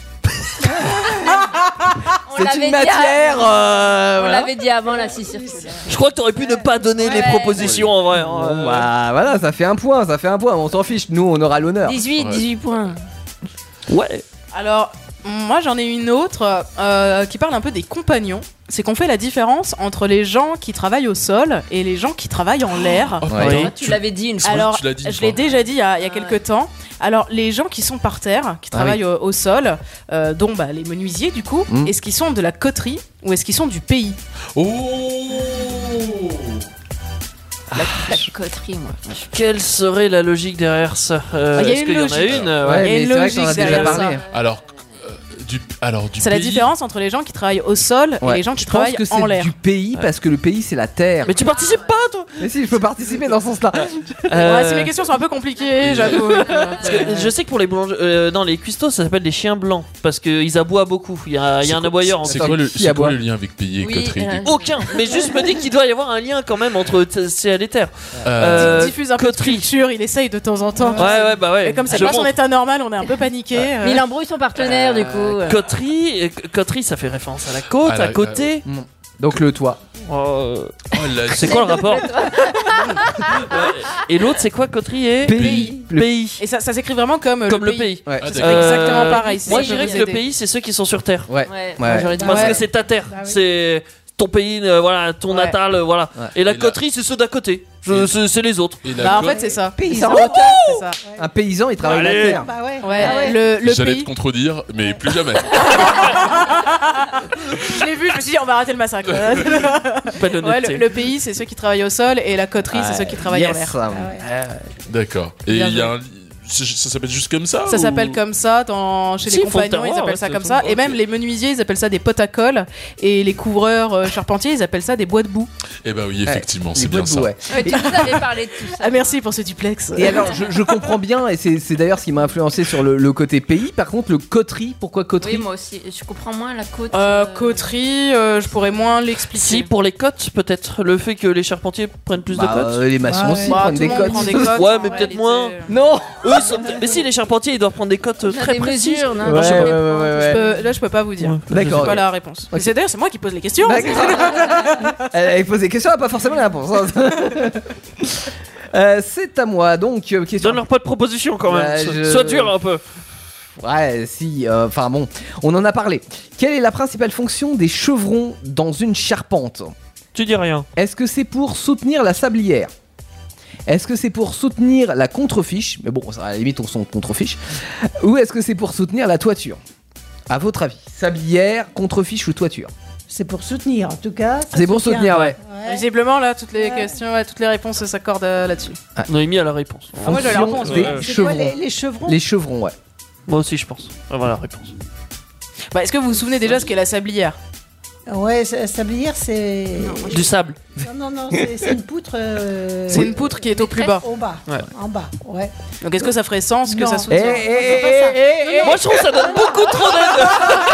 C'est une matière. On Voilà. l'avait dit avant la scie circulaire. Je crois que t'aurais pu ne pas donner les propositions en vrai. Bon, bah voilà, ça fait un point, on s'en fiche, nous on aura l'honneur. 18 points. Ouais. Alors, moi j'en ai une autre qui parle un peu des compagnons. C'est qu'on fait la différence entre les gens qui travaillent au sol et les gens qui travaillent en l'air. Ouais. Tu l'avais dit une fois. Alors, je l'ai déjà dit il y a quelques temps. Alors, les gens qui sont par terre, qui travaillent au sol, dont les menuisiers du coup, est-ce qu'ils sont de la coterie ou est-ce qu'ils sont du pays? La coterie, moi. Quelle serait la logique derrière ça? Est-ce qu'il y en a une? Il y a une logique derrière ça. Alors, du c'est la différence entre les gens qui travaillent au sol et les gens qui travaillent je pense que en c'est l'air. du pays parce que le pays c'est la terre. Mais tu participes pas toi? Mais si, je peux participer dans ce sens-là. Si mes questions sont un peu compliquées, j'avoue. Parce que je sais que pour les boulangers, dans les cuistots, ça s'appelle des chiens blancs parce qu'ils aboient beaucoup. Il y a un aboyeur en C'est fait. quoi le lien avec pays et coterie? Aucun, mais juste me dis qu'il doit y avoir un lien quand même entre ciel et terre. Diffuse un peu de culture, il essaye de temps en temps. Ouais. Et comme c'est pas son état normal, on est un peu paniqué. Mais il embrouille son partenaire du coup. Coterie, ça fait référence à la côte, à côté. Donc le toit. C'est quoi le rapport? Et l'autre, c'est quoi coterie et pays. Et ça s'écrit vraiment comme le pays. Ouais. C'est exactement pareil. Moi, je dirais que le pays, c'est ceux qui sont sur terre. Ouais. J'aurais dit parce que c'est ta terre. C'est ton pays, voilà, ton natal, voilà. Et la coterie, c'est ceux d'à côté. C'est les autres. En fait, c'est ça. Paysan. C'est ça. Un paysan, il travaille la Allez. terre. Le J'allais pays. te contredire, mais plus jamais. Je l'ai vu, je me suis dit, on va arrêter le massacre. Le pays, c'est ceux qui travaillent au sol et la coterie, c'est ceux qui travaillent en l'air. D'accord. Et il y a ça s'appelle juste comme ça? Ça s'appelle comme ça chez les compagnons, ils appellent ça comme ça. Et même les menuisiers, ils appellent ça des potes à colle. Et les couvreurs charpentiers, ils appellent ça des bois de boue. Eh bah oui, effectivement, c'est bien ça. Tu nous avais parlé de tout ça. Ah, merci pour ce duplex. Et alors, je comprends bien, et c'est d'ailleurs ce qui m'a influencé sur le côté pays. Par contre, le coterie, pourquoi coterie? Oui, moi aussi. Je comprends moins la côte. Coterie, je pourrais moins l'expliquer. Si, pour les cotes, peut-être. Le fait que les charpentiers prennent plus de cotes. Les maçons aussi prennent des cotes. Ouais, mais peut-être moins. Non. Mais si, les charpentiers, ils doivent prendre des cotes très précises. Là, je peux pas vous dire. D'accord. J'ai pas la réponse. Mais d'ailleurs, c'est moi qui pose les questions. Elle pose des questions, elle n'a pas forcément la réponse. C'est à moi, donc question. Donne-leur pas de proposition quand même. Sois dur un peu. Ouais, si, enfin bon, on en a parlé. Quelle est la principale fonction des chevrons dans une charpente? Tu dis rien. Est-ce que c'est pour soutenir la sablière? Est-ce que c'est pour soutenir la contrefiche? Mais bon, à la limite, on s'en contrefiche. Ou est-ce que c'est pour soutenir la toiture? À votre avis, sablière, contrefiche ou toiture? C'est pour soutenir, en tout cas. C'est pour soutenir, ouais. Visiblement, là, toutes les questions, toutes les réponses s'accordent là-dessus. Noémie a la réponse. Moi, j'ai la réponse. C'est quoi, les chevrons? Les chevrons, ouais. Moi aussi, je pense. Voilà la réponse. Est-ce que vous vous souvenez déjà ce qu'est la sablière? Ouais, sablière, c'est... Du sable. Non, c'est une poutre... C'est une poutre qui est au plus bas. Au bas, en bas, ouais. Donc est-ce que ça ferait sens que ça soutient? Moi je trouve que ça donne beaucoup trop d'aide.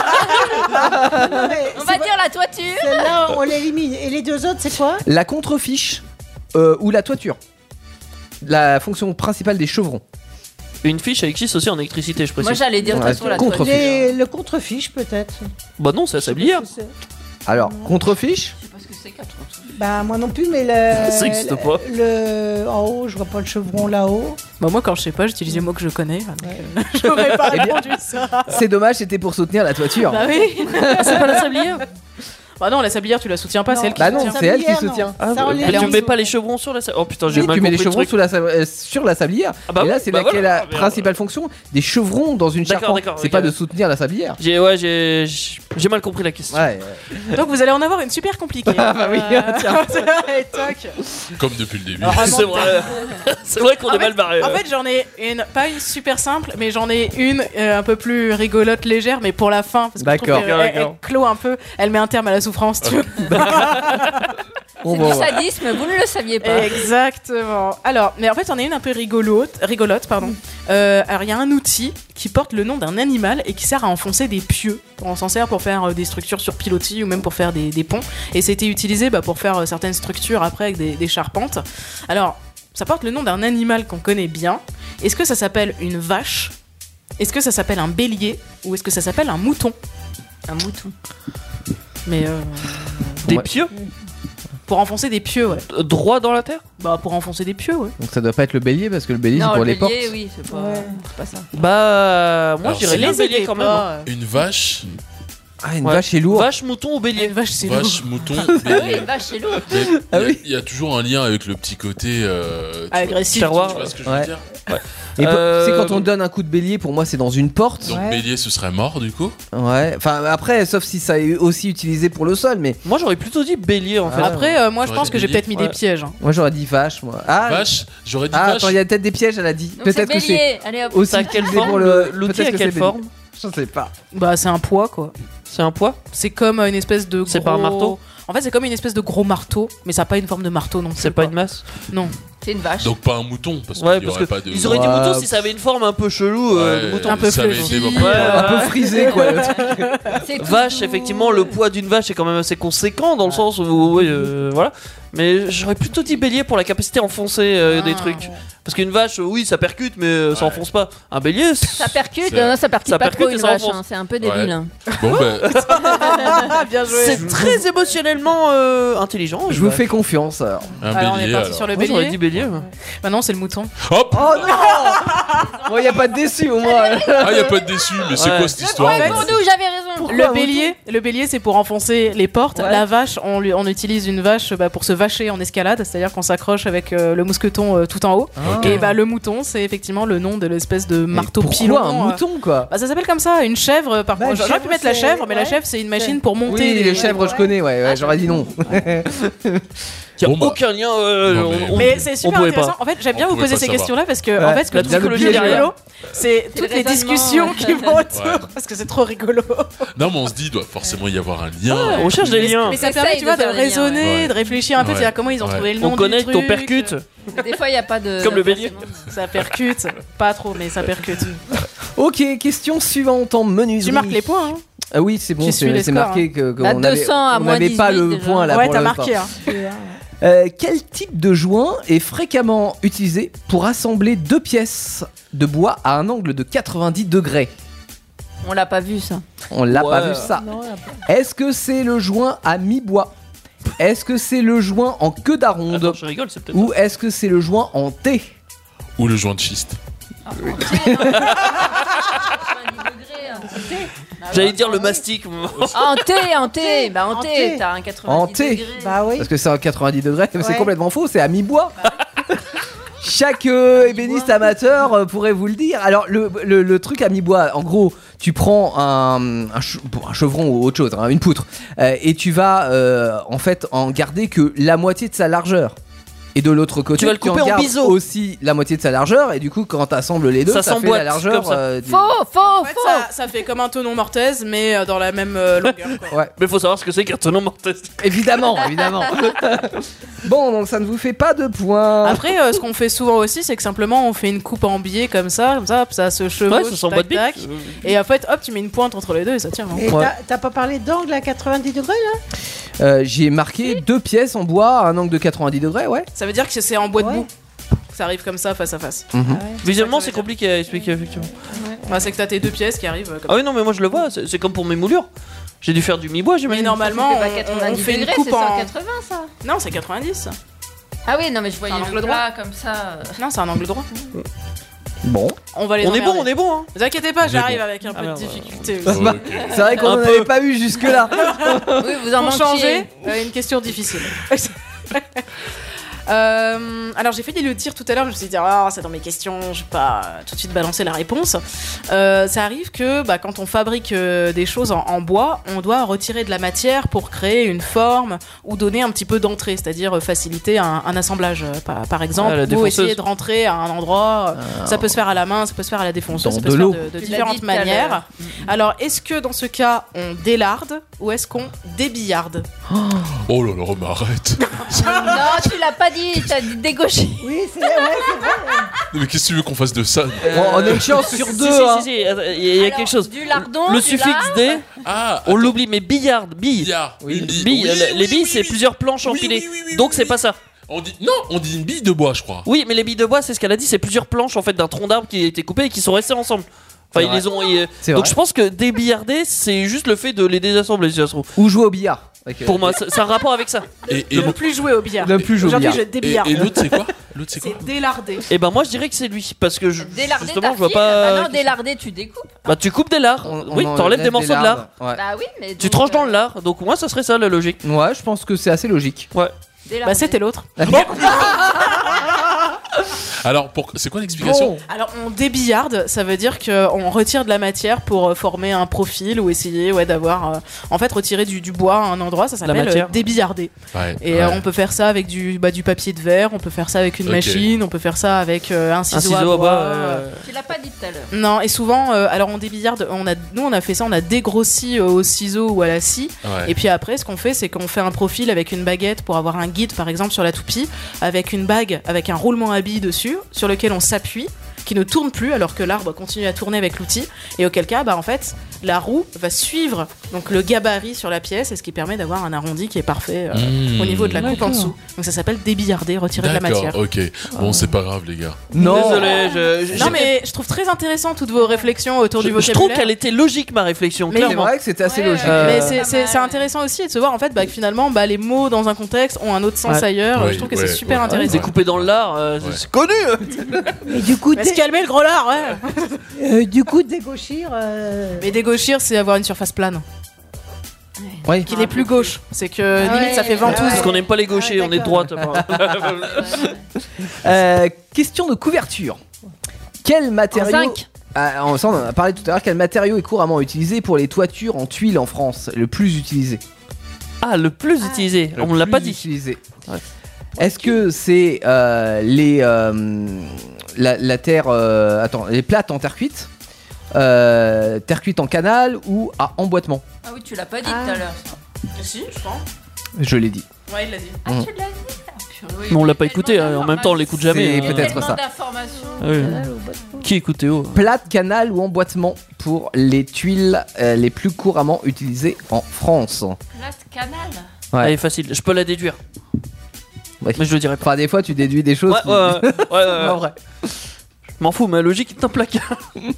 On va dire la toiture. Celle-là, on l'élimine. Et les deux autres, c'est quoi? La contrefiche ou la toiture. La fonction principale des chevrons. Une fiche existe aussi en électricité, je précise. Moi j'allais dire de toute façon la toiture. Le contrefiche, peut-être. Bah non, c'est la sablière. Alors, contrefiche? Je sais pas ce que c'est qu'un contrefiche. Bah moi non plus, mais le... Ça existe pas. En haut, je vois pas le chevron là-haut. Bah moi quand je sais pas, j'utilise les mots que je connais. J'aurais pas répondu ça. C'est dommage, c'était pour soutenir la toiture. Bah oui. C'est pas la sablière. Bah non, la sablière tu la soutiens pas, c'est elle qui soutient. soutient. Bah non, c'est elle qui soutient. Tu mets pas les chevrons sur la sablière. Oh putain, j'ai mal tu mets les compris chevrons sur la sablière. Et là, c'est laquelle la principale fonction des chevrons dans une charpente. C'est pas de soutenir la sablière. J'ai mal compris la question. Ouais. Donc vous allez en avoir une super compliquée. Ah bah oui, tiens. Et toc. Comme depuis le début. C'est vrai. C'est vrai qu'on est mal barré. En fait, j'en ai une, pas une super simple, mais j'en ai une un peu plus rigolote, légère, mais pour la fin. Parce que je trouve qu'elle clôt un peu, elle met un terme à la souffrance, tu vois. C'est du sadisme, vous ne le saviez pas. Exactement. Alors, mais en fait, on a une un peu rigolote, pardon. Alors, il y a un outil qui porte le nom d'un animal et qui sert à enfoncer des pieux. On s'en sert pour faire des structures sur pilotis ou même pour faire des ponts. Et c'était utilisé pour faire certaines structures après avec des charpentes. Alors, ça porte le nom d'un animal qu'on connaît bien. Est-ce que ça s'appelle une vache? Est-ce que ça s'appelle un bélier? Ou est-ce que ça s'appelle un mouton? Un mouton. Mais Des pieux? Pour enfoncer des pieux, ouais. Droit dans la terre? Bah pour enfoncer des pieux, ouais. Donc ça doit pas être le bélier parce que le bélier c'est Non, pour le les portes. bélier, oui, c'est pas ça. Bah, moi Alors, je dirais c'est les béliers quand même. Une vache. Ah, une vache c'est lourd. Vache, mouton ou bélier? Une vache, c'est Vache, mouton, Ah oui, bélier. une vache, c'est lourd. Il y a toujours un lien avec le petit côté agressif. Tu vois ce que je veux dire? Et c'est quand on donne un coup de bélier, pour moi c'est dans une porte. Donc bélier ce serait mort du coup. Ouais, enfin après, sauf si ça est aussi utilisé pour le sol, mais. Moi j'aurais plutôt dit bélier en fait. Après, moi je J'aurais pense dit que j'ai bélier. peut-être mis des pièges. Hein. Moi j'aurais dit vache, moi. Vache, j'aurais dit Ah, vache. attends, il y a peut-être des pièges, elle a dit. Donc Peut-être c'est que c'est bélier. Allez hop. aussi Ça a quelle utilisé forme pour le. l'outil peut-être à que quelle c'est forme? Je sais pas. Bah c'est un poids quoi. C'est un poids? C'est comme une espèce de gros... C'est pas un marteau? En fait c'est comme une espèce de gros marteau, mais ça n'a pas une forme de marteau non plus. C'est pas une masse? Non. C'est une vache. Donc pas un mouton parce qu'il Ouais, y parce aurait que pas de. ils auraient dit mouton si ça avait une forme un peu chelou. Ouais, le mouton. Un peu ça avait fluffy. été beaucoup. Un peu frisé quoi. C'est tout Vache, doux. effectivement, le poids d'une vache est quand même assez conséquent dans le sens où, voilà. Mais j'aurais plutôt dit bélier pour la capacité à enfoncer des trucs. Parce qu'une vache, oui, ça percute, mais ça enfonce pas. Un bélier, Ça percute, C'est- ça percute ça pas percute trop et une ça vache, enfonce. hein, c'est un peu débile. Ouais. hein. Bon bah Bien joué. c'est très émotionnellement intelligent. Je vous fais confiance alors. un Alors on est bélier parti alors. sur le Moi, j'aurais bélier. dit bélier. Bah non c'est le mouton. Hop. Oh non. Bon, y a pas de déçu au moins. Ah y a pas de déçu, mais c'est Ouais. quoi cette histoire Ouais, là pour nous, j'avais raison. Pourquoi Le un bélier c'est pour enfoncer les portes. Ouais. La vache, on utilise une vache pour se vacher en escalade, c'est-à-dire qu'on s'accroche avec le mousqueton tout en haut. Ah. Et bah le mouton, c'est effectivement le nom de l'espèce de Mais marteau pourquoi pilon. un mouton quoi? Bah ça s'appelle comme ça, une chèvre par Bah, contre. une J'aurais pu chèvre, mettre la c'est- chèvre, mais la ouais. chèvre c'est une machine pour monter Oui, des les chèvres je connais, ouais, j'aurais dit non. Il y a Bon, bah. aucun lien. Non, Mais c'est on super pouvait intéressant. pas. En fait, j'aime bien On vous pouvait poser pas ces savoir. questions-là parce que Ouais. en fait, ce que La je trouve le plus psychologie derrière. rigolo, c'est toutes le les raisonnement, discussions qui vont autour Ouais. parce que c'est trop rigolo. Non mais on se dit il doit forcément y avoir un lien. On cherche des liens. Mais ça On permet, essaye tu vois, de de faire des liens, raisonner, ouais. de réfléchir un peu, Ouais. c'est-à-dire comment ils ont Ouais. trouvé le nom On du connecte truc. au percute. Des fois, il n'y a pas de. Comme le bélier. Ça percute, pas trop, mais ça percute. Ok, question suivante en menuiserie. Tu marques les points, hein. Ah oui, c'est bon, Tu suis les c'est scores, marqué que La on avait, 200 à on moins n'avait pas 18 le déjà. point là Ouais, pour t'as l'instant. marqué, hein. Quel type de joint est fréquemment utilisé pour assembler deux pièces de bois à un angle de 90 degrés? On l'a pas vu, ça. On l'a pas Ouais. vu ça. Non, là, pas. Est-ce que c'est le joint à mi-bois? Est-ce que c'est le joint en queue d'aronde? Attends, je rigole, c'est peut-être. Ou est-ce que c'est le joint en T? Ou le joint de schiste. J'allais dire le mastic. Ah, en T, bah en En T, T. t'as un 90 En T. degrés. Bah oui. Parce que c'est à 90 degrés, mais c'est Ouais. complètement faux, c'est à mi-bois. Chaque ébéniste amateur pourrait vous le dire. Alors, le truc à mi-bois, en gros, tu prends un chevron ou autre chose, hein, une poutre, et tu vas en fait en garder que la moitié de sa largeur. Et de l'autre côté, Tu vas le couper en en gardes biseau. aussi la moitié de sa largeur, et du coup, quand t'assembles les deux, Ça ça fait s'emboîte, la largeur. comme ça. du- Faux, En fait, ça fait comme un tenon mortaise, mais dans la même longueur. Quoi. Ouais. Mais faut savoir ce que c'est qu'un tenon mortaise. Évidemment, évidemment. Bon, donc ça ne vous fait pas de points. Après, ce qu'on fait souvent aussi, c'est que simplement on fait une coupe en biais comme ça, ça se chevauche, Ouais, ça s'emboîte bien. tac, tac. Et en fait, hop, tu mets une pointe entre les deux et ça tient. hein. Et Ouais. t'as pas parlé d'angle à 90 degrés là? J'ai marqué deux pièces en bois à un angle de 90 degrés, ouais. Ça veut dire que c'est en bois de Ouais. boue. Ça arrive comme ça, face à face. Visuellement, c'est compliqué à expliquer, effectivement. Bah, c'est que t'as tes deux pièces qui arrivent comme Ah oui, non, mais moi je le vois, c'est comme pour mes moulures. J'ai dû faire du mi-bois, Mais j'imagine. normalement, C'est pas on 90 fait une degrés, coupe c'est en. 180, ça. Non, c'est 90. Ah oui, non, mais je voyais Un le angle plat comme ça. Non, c'est un angle droit. Bon. On va les On est bon, emmerder. on est bon, hein. Ne vous inquiétez pas, On est j'arrive bon. avec un peu de merde. difficulté. Bah, aussi. c'est vrai qu'on Un n'en peu. avait pas eu jusque-là. Oui, vous en Pour manquiez. changer, une question difficile. Alors j'ai fait des tirs tout à l'heure, je me suis dit c'est dans mes questions, je vais pas tout de suite balancer la réponse. Ça arrive que quand on fabrique des choses en bois, on doit retirer de la matière pour créer une forme ou donner un petit peu d'entrée, c'est-à-dire faciliter un assemblage par exemple, la ou défonceuse. essayer de rentrer à un endroit, ça peut se faire à la main, ça peut se faire à la défonceuse, Dans ça peut de se faire l'eau. de Tu l'as différentes dit tout à l'heure. manières. Alors est-ce que dans ce cas on délarde ou est-ce qu'on débillarde? Oh là là, mais arrête. Non, tu l'as pas dit, t'as dit dégaucher. Oui, c'est vrai. Mais qu'est-ce que tu veux qu'on fasse de ça On a une chance sur Si, deux. si, hein. si, si, attends, il y a quelque chose. Du lardon, Le du suffixe lard. D, Ah, on l'oublie, mais billard, bille. billard. Oui. Une bille. Bille, Oui, les oui, billes, oui, c'est oui. plusieurs planches Oui, empilées. oui, oui, oui, Donc oui, c'est oui. pas ça. On dit une bille de bois, je crois. Oui, mais les billes de bois, c'est ce qu'elle a dit, c'est plusieurs planches en fait d'un tronc d'arbre qui a été coupé et qui sont restés ensemble. Enfin, ils les ont. Donc je pense que débillarder, c'est juste le fait de les désassembler, si ça se trouve. Ou jouer au billard. Pour moi, c'est un rapport avec ça. Et Ne plus jouer au billard. Ne plus jouer au Aujourd'hui, billard. je débillarde. Et l'autre, c'est quoi? C'est délarder. Et ben moi, je dirais que c'est lui, parce que Délarder justement, ta je vois file. pas. Bah non, délarder, tu découpes. Bah tu coupes des lards. Oui, t'enlèves des morceaux de lard. Ouais. Bah oui, mais. Tu tranches dans le lard. Donc moi, ça serait ça la logique. Ouais, je pense que c'est assez logique. Ouais. Bah c'était l'autre. Alors, c'est quoi l'explication? Alors on débillarde, ça veut dire qu'on retire de la matière pour former un profil ou essayer d'avoir en fait retirer du bois à un endroit, ça s'appelle débillarder. Ouais, et on peut faire ça avec du papier de verre, on peut faire ça avec une machine, on peut faire ça avec un ciseau à bois. Tu l'as pas dit tout à l'heure. Non, et souvent alors on débillarde, nous on a fait ça, on a dégrossi au ciseau ou à la scie. Ouais. Et puis après ce qu'on fait c'est qu'on fait un profil avec une baguette pour avoir un guide par exemple sur la toupie, avec une bague avec un roulement à billes dessus sur lequel on s'appuie, qui ne tourne plus alors que l'arbre continue à tourner avec l'outil, et auquel cas en fait la roue va suivre donc le gabarit sur la pièce, et ce qui permet d'avoir un arrondi qui est parfait au niveau de la coupe en dessous. Donc ça s'appelle débillarder, retirer de la matière. Ok, bon c'est pas grave les gars. Non, désolé. Non mais je trouve très intéressant toutes vos réflexions autour du vocabulaire. Je trouve qu'elle était logique ma réflexion. Mais c'est vrai que c'était assez logique. Mais c'est intéressant aussi de se voir en fait que finalement les mots dans un contexte ont un autre sens ailleurs. Oui, je trouve que c'est super intéressant. Découpé dans le lard, c'est connu. Et du coup, se calmer le gros lard, du coup, dégauchir. Mais dégauchir, c'est avoir une surface plane. Ouais. Qui n'est plus gauche. C'est que limite ça fait ventouse. Parce qu'on n'aime pas les gauchers, on est de droite. Question de couverture. Quel matériau zinc. Ça, on en a parlé tout à l'heure. Quel matériau est couramment utilisé pour les toitures en tuiles en France? Le plus utilisé. Ah, le plus utilisé. On ne l'a pas dit. Utilisé. Ouais. Est-ce que c'est la terre, les plates en terre cuite, terre cuite en canal ou à emboîtement? Ah oui, tu l'as pas dit tout à l'heure. Si, je pense. Je l'ai dit. Ouais, il l'a dit. Ah, tu l'as dit. Mais on l'a pas écouté, en même temps on l'écoute jamais. C'est peut-être ça. Qui écoute Théo? Plate, canal ou emboîtement pour les tuiles les plus couramment utilisées en France? Plate, canal. Ouais. Allez, facile, je peux la déduire. Ouais. Mais je le dirais pas. Enfin, des fois tu déduis des choses. Ouais. En vrai. Je m'en fous, ma logique est un placard.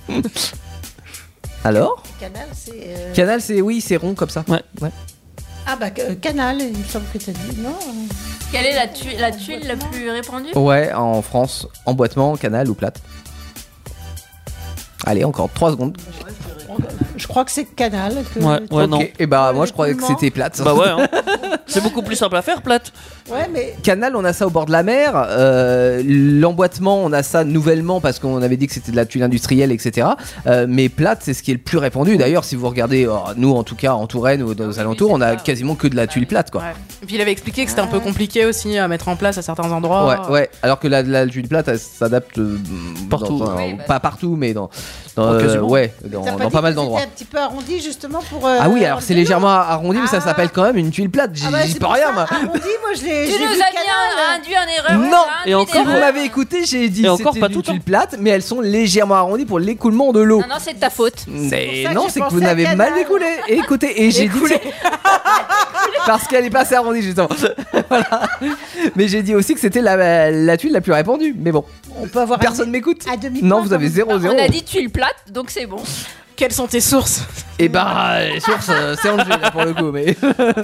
Alors Canal, c'est. Canal, c'est rond comme ça. Ouais. Ah canal, il me semble que t'as dit, non? Quelle est la tuile la plus répandue? Ouais, en France, emboîtement, canal ou plate. Allez, encore 3 secondes. Je crois que c'est canal. Ouais, non. Et moi je croyais que c'était plate. Bah ouais, hein. C'est beaucoup plus simple à faire, plate. Ouais, mais. Canal, on a ça au bord de la mer. L'emboîtement, on a ça nouvellement parce qu'on avait dit que c'était de la tuile industrielle, etc. Mais plate, c'est ce qui est le plus répandu. D'ailleurs, si vous regardez, nous en tout cas en Touraine ou dans les alentours, on a quasiment que de la tuile plate, quoi. Ouais. Et puis il avait expliqué que c'était un peu compliqué aussi à mettre en place à certains endroits. Ouais. Alors que la tuile plate, elle s'adapte partout. Pas partout, mais dans pas mal d'endroits. Un petit peu arrondi justement pour. Ah oui, alors c'est légèrement arrondi, mais ça s'appelle quand même une tuile plate. J'y peux rien, moi. Arrondi, moi je l'ai. Tu nous as induit en erreur. Non. Et encore, vous m'avez écouté, j'ai dit que c'était une tuile plate, mais elles sont légèrement arrondies pour l'écoulement de l'eau. Non, c'est de ta faute. Non, c'est que vous n'avez mal écouté. Et j'ai dit parce qu'elle est pas assez arrondie justement. Voilà. Mais j'ai dit aussi que c'était la tuile la plus répandue. Mais bon, on peut avoir personne m'écoute. À demi. Non, vous avez 0-0. On a dit tuile plate, donc c'est bon. Quelles sont tes sources? Et les sources, c'est Angers là pour le coup. Mais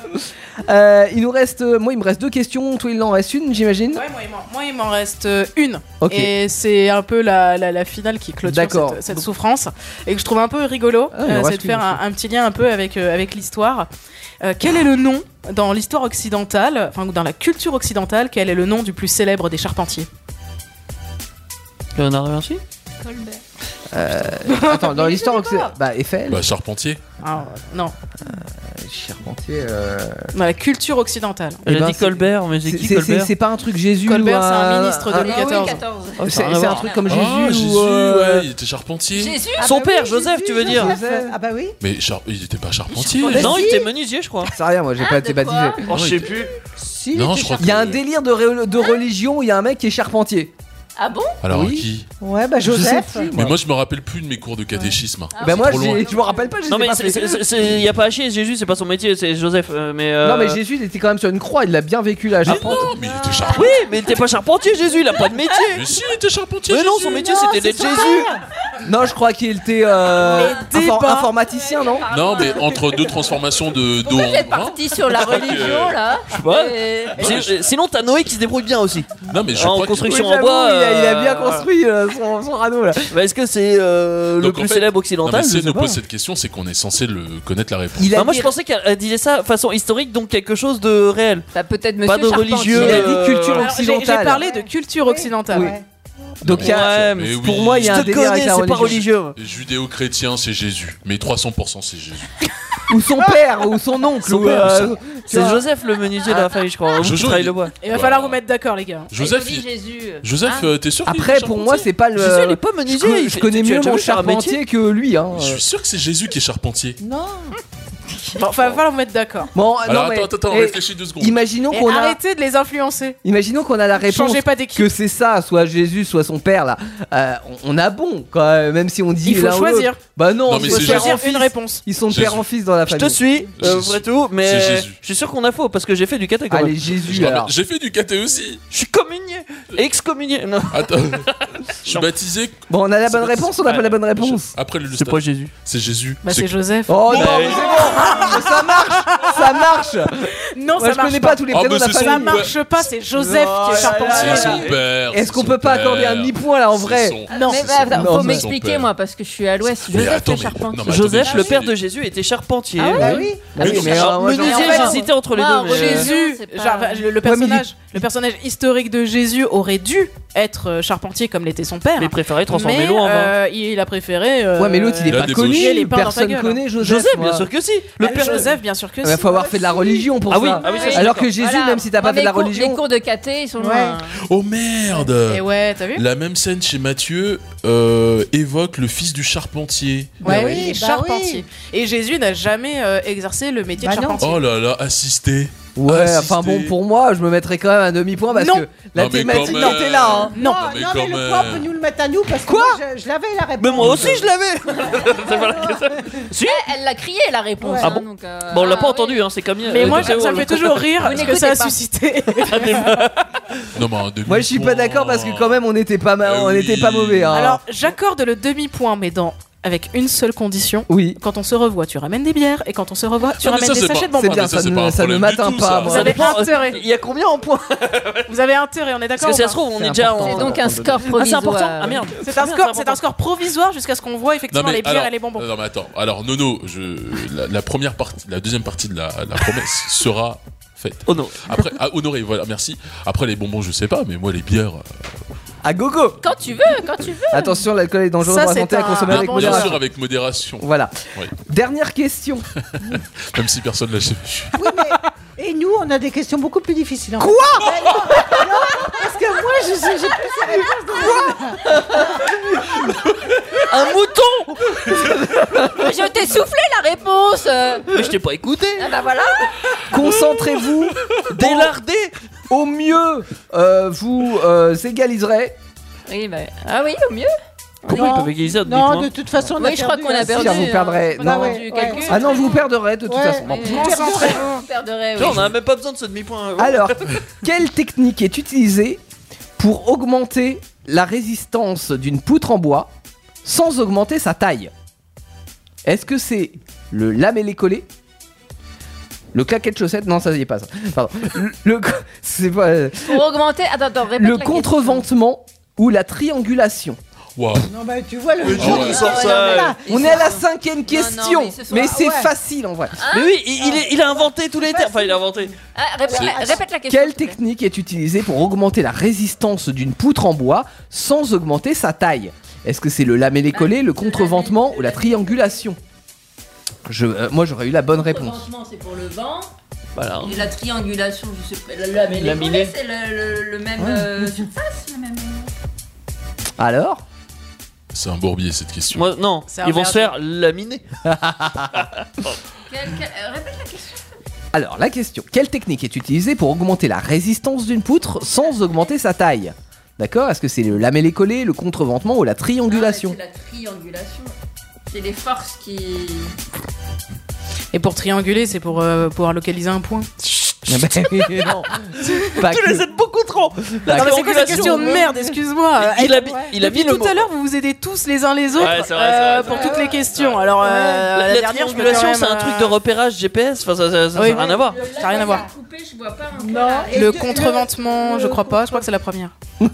il nous reste, moi il me reste 2 questions. Toi il en reste une, j'imagine. Ouais, moi il m'en reste une. Okay. Et c'est un peu la finale qui clôture cette souffrance et que je trouve un peu rigolo. C'est de faire un petit lien un peu avec l'histoire. Quel est le nom dans l'histoire occidentale, enfin dans la culture occidentale, quel est le nom du plus célèbre des charpentiers? Léonard de Vinci? Colbert. Attends, dans l'histoire occidentale, Eiffel. Charpentier. Non. Charpentier. Dans la culture occidentale. Elle a dit Colbert, mais c'est qui Colbert? C'est pas un truc Jésus. Colbert, c'est un ministre de Louis XIV. C'est un truc comme Jésus. Jésus, ouais, il était charpentier. Jésus. Son père, Joseph, tu veux dire? Ah bah oui. Mais il était pas charpentier. Non, il était menuisier, je crois. C'est rien, moi j'ai pas été baptisé. Je sais plus. Non, je crois Il y a un délire de religion où il y a un mec qui est charpentier. Ah bon? Alors Oui. qui? Ouais, bah Je sais Joseph. plus, Mais moi je me rappelle plus de mes cours de catéchisme. Bah moi, trop loin. je me rappelle pas, je les Non ai mais pas fait. il y a pas à chier, Jésus c'est pas son métier, c'est Joseph. Non mais Jésus il était quand même sur une croix, il l'a bien vécu la charpente. Non, mais il était charpentier. Oui, mais il était pas charpentier Jésus, il a pas de métier. Mais si, il était charpentier. Mais non, Jésus. son métier c'était d'être Jésus. Non, je crois qu'il était informaticien, non? Non, mais entre deux transformations d'eau Pourquoi en vous êtes grain. parti sur la religion là? Je sais pas. Et- Sinon t'as Noé qui se débrouille bien aussi. Non, mais je En crois que- construction Oui, en bois. j'avoue, il a bien construit son radeau là. Bah, est-ce que c'est le Donc, en plus fait- célèbre Non, occidental? mais si Je elle sais nous pas. pose cette question, c'est qu'on est censé connaître la réponse. Il a Moi dit- je pensais qu'elle disait ça façon historique, donc quelque chose de réel. Bah, peut-être Pas Monsieur de Charpentier. religieux. Il a dit culture Alors, j'ai occidentale. parlé de culture occidentale. Oui. Donc il y a- Ouais, mais oui. pour moi il y a un Je te délire avec connais, la c'est pas religion. religieux. Les judéo-chrétiens, c'est Jésus. Mais 300% c'est Jésus. Ou son père, ou son oncle. Son ou, père, tu C'est vois. Joseph le menuisier de la famille, je crois. Vous qui Jojo, travaillez il- le bois. Il va Voilà. falloir vous mettre d'accord, les gars. Joseph, Il dit Jésus. Joseph, t'es sûr qu'il Après est pour moi c'est pas le. Jésus, il est pas menuisier, il Je fait- connais tu as mieux déjà mon vu faire un charpentier que lui hein. Je suis sûr que c'est Jésus qui est charpentier. Non. Bon, va falloir vous mettre d'accord. Bon, Alors non, mais- attends, et réfléchis 2 secondes. Imaginons Et qu'on a. arrêtez de les influencer. Imaginons qu'on a la réponse Changez pas d'équipe. que c'est ça, soit Jésus, soit son père là. On a bon quand même, même si on dit Il faut l'un ou l'autre. choisir. Bah non, Non, mais il faut c'est choisir Choisir une réponse. Ils sont de Jésus. père en fils dans la Je famille. te suis, Jésus. après tout, C'est mais Jésus. je suis sûr qu'on a faux parce que j'ai fait du caté quand Allez même. Jésus alors. J'ai fait du caté aussi. Je suis communié, excommunié. Non, Attends, je suis baptisé. Bon on a la bonne C'est- réponse, on n'a pas la bonne réponse. Après le c'est pas Jésus. C'est Jésus. Bah, c'est Joseph. Oh non, Bah, mais c'est bon, ça marche, ça marche. Non, Moi ça je marche connais pas. pas tous les Ah, prénoms bah, de la c'est son Ça famille. père. marche pas, c'est Joseph qui est C'est charpentier. son père. Est-ce c'est qu'on son peut pas père. accorder un demi-point là en vrai? C'est son- Non, Mais c'est bah, son- non, faut c'est m'expliquer son père. moi parce que je suis à l'ouest. Mais Joseph attends, est mais- charpentier. non, mais Joseph, attendez, le je père suis- de Jésus, était charpentier. Ah ouais, oui. Ah oui, mais Alors, moi, j'en- menuisier, en fait, j'hésitais entre les moi, deux. en Mais Jésus, c'est pas- genre, le personnage historique de Jésus aurait dû être charpentier comme l'était son père. Mais il préférait transformer Mais, l'eau en vin. il a préféré. Ouais mais l'autre il est Il a pas des connu, beaux les pains dans ta personne gueule. connaît Joseph. Joseph, moi. bien sûr que si. Le père Joseph, bien sûr que Il si. va falloir faire de la religion pour Ah oui, ça. ah oui, ça, je suis Alors que d'accord. Jésus, Voilà. même si t'as pas Moi, fait de la mes cours- religion. Les cours de caté, ils sont Ouais. loin. Oh merde. Et ouais, t'as vu? La même scène chez Matthieu évoque le fils du charpentier. Ouais, oui, il est bah charpentier. Et Jésus n'a jamais exercé le métier de Bah non. charpentier. Oh là là, assisté. Ouais, Assisté. enfin bon, pour moi, je me mettrais quand même un demi-point parce Non. que la Non, mais thématique quand même. était là. Hein. Non. mais non, quand mais le même. point peut nous le mettre à nous parce que Quoi moi, je l'avais la réponse. Mais moi aussi je l'avais. C'est voilà que ça. Si. Elle l'a crié la réponse. Ouais. Ah hein, bon donc, Bon, on l'a pas oui. entendu, hein, c'est comme. Mais moi, ça Théo, me fait toujours rire Vous ce que ça a n'écoutez pas. suscité. Non, mais un demi-point. Moi, je suis pas d'accord parce que quand même, on était pas mal, on oui. était pas mauvais. Hein. Alors, j'accorde le demi-point, mais avec une seule condition. oui, Quand on se revoit, tu ramènes des bières, et quand on se revoit, tu Non, mais ramènes ça, des c'est sachets pas- de bonbons. c'est bien, mais ça, ça c'est pas un ne problème m'atteint du tout, pas. ça. Moi. Vous avez dépend. intérêt. Il y a combien en points? Vous avez intérêt, on est Parce d'accord que ou ça pas se trouve, on est C'est déjà important. en. C'est donc un score Ah, c'est provisoire. important. Ah merde. C'est un score provisoire jusqu'à ce qu'on voit effectivement les bières alors, et les bonbons. Non, mais attends. Alors, Nono, la première partie, la deuxième partie de la promesse sera faite. Oh non. Après, honoré, voilà, merci. Après, les bonbons, je sais pas, mais moi, les bières. À gogo. Quand tu veux, quand tu veux. Attention, l'alcool est dangereux Ça, pour la c'est santé à un- consommer un avec bon Bien modération. sûr, avec modération. Voilà. Oui. Dernière question. Même si personne l'a. Oui, mais et nous, on a des questions beaucoup plus difficiles. Quoi non, parce que moi, j'ai plus ces réponses. Un mouton. Je t'ai soufflé la réponse. Mais je t'ai pas écouté. Ah bah voilà. Concentrez-vous. Délardé. Au mieux, vous égaliserez. Oui, bah. Ah oui, au mieux. Comment ils peuvent égaliser à Non, demi-point de toute façon, on a Oui, je crois perdu, qu'on a hein. perdu. Si, vous perdrez. On a Non. perdu du calcul. Ah non, vous perdrez de toute Ouais. façon. Bon. Vous perdrez, oui. On a même pas besoin de ce demi-point. Alors, quelle technique est utilisée pour augmenter la résistance d'une poutre en bois sans augmenter sa taille? Est-ce que c'est le lamellé-collé, le claquet de chaussette? Non, ça y est pas ça. Pardon. C'est pas Pour augmenter. Attends, répète le la contreventement ou la triangulation. Waouh. Non, bah, tu vois le Mais jeu. d'où il sort ça On est à la cinquième question, mais ce soir- mais c'est ouais. facile en vrai. Mais oui, il a inventé tous les termes. Enfin, il a inventé. Ah, répète la question. Quelle technique est utilisée pour augmenter la résistance d'une poutre en bois sans augmenter sa taille? Est-ce que c'est le lamellé-collé, le contreventement ou la triangulation? Moi j'aurais eu la bonne réponse. Le contreventement, c'est pour le vent. Voilà. Et la triangulation, je sais pas. Laminé. C'est le même surface, le même. Alors? C'est un bourbier cette question. Moi, non, C'est un ils vont se verre. faire laminer. Répète la question. Alors la question, quelle technique est utilisée pour augmenter la résistance d'une poutre sans augmenter sa taille? D'accord? Est-ce que c'est le lamellé-collé, le contreventement ou la triangulation? C'est la triangulation. C'est les forces qui. Et pour trianguler, c'est pour pouvoir localiser un point. Non. Tu les aides beaucoup trop. Non, mais c'est quoi cette question de merde, excuse-moi. Il a mis tout à l'heure, vous vous aidez tous les uns les autres c'est vrai, pour toutes les questions. Alors, la dernière, triangulation, c'est un truc de repérage GPS. Enfin, ça n'a rien à voir. Ça n'a rien à voir. Le contreventement, je crois pas. Je crois que c'est la première.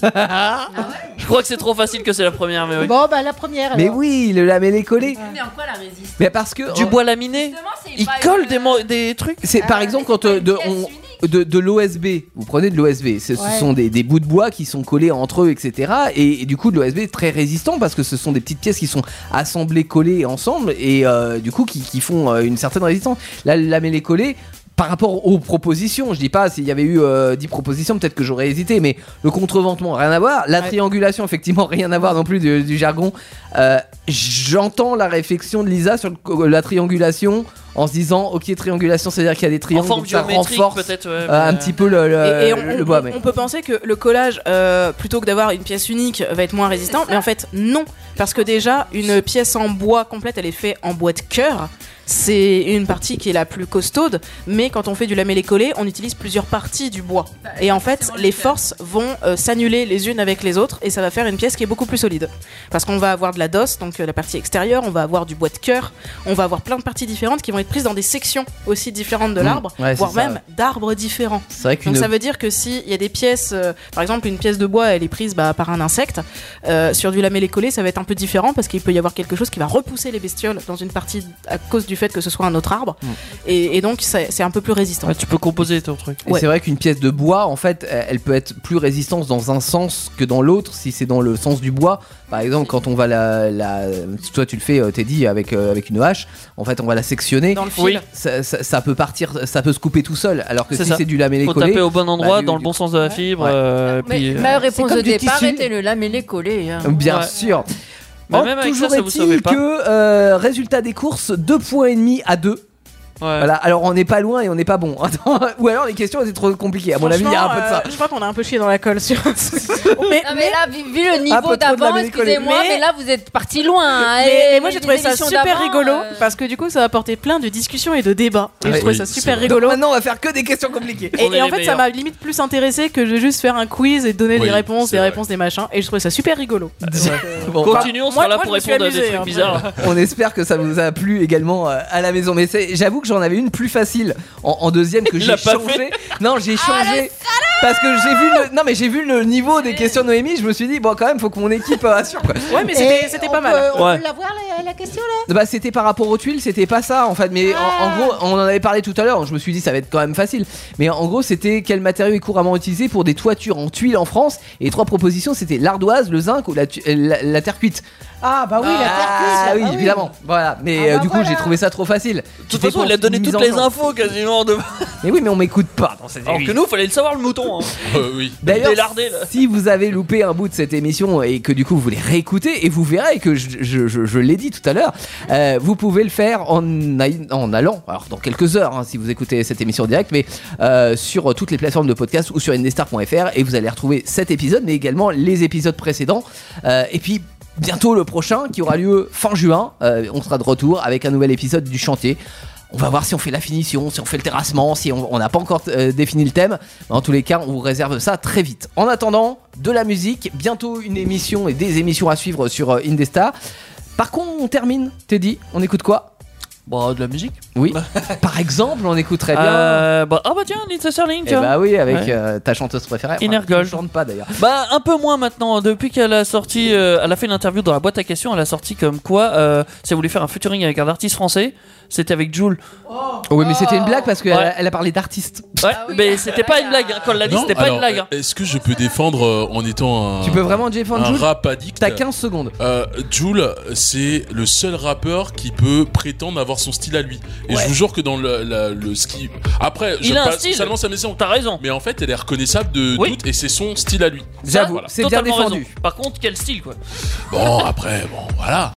Je crois que c'est trop facile que c'est la première, mais oui. Bon, bah la première. Mais alors. oui, le lamellé-collé. Mais en quoi la résistance? Mais parce que Du bois laminé. Il colle des trucs. c'est par exemple quand de l'OSB, vous prenez de l'OSB, ce sont des bouts de bois qui sont collés entre eux, etc. Et du coup, de l'OSB est très résistant parce que ce sont des petites pièces qui sont assemblées, collées ensemble et du coup qui font une certaine résistance. Là, le lamellé-collé, par rapport aux propositions, je dis pas s'il y avait eu 10 propositions, peut-être que j'aurais hésité, mais le contreventement, rien à voir. La triangulation, effectivement, rien à voir non plus du jargon. J'entends la réflexion de Lisa sur la triangulation en se disant, ok, triangulation, c'est-à-dire qu'il y a des triangles, forme donc ça géométrique, renforce peut-être, ouais, un petit peu le bois. On peut penser que le collage, plutôt que d'avoir une pièce unique, va être moins résistant, mais en fait, non. Parce que déjà, une pièce en bois complète, elle est faite en bois de cœur. C'est une partie qui est la plus costaude, mais quand on fait du lamellé-collé, on utilise plusieurs parties du bois. Et en fait, les forces vont s'annuler les unes avec les autres, et ça va faire une pièce qui est beaucoup plus solide. Parce qu'on va avoir de la DOS, donc la partie extérieure, on va avoir du bois de cœur, on va avoir plein de parties différentes qui vont être prises dans des sections aussi différentes de l'arbre, voire même d'arbres différents. Donc ça veut dire que s'il y a des pièces, par exemple une pièce de bois, elle est prise par un insecte, sur du lamellé-collé, ça va être un peu différent parce qu'il peut y avoir quelque chose qui va repousser les bestioles dans une partie à cause du fait que ce soit un autre arbre et donc c'est un peu plus résistant. Tu peux composer ton truc. Et c'est vrai qu'une pièce de bois, en fait, elle peut être plus résistante dans un sens que dans l'autre si c'est dans le sens du bois. Par exemple, quand on va toi tu le fais, Teddy, avec une hache, en fait on va la sectionner. Dans le fil. Ça peut partir, ça peut se couper tout seul. Alors que si c'est du lamellé-collé, faut taper au bon endroit, dans le bon sens de la fibre. Ma réponse au départ était le lamellé-collé. Bien sûr. Même avec toujours ça vous est-il sauvez pas. que résultat des courses, 2,5 points à 2. Voilà, alors on n'est pas loin et on n'est pas bon. Attends, ou alors les questions étaient trop compliquées. À mon avis, il y a un peu de ça. Je crois qu'on a un peu chié dans la colle sur. mais là, vu le niveau d'avant, excusez-moi, mais là vous êtes parti loin. Mais moi j'ai trouvé ça super rigolo parce que du coup ça a apporté plein de discussions et de débats. Et je trouvais ça super rigolo. Donc maintenant on va faire que des questions compliquées. Et en fait ça m'a limite plus intéressé que de juste faire un quiz et donner des réponses, des machins. Et je trouvais ça super rigolo. Continuons, on sera là pour répondre à des trucs bizarres. On espère que ça vous a plu également à la maison. Mais j'avoue que j'en avais une plus facile en deuxième que j'ai changé. Non, j'ai changé parce que j'ai vu le niveau des questions de Noémie. Je me suis dit bon, quand même, faut que mon équipe assure quoi. Ouais, mais c'était pas mal. On peut la voir la question là. Bah c'était par rapport aux tuiles, c'était pas ça en fait. Mais en gros, on en avait parlé tout à l'heure. Je me suis dit ça va être quand même facile. Mais en gros, c'était quel matériau est couramment utilisé pour des toitures en tuiles en France. Et les 3 propositions, c'était l'ardoise, le zinc ou la terre cuite. Ah bah oui, la terre cuite. Ah oui, évidemment. Voilà. Mais du coup, j'ai trouvé ça trop facile. De toute façon, il a donné toutes les infos quasiment. Mais oui, mais on m'écoute pas dans cette Alors que nous, fallait le savoir le mouton. Oui. D'ailleurs, Délardé, là. si vous avez loupé un bout de cette émission et que du coup vous voulez réécouter, et vous verrez que je l'ai dit tout à l'heure, vous pouvez le faire en allant, alors dans quelques heures, si vous écoutez cette émission en direct, mais sur toutes les plateformes de podcast ou sur indestar.fr, et vous allez retrouver cet épisode, mais également les épisodes précédents. Et puis bientôt le prochain qui aura lieu fin juin, on sera de retour avec un nouvel épisode du chantier. On va voir si on fait la finition, si on fait le terrassement, si on n'a pas encore défini le thème. Mais en tous les cas, on vous réserve ça très vite. En attendant, de la musique, bientôt une émission et des émissions à suivre sur Indestar. Par contre, on termine, Teddy, on écoute quoi ? Bah, de la musique. Oui. Par exemple, on écouterait bien. Ah bah tiens, Lindsay Sterling. Eh bah oui, avec ta chanteuse préférée. Inner Girl. Je chante pas d'ailleurs. Bah un peu moins maintenant. Depuis qu'elle a sorti, elle a fait une interview dans la boîte à questions. Elle a sorti comme quoi, si elle voulait faire un featuring avec un artiste français, c'était avec Jul. Oui, mais c'était une blague parce qu'elle a parlé d'artiste. Ouais, mais c'était pas une blague. Quand elle l'a dit, c'était pas une blague. Est-ce que je peux défendre en étant un. Tu peux vraiment défendre Jul ? Rap addict. T'as 15 secondes. Jul, c'est le seul rappeur qui peut prétendre avoir son style à lui. Et je vous jure que dans le ski. Après, il je a un passe style. seulement sa maison. T'as raison. Mais en fait, elle est reconnaissable de doute et c'est son style à lui. J'avoue, c'est bien défendu. Raison. Par contre, quel style quoi. Bon, après, voilà.